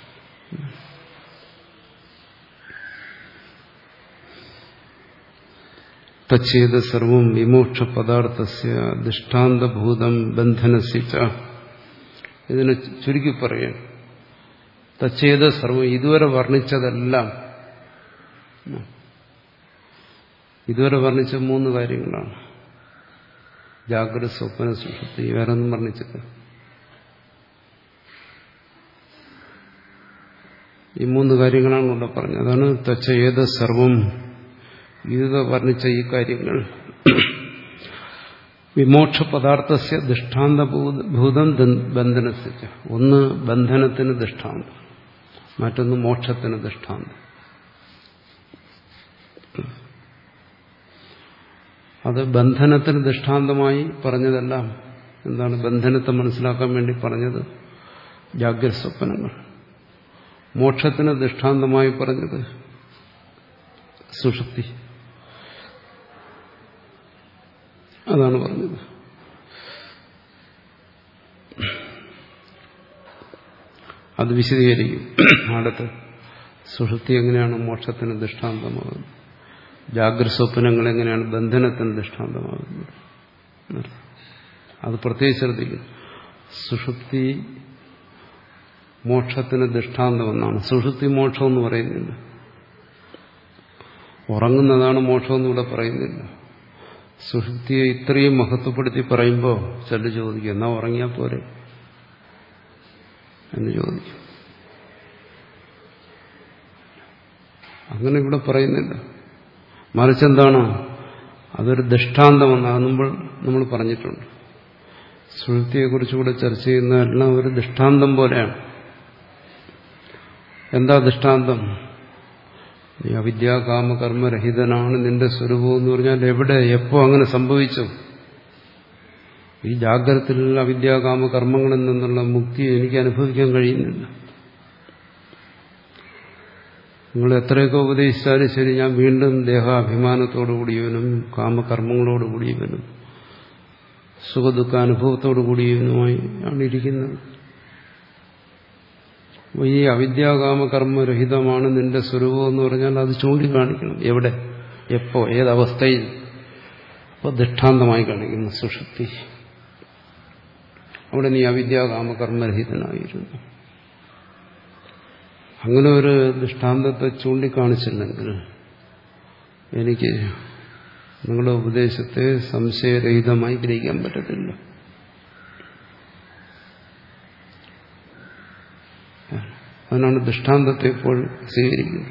തച്ചേത് സർവം വിമോക്ഷ പദാർത്ഥസ്യ ദൃഷ്ടാന്തഭൂതം ബന്ധനസ്യ ച. ഇതിനെ ചുരുക്കി പറയാൻ, തച്ചേത് സർവം, ഇതുവരെ വർണ്ണിച്ചതെല്ലാം, ഇതുവരെ വർണ്ണിച്ച മൂന്ന് കാര്യങ്ങളാണ്. ജാഗ്രത, സ്വപ്ന, സുഷുപ്തി, വേറെ ഒന്നും വർണ്ണിച്ചില്ല. ഈ മൂന്ന് കാര്യങ്ങളാണ് ഇവിടെ പറഞ്ഞത്. അതാണ് തച്ചേത് സർവം, ഇത് വർണ്ണിച്ച ഈ കാര്യങ്ങൾ വിമോക്ഷ പദാർത്ഥസ്യ ദൃഷ്ടാന്തഭൂതം ബന്ധനസ്യ. ഒന്ന് ബന്ധനത്തിന് ദൃഷ്ടാന്തം, മറ്റൊന്ന് മോക്ഷത്തിന് ദൃഷ്ടാന്തം. അത് ബന്ധനത്തിന് ദൃഷ്ടാന്തമായി പറഞ്ഞതെല്ലാം എന്താണ്? ബന്ധനത്തെ മനസ്സിലാക്കാൻ വേണ്ടി പറഞ്ഞത് ജാഗ്രത സ്വപ്നങ്ങൾ. മോക്ഷത്തിന് ദൃഷ്ടാന്തമായി പറഞ്ഞത് സുഷുപ്തി. അതാണ് പറഞ്ഞത്. അത് വിശദീകരിക്കും അടുത്ത്. സുഷുപ്തി എങ്ങനെയാണ് മോക്ഷത്തിന് ദൃഷ്ടാന്തമാകുന്നത്, ജാഗ്രത സ്വപ്നങ്ങൾ എങ്ങനെയാണ് ബന്ധനത്തിന് ദൃഷ്ടാന്തമാകുന്നത്, അത് പ്രത്യേകിച്ച് ശ്രദ്ധിക്കും. സുഷുപ്തി മോക്ഷത്തിന് ദൃഷ്ടാന്തമെന്നാണ്. സുഷുപ്തി മോക്ഷം എന്ന് പറയുന്നില്ല, ഉറങ്ങുന്നതാണ് മോക്ഷമെന്ന് ഇവിടെ പറയുന്നില്ല. സുഷുപ്തിയെ ഇത്രയും മഹത്വപ്പെടുത്തി പറയുമ്പോൾ ചിലർ ചോദിക്കും, എന്നാ ഉറങ്ങിയാൽ പോരെ എന്ന് ചോദിക്കും. അങ്ങനെ ഇവിടെ പറയുന്നില്ല, മറിച്ചെന്താണ്? അതൊരു ദൃഷ്ടാന്തമെന്ന് അത് മുമ്പ് നമ്മൾ പറഞ്ഞിട്ടുണ്ട്. സുഷുപ്തിയെക്കുറിച്ചുകൂടെ ചർച്ച ചെയ്യുന്നതെല്ലാം ഒരു ദൃഷ്ടാന്തം പോലെയാണ്. എന്താ ദൃഷ്ടാന്തം? നീ അവിദ്യാകാമകർമ്മരഹിതനാണ് നിന്റെ സ്വരൂപം എന്ന് പറഞ്ഞാൽ എവിടെ, എപ്പോ അങ്ങനെ സംഭവിച്ചു? ഈ ജാഗ്രതത്തിൽ അവിദ്യാകാമ കർമ്മങ്ങളിൽ നിന്നുള്ള മുക്തി എനിക്ക് അനുഭവിക്കാൻ കഴിയുന്നില്ല. നിങ്ങൾ എത്രയൊക്കെ ഉപദേശിച്ചാലും ശരി, ഞാൻ വീണ്ടും ദേഹാഭിമാനത്തോടുകൂടിയവനും കാമകർമ്മങ്ങളോടുകൂടിയവനും സുഖദുഃഖാനുഭവത്തോടുകൂടിയവനുമായി ആണ് ഇരിക്കുന്നത്. ഈ അവിദ്യാകാമകർമ്മരഹിതമാണ് നിന്റെ സ്വരൂപം എന്ന് പറഞ്ഞാൽ അത് ചൂണ്ടിക്കാണിക്കണം. എവിടെ, എപ്പോ, ഏതവസ്ഥയിൽ? അപ്പോൾ ദൃഷ്ടാന്തമായി കാണിക്കുന്നു സുഷുപ്തി. അവിടെ നീ അവിദ്യാകാമകർമ്മരഹിതനായിരുന്നു. അങ്ങനെ ഒരു ദൃഷ്ടാന്തത്തെ ചൂണ്ടിക്കാണിച്ചില്ലെങ്കിൽ എനിക്ക് നിങ്ങളുടെ ഉപദേശത്തെ സംശയരഹിതമായി ഗ്രഹിക്കാൻ പറ്റത്തില്ല. അതിനാണ് ദൃഷ്ടാന്തത്തെ ഇപ്പോൾ സ്വീകരിക്കുന്നത്.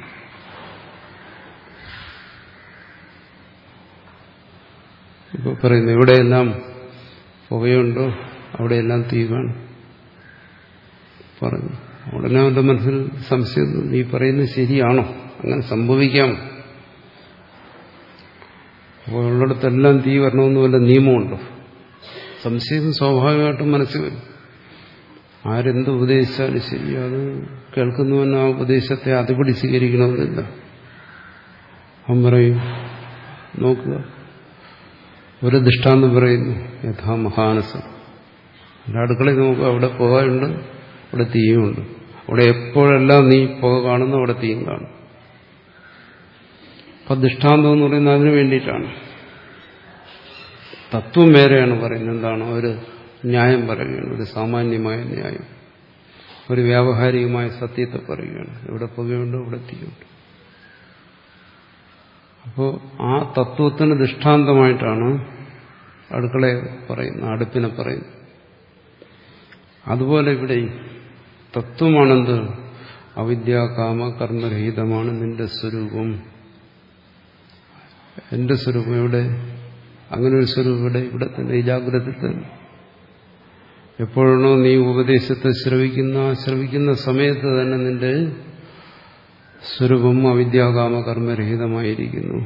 ഇപ്പോൾ പറയുന്നു, എവിടെയെല്ലാം പുകയുണ്ടോ അവിടെയെല്ലാം തീ വേണം പറഞ്ഞു. ഉടനെ അവന്റെ മനസ്സിൽ സംശയം, നീ പറയുന്നത് ശരിയാണോ, അങ്ങനെ സംഭവിക്കാമോ? അപ്പോൾ ഉള്ളിടത്തെല്ലാം തീ വരണമെന്ന് വല്ല നിയമമുണ്ടോ? സംശയം സ്വാഭാവികമായിട്ടും മനസ്സിൽ വരും. ആരെന്ത് ഉപദേശിച്ചാലും ശരി, അത് കേൾക്കുന്നവൻ ആ ഉപദേശത്തെ അതുപടി സ്വീകരിക്കണമെന്നില്ല. അവൻ പറയും, നോക്കുക, ഒരു ദൃഷ്ടാന്തം പറയുന്നു, യഥാ മഹാനസം. എൻ്റെ അടുക്കളയിൽ നോക്കുക, അവിടെ പുകയുണ്ട്, അവിടെ തീയുമുണ്ട്. അവിടെ എപ്പോഴെല്ലാം നീ പുക കാണുന്നു അവിടെ തീയും കാണും. അപ്പം ദൃഷ്ടാന്തം എന്ന് പറയുന്നത് അതിനു വേണ്ടിയിട്ടാണ്. തത്വം വേറെയാണ് പറയുന്നത്. എന്താണ്? ഒരു ന്യായം പറയുകയാണ്, ഒരു സാമാന്യമായ ന്യായം, ഒരു വ്യാവഹാരികമായ സത്യത്തെ പറയുകയാണ്. ഇവിടെ പുകയുണ്ട്, ഇവിടെ തീയുണ്ട്. അപ്പോൾ ആ തത്വത്തിന് ദൃഷ്ടാന്തമായിട്ടാണ് അടുക്കളയെ പറയുന്നത്, അടുപ്പിനെ പറയുന്നത്. അതുപോലെ ഇവിടെ തത്വമാണെന്ത്? അവിദ്യ കാമ കർമ്മരഹിതമാണ് നിന്റെ സ്വരൂപം. എന്റെ സ്വരൂപം ഇവിടെ, അങ്ങനെ ഒരു സ്വരൂപം ഇവിടെ ഇവിടെ തന്നെ, ഈ ജാഗ്രതത്തിൽ തന്നെ. എപ്പോഴാണോ നീ ഉപദേശത്തെ ശ്രവിക്കുന്ന ശ്രവിക്കുന്ന സമയത്ത് തന്നെ നിന്റെ സ്വരൂപം അവിദ്യാകാമ കർമ്മരഹിതമായിരിക്കുന്നു.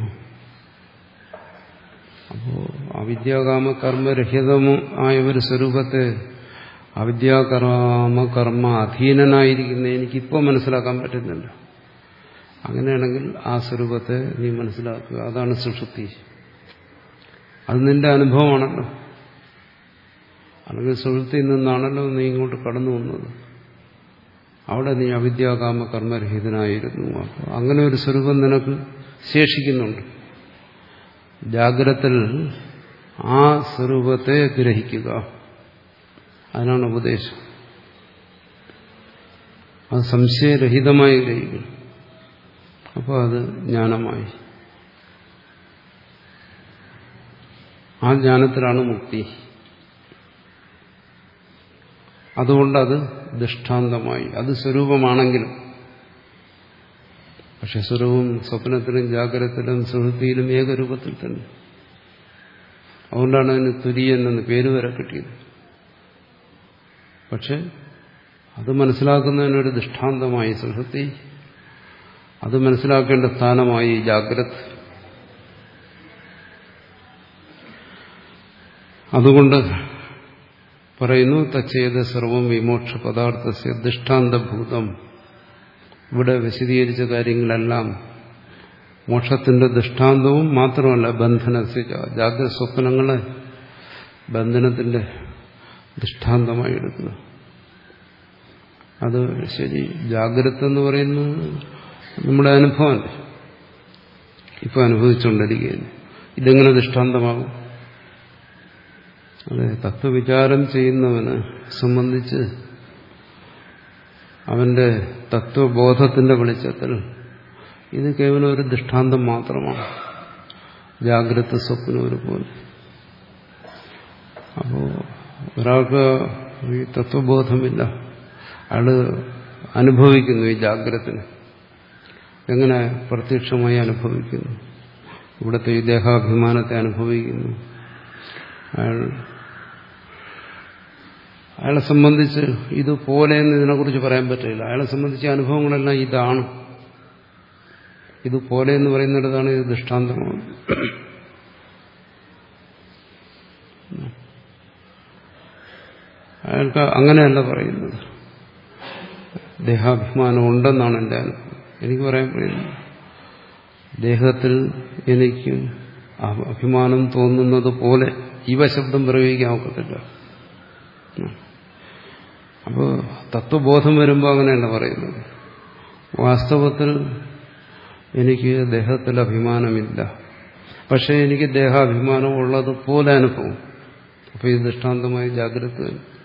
അപ്പോ അവിദ്യാകാമ കർമ്മരഹിതമായ ഒരു സ്വരൂപത്തെ അവിദ്യാകർമ്മ കർമ്മ അധീനനായിരിക്കുന്ന എനിക്കിപ്പോൾ മനസ്സിലാക്കാൻ പറ്റുന്നില്ല. അങ്ങനെയാണെങ്കിൽ ആ സ്വരൂപത്തെ നീ മനസ്സിലാക്കുക. അതാണ് സുഷുപ്തി. അത് നിന്റെ അനുഭവമാണല്ലോ. അല്ലെങ്കിൽ സുഷുപ്തിയിൽ നിന്നാണല്ലോ നീ ഇങ്ങോട്ട് കടന്നു വന്നത്. അവിടെ നീ അവിദ്യാകാമ കർമ്മരഹിതനായിരുന്നു. അപ്പോൾ അങ്ങനെ ഒരു സ്വരൂപം നിനക്ക് ശേഷിക്കുന്നുണ്ട്. ജാഗ്രതത്തിൽ ആ സ്വരൂപത്തെ ഗ്രഹിക്കുക. അതിനാണ് ഉപദേശം. അത് സംശയരഹിതമായി ഗ്രഹിക്കും. അപ്പോൾ അത് ജ്ഞാനമായി. ആ ജ്ഞാനത്തിലാണ് മുക്തി. അതുകൊണ്ടത് ദൃഷ്ടാന്തമായി. അത് സ്വരൂപമാണെങ്കിലും, പക്ഷെ സ്വരൂപം സ്വപ്നത്തിലും ജാഗ്രതത്തിലും സുഹൃത്തിയിലും ഏകരൂപത്തിൽ തന്നെ. അതുകൊണ്ടാണ് അതിന് തുര്യൻ എന്ന് പേര് വരെ കിട്ടിയത്. പക്ഷെ അത് മനസ്സിലാക്കുന്നതിനൊരു ദൃഷ്ടാന്തമായി സുഷുപ്തി, അത് മനസ്സിലാക്കേണ്ട സ്ഥാനമായി ജാഗ്രത. അതുകൊണ്ട് പറയുന്നു, തച്ചേത സർവം വിമോക്ഷ പദാർത്ഥസ്യ ദൃഷ്ടാന്തഭൂതം. ഇവിടെ വിശദീകരിച്ച കാര്യങ്ങളെല്ലാം മോക്ഷത്തിന്റെ ദൃഷ്ടാന്തവും മാത്രമല്ല, ബന്ധനസ്യ ജാഗ്രത സ്വപ്നങ്ങളെ ബന്ധനത്തിന്റെ ദൃഷ്ടാന്തമായി എടുക്കുക. അത് ശരി, ജാഗ്രത എന്ന് പറയുന്നത് നമ്മുടെ അനുഭവമല്ലേ, ഇപ്പൊ അനുഭവിച്ചുകൊണ്ടിരിക്കുകയാണ്. ഇതെങ്ങനെ ദൃഷ്ടാന്തമാകും? അതെ, തത്വവിചാരം ചെയ്യുന്നവനെ സംബന്ധിച്ച് അവന്റെ തത്വബോധത്തിന്റെ വെളിച്ചത്തിൽ ഇത് കേവലം ഒരു ദൃഷ്ടാന്തം മാത്രമാണ്. ജാഗ്രത സ്വപ്നം ഒരുപോലെ. അപ്പോൾ ഒരാൾക്ക് ഈ തത്വബോധമില്ല, അയാള് അനുഭവിക്കുന്നു ഈ ജാഗ്രതനെ. എങ്ങനെ? പ്രത്യക്ഷമായി അനുഭവിക്കുന്നു. ഇവിടുത്തെ ഈ ദേഹാഭിമാനത്തെ അനുഭവിക്കുന്നു. അയാൾ അയാളെ സംബന്ധിച്ച് ഇതുപോലെ എന്ന് ഇതിനെക്കുറിച്ച് പറയാൻ പറ്റില്ല. അയാളെ സംബന്ധിച്ച് അനുഭവങ്ങളെല്ലാം ഇതാണ്. ഇതുപോലെ എന്ന് പറയുന്നിടത്താണ് ഇത് ദൃഷ്ടാന്തമാണ്. അയാൾക്ക് അങ്ങനെയല്ല പറയുന്നത്. ദേഹാഭിമാനം ഉണ്ടെന്നാണ് എൻ്റെ അനുഭവം. എനിക്ക് പറയാൻ കഴിയുന്നത് ദേഹത്തിൽ എനിക്ക് അഭിമാനം തോന്നുന്നത് പോലെ ഇവ ശബ്ദം പ്രയോഗിക്കാൻ ഒക്കത്തില്ല. അപ്പോൾ തത്വബോധം വരുമ്പോൾ അങ്ങനെയല്ല പറയുന്നത്. വാസ്തവത്തിൽ എനിക്ക് ദേഹത്തിൽ അഭിമാനമില്ല, പക്ഷെ എനിക്ക് ദേഹാഭിമാനം ഉള്ളതുപോലെ അനുഭവം. അപ്പോൾ ഇത് ദൃഷ്ടാന്തമായി ജാഗ്രത.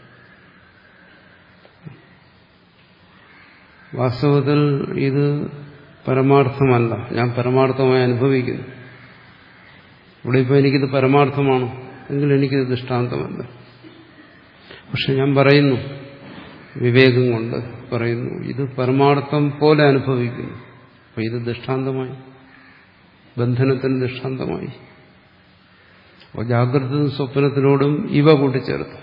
വാസ്തവത്തിൽ ഇത് പരമാർത്ഥമല്ല, ഞാൻ പരമാർത്ഥമായി അനുഭവിക്കുന്നു. ഇവിടെ ഇപ്പോൾ എനിക്കിത് പരമാർത്ഥമാണ് എങ്കിൽ എനിക്കിത് ദൃഷ്ടാന്തമല്ല. പക്ഷെ ഞാൻ പറയുന്നു, വിവേകം കൊണ്ട് പറയുന്നു, ഇത് പരമാർത്ഥം പോലെ അനുഭവിക്കുന്നു. അപ്പോൾ ഇത് ദൃഷ്ടാന്തമായി, ബന്ധനത്തിന് ദൃഷ്ടാന്തമായി. അപ്പോൾ ജാഗ്രതയും സ്വപ്നത്തിനോടും ഇവ കൂട്ടിച്ചേർത്തു.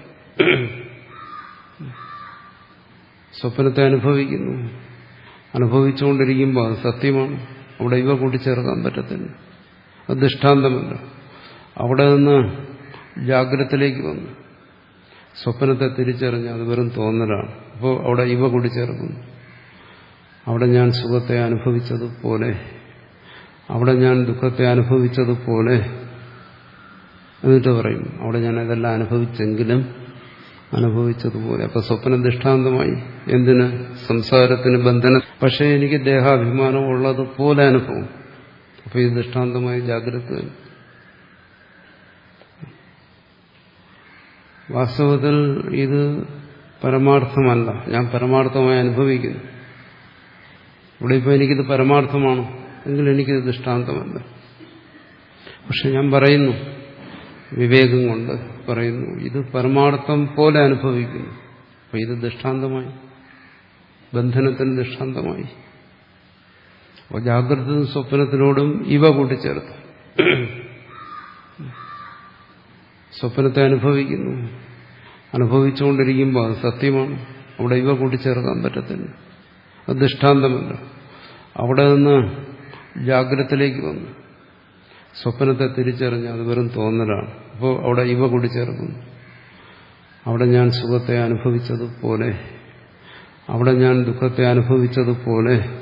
സ്വപ്നത്തെ അനുഭവിക്കുന്നു, അനുഭവിച്ചുകൊണ്ടിരിക്കുമ്പോൾ അത് സത്യമാണ്. അവിടെ ഇവ കൂട്ടിച്ചേർക്കാൻ പറ്റത്തില്ല. അത് ദൃഷ്ടാന്തമല്ല. അവിടെ നിന്ന് ജാഗ്രതത്തിലേക്ക് വന്നു സ്വപ്നത്തെ തിരിച്ചറിഞ്ഞ് അത് വെറും തോന്നലാണ്. അപ്പോൾ അവിടെ ഇവ കൂട്ടിച്ചേർക്കുന്നു. അവിടെ ഞാൻ സുഖത്തെ അനുഭവിച്ചതുപോലെ, അവിടെ ഞാൻ ദുഃഖത്തെ അനുഭവിച്ചതുപോലെ എന്നിട്ട് പറയും അവിടെ ഞാൻ ഇതെല്ലാം അനുഭവിച്ചെങ്കിലും അനുഭവിച്ചതുപോലെ. അപ്പൊ സ്വപ്നം ദൃഷ്ടാന്തമായി. എന്തിന്? സംസാരത്തിന്, ബന്ധനം. പക്ഷേ എനിക്ക് ദേഹാഭിമാനം ഉള്ളതുപോലെ അനുഭവം. അപ്പൊ ഇത് ദൃഷ്ടാന്തമായി ജാഗ്രത. വാസ്തവത്തിൽ ഇത് പരമാർത്ഥമല്ല. ഞാൻ പരമാർത്ഥമായി അനുഭവിക്കുന്നു. ഇവിടെ ഇപ്പോൾ എനിക്കിത് പരമാർത്ഥമാണ് എങ്കിൽ എനിക്കിത് ദൃഷ്ടാന്തമല്ല. പക്ഷെ ഞാൻ പറയുന്നു, വിവേകം കൊണ്ട് പറയുന്നു, ഇത് പരമാർത്ഥം പോലെ അനുഭവിക്കുന്നു. അപ്പൊ ഇത് ദൃഷ്ടാന്തമായി, ബന്ധനത്തിന് ദൃഷ്ടാന്തമായി. അപ്പോൾ ജാഗ്രതയും സ്വപ്നത്തിനോടും ഇവ കൂട്ടിച്ചേർത്തു. സ്വപ്നത്തെ അനുഭവിക്കുന്നു, അനുഭവിച്ചുകൊണ്ടിരിക്കുമ്പോൾ അത് സത്യമാണ്. അവിടെ ഇവ കൂട്ടിച്ചേർക്കാൻ പറ്റത്തില്ല. അത് ദൃഷ്ടാന്തമല്ല. അവിടെ നിന്ന് ജാഗ്രതത്തിലേക്ക് വന്നു സ്വപ്നത്തെ തിരിച്ചറിഞ്ഞ് അത് വെറും തോന്നലാണ്. അപ്പോൾ അവിടെ ഇവ കൂട്ടിച്ചേർക്കുന്നു. അവിടെ ഞാൻ സുഖത്തെ അനുഭവിച്ചതുപോലെ, അവിടെ ഞാൻ ദുഃഖത്തെ അനുഭവിച്ചതുപോലെ